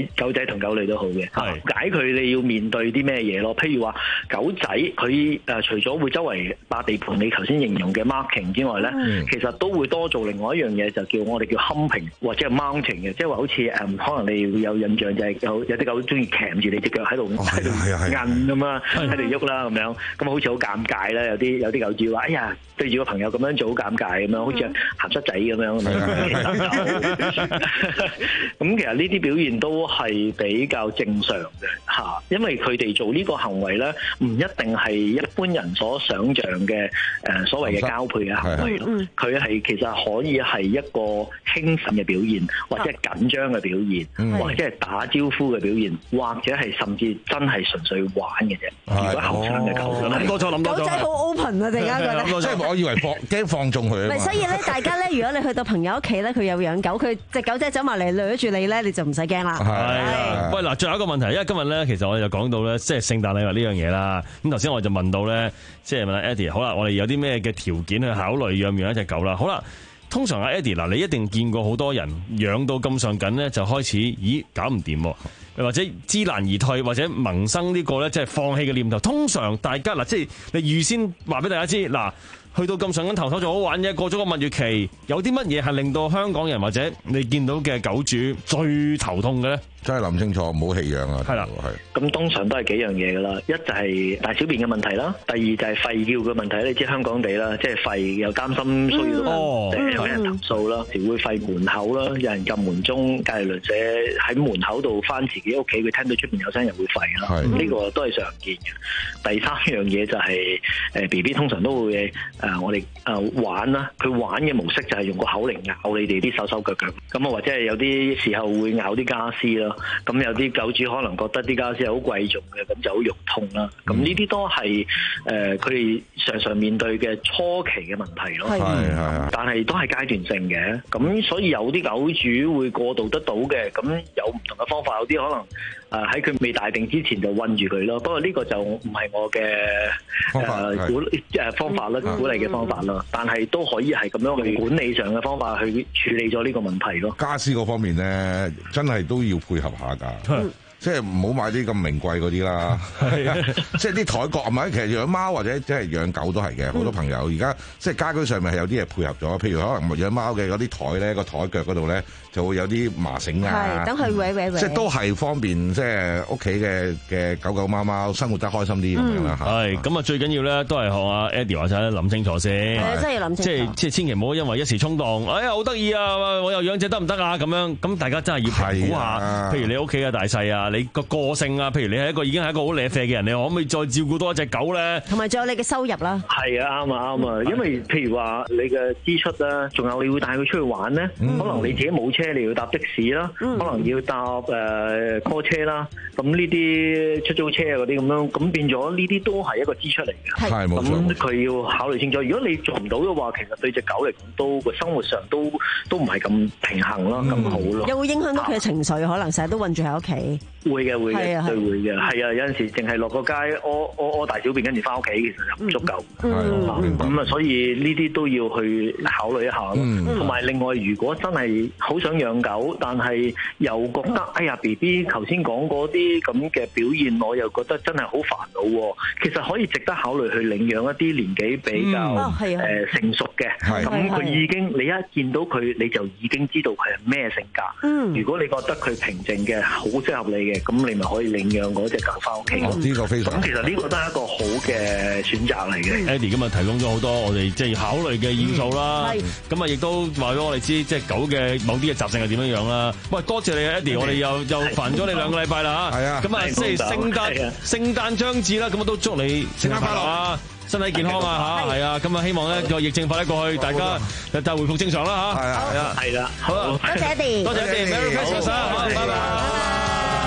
狗仔同狗女都好嘅。解佢你要面對啲咩嘢咯？譬如話狗仔佢誒除咗會周圍霸地盤，你頭先形容嘅 marking 之外咧，嗯、其實都會多做另外一樣嘢，就叫我哋叫 humping 或者係 mounting 嘅，即係話好似誒、嗯、可能你會有印象就係有有啲狗中意鉗住你隻腳喺度喺度韌咁啊，喺度喐啦咁樣，咁好似好尷尬啦。有啲有啲狗主話：哎呀，對住個朋友咁樣做好尷尬咁樣，好似鹹濕仔咁樣咁樣。咁其實呢啲表現都係比較正常嘅嚇，因為佢哋做呢個行為咧，唔一定係一般人所想像嘅誒所謂嘅交配嘅行為咯。佢係其實可以係一個興奮嘅表現，或者係緊張嘅表現，嗯、或者係打招呼嘅表現，或者係甚至真係純粹玩嘅啫。如果後生嘅狗，諗多咗，諗多咗。狗仔好 open 啊！突然間覺得， 即係我以為放驚放縱佢啊嘛。 所以咧，大家咧，如果你去到朋友屋企咧，佢有養狗，佢隻狗仔走埋嚟掠住你咧，你就唔使驚啦。 係。喂，嗱，最後一個問題，因為今日咧，其實我哋就講到咧，即係聖誕禮物呢樣嘢啦。咁頭先我就問到咧，即係問阿 Eddie，好啦，我哋有啲咩嘅條件去考慮養唔養一隻狗啦？好啦。通常阿 Eddie 嗱，你一定見過好多人養到咁上緊咧，就開始咦搞唔掂，或者知難而退，或者萌生呢個咧即係放棄嘅念頭。通常大家嗱，即係你預先話俾大家知嗱，去到咁上緊頭頭仲好玩嘅，過咗個蜜月期，有啲乜嘢係令到香港人或者你見到嘅狗主最頭痛嘅咧？ 真係諗清楚，唔好棄養啊！ 係啦，係咁通常都係幾樣嘢噶啦，一就係大小便嘅問題啦，第二就係吠叫嘅問題。你知香港地啦，即係吠又擔心騷擾到人，有人投訴啦，時會吠門口啦，有人撳門鐘，隔離鄰舍喺門口度翻自己屋企，佢聽到出邊有聲人會吠啦，呢個都係常見嘅。第三樣嘢就係誒 B B 通常都會誒我哋誒玩啦，佢玩嘅模式就係用個口嚟咬你哋啲手手腳腳，咁啊或者係有啲時候會咬啲家私啦。咁有啲狗主可能覺得啲家私係好貴重嘅，咁就好肉痛啦。咁呢啲都係誒佢哋常常面對嘅初期嘅問題咯。係係，但係都係階段性嘅。咁所以有啲狗主會過渡得到嘅，咁有唔同嘅方法。有啲可能誒喺佢未大定之前就韞住佢咯。不過呢個就唔係我嘅誒鼓誒方法啦，鼓勵嘅方法啦。但係都可以係咁樣去管理上嘅方法去處理咗呢個問題咯。 家私嗰方面咧，真係都要配合下㗎，即係唔好買啲咁名貴嗰啲啦。係啊，即係啲台角，唔係其實養貓或者即係養狗都係嘅。好多朋友而家即係家居上面係有啲嘢配合咗，譬如可能養貓嘅嗰啲台咧，個台腳嗰度咧就會有啲麻繩啊， 等佢搲搲搲， 即係都係方便即係屋企嘅嘅狗狗貓貓生活得開心啲咁樣啦嚇。係咁啊，最緊要咧都係學阿 Eddie 話齋諗清楚先， 係真係要諗清楚， 即係即係千祈唔好因為一時衝動，哎呀好得意啊，我又養隻得唔得啊咁樣，咁大家真係要評估下，譬如你屋企嘅大細啊。你個個性啊，譬如你係一個已經係一個好舐啡嘅人，你可唔可以再照顧多一隻狗咧？ 同埋仲有你嘅收入啦。 係啊，啱啊，啱啊。因為譬如話你嘅支出啦，仲有你會帶佢出去玩咧，嗯、可能你自己冇車，你要搭的士啦，嗯、可能要搭誒 call 車啦，咁呢啲出租車啊嗰啲咁樣，咁變咗呢啲都係一個支出嚟嘅。係冇錯。咁佢要考慮清楚。如果你做唔到嘅話，其實對隻狗嚟講都個生活上都都唔係咁平衡咯，咁、嗯、好咯。又會影響到佢嘅情緒，可能成日都韞住喺屋企。會嘅，會嘅，對會嘅，係啊！有陣時淨係落個街屙屙屙大小便，跟住翻屋企，其實就唔足夠。係咁啊，所以呢啲都要去考慮一下咯。同埋、嗯、另外，如果真係好想養狗，但係又覺得哎呀 B B 頭先講嗰啲咁嘅表現，我又覺得真係好煩惱。其實可以值得考慮去領養一啲年紀比較誒、嗯呃、成熟嘅。咁佢已經你一見到佢，你就已經知道佢係咩性格。嗯、如果你覺得佢平靜嘅，好適合你嘅。咁你咪可以領養嗰隻狗翻屋企。 呢個非常咁，其實呢個都係一個好嘅選擇嚟嘅。 Eddie 今日提供咗好多我哋即係考慮嘅因素啦。咁啊，亦都話咗我哋知，即係狗嘅某啲嘅習性係點樣樣啦。喂，多謝你啊 Eddie，我哋又又煩咗你兩個禮拜啦嚇。係啊。咁啊，即係聖誕聖誕將至啦，咁啊都祝你聖誕快樂啊，身體健康啊嚇。係啊，咁啊希望咧個疫症快啲過去，大家就回復正常啦嚇。係啊，係啊，係啦。好啦， 多謝 Eddie， 多謝 Eddie，Merry Christmas 啊，拜拜。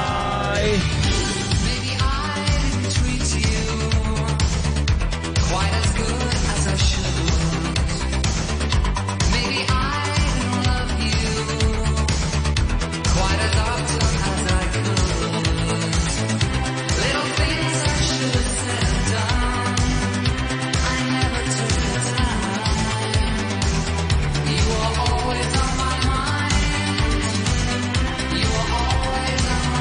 Maybe I didn't treat you quite as good as I should. Maybe I didn't love you quite as often as I could. Little things I should have said and done, I never took the time. You were always on my mind. You were always on my mind.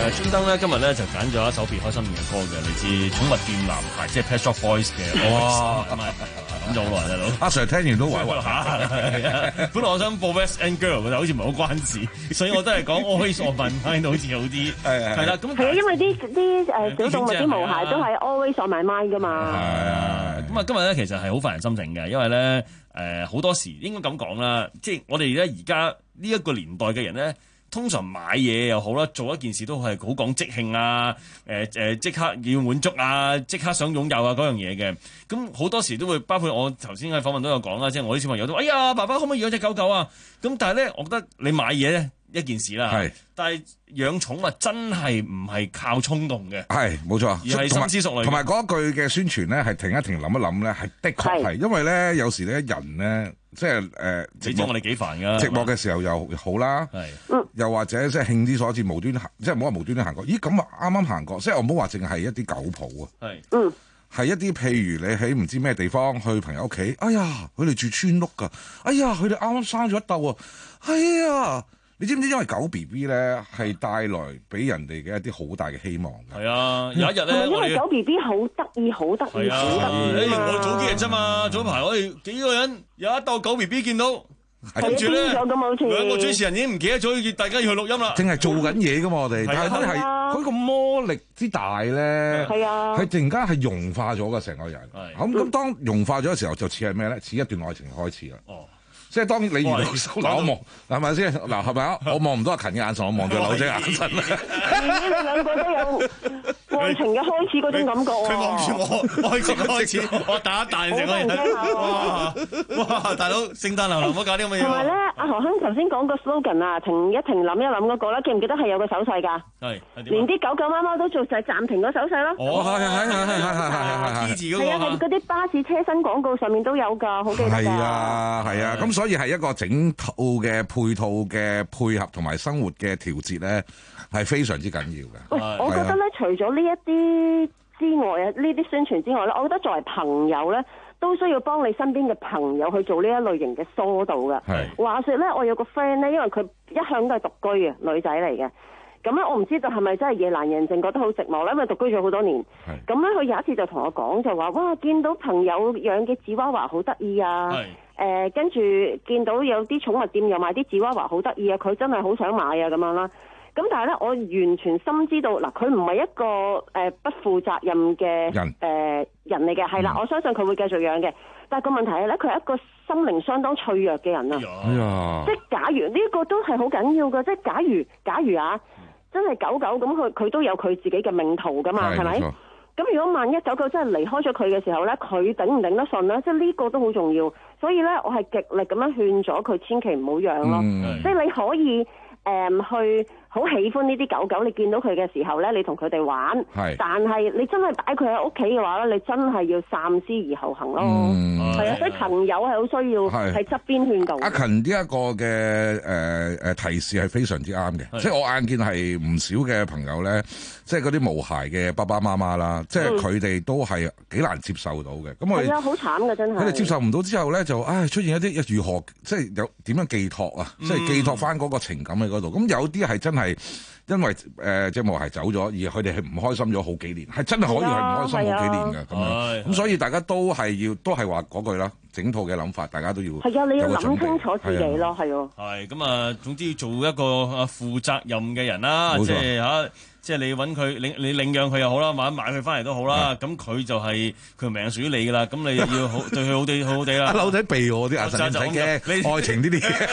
誒專登咧今日咧就揀咗一首別開生面嘅歌嘅，嚟自寵物店男孩，即係 Pet Shop Boys 嘅。哇！咁啊咁就好耐啦，老阿 Sir 聽完都委屈嚇。本來我想播 West End Girl 嘅，好似唔係好關事，所以我都係講 Always on my mind 好似好啲。係係啦，咁係啊，因為啲啲誒小動物啲毛孩都係 Always on my mind 㗎嘛。 係啊，咁啊今日咧其實係好煩人心情嘅，因為咧誒好多時應該咁講啦，即係我哋咧而家呢一個年代嘅人咧。通常買嘢又好啦，做一件事都係好講即興啊，誒誒即刻要滿足啊，即刻想擁有啊嗰樣嘢嘅。咁好多時都會包括我頭先喺訪問都有講啦，即係我啲小朋友都話：哎呀，爸爸可唔可以養隻狗狗啊？咁但係咧，我覺得你買嘢咧一件事啦，係，但係養寵物真係唔係靠衝動嘅，係冇錯，而係深思熟慮。同埋嗰一句嘅宣傳咧，係停一停諗一諗咧，係的確係，因為咧有時咧人咧。即係誒，你知我哋幾煩㗎？寂寞嘅時候又好啦，又或者即係興之所至無端行，即係唔好話無端端行過。咦咁啊，啱啱行過，即係我唔好話淨係一啲狗鋪啊，係，嗯，係一啲譬如你喺唔知咩地方去朋友屋企，哎呀，佢哋住村屋㗎，哎呀，佢哋啱啱生咗一竇啊，哎呀！你知唔知因為狗 B B 咧係帶來俾人哋嘅一啲好大嘅希望㗎？係啊，有一日咧，因為狗 B B 好得意，好得意，好得意啊！我早幾日啫嘛，早排我哋幾個人有一竇狗 B B 見到，跟住咧兩個主持人已經唔記得咗，大家要去錄音啦。淨係做緊嘢㗎嘛，我哋，但係佢係佢個魔力之大咧，係啊，係突然間係融化咗㗎成個人。咁咁當融化咗嘅時候，就似係咩咧？似一段愛情開始啦。哦。即係當然你遇到嗱我望係咪先嗱係咪啊？我望唔到阿勤嘅眼神，我望住柳姐眼神。你兩個都有愛情嘅開始嗰種感覺喎。佢望住我愛情嘅開始，我打一彈成個人。哇哇！大佬聖誕流流唔好搞啲咁嘅嘢。同埋咧，阿何亨頭先講個 slogan 啊，停一停諗一諗嗰個咧，記唔記得係有個手勢㗎？係。連啲狗狗貓貓都做就係暫停個手勢咯。哦係係係係係係係係。支持嗰個。係啊係嗰啲巴士車身廣告上面都有㗎，好記得㗎。係啊係啊，咁所以係一個整套嘅配套嘅配合同埋生活嘅調節咧，係非常之緊要嘅。我覺得咧，除咗呢一啲之外啊，呢啲宣傳之外咧，我覺得作為朋友咧，都需要幫你身邊嘅朋友去做呢一類型嘅疏導嘅。係話說咧，我有個 friend 咧，因為佢一向都係獨居嘅女仔嚟嘅。咁咧，我唔知道係咪真係夜闌人靜，覺得好寂寞咧，因為獨居咗好多年。咁咧，佢有一次就同我講，就話：哇，見到朋友養嘅紙娃娃好得意啊！誒，跟住見到有啲寵物店又賣啲紙娃娃好得意啊！佢真係好想買啊咁樣啦。咁但係咧，我完全深知道嗱，佢唔係一個誒、呃、不負責任嘅人誒、呃、人嚟嘅，係啦，我相信佢會繼續養嘅。但係個問題係咧，佢係一個心靈相當脆弱嘅人啊。哎呀！即係假如呢、呢個都係好緊要嘅，即係假如假如啊，真係狗狗咁，佢佢都有佢自己嘅命途噶嘛，係咪？咁如果萬一狗狗真係離開咗佢嘅時候咧，佢頂唔頂得順咧？即係呢個都好重要。所以咧，我係極力咁樣勸咗佢，千祈唔好養咯。嗯、即係你可以誒、呃、去好喜歡呢啲狗狗，你見到佢嘅時候咧，你同佢哋玩。係。但係你真係擺佢喺屋企嘅話咧，你真係要三思而後行咯。係啊、嗯，所以朋友係好需要喺側邊勸導。阿勤呢一個嘅誒誒提示係非常之啱嘅，即係我眼見係唔少嘅朋友咧，即係嗰啲無孩嘅爸爸媽媽啦，即係佢哋都係幾難接受到嘅。咁我係啊，好慘㗎真係。佢哋接受唔到之後咧，就唉出現一啲如何即係有點樣寄託啊，嗯、即係寄託翻嗰個情感喺嗰度。咁有啲係真係因為誒隻毛孩走咗，而佢哋係唔開心咗好幾年，係真係可以係唔開心好幾年㗎咁樣。咁所以大家都係要都係話嗰句啦，整套嘅諗法，大家都要係啊，你要諗清楚自己咯，係喎。係咁啊，總之要做一個啊負責任嘅人啦，即係嚇。即係你揾佢領你領養佢又好啦，或者買佢翻嚟都好啦。咁佢就係佢命屬於你㗎啦。咁你要好對佢好啲，好好哋啦。阿柳仔避我啲眼神唔使驚，愛情呢啲嘢。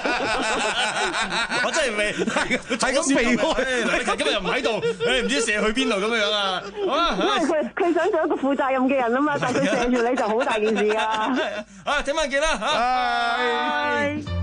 我真係未係咁避開。今日又唔喺度，誒唔知射去邊度咁樣啊？好啦，因為佢佢想做一個負責任嘅人啊嘛，但係佢射住你就好大件事啊！啊，聽晚見啦嚇。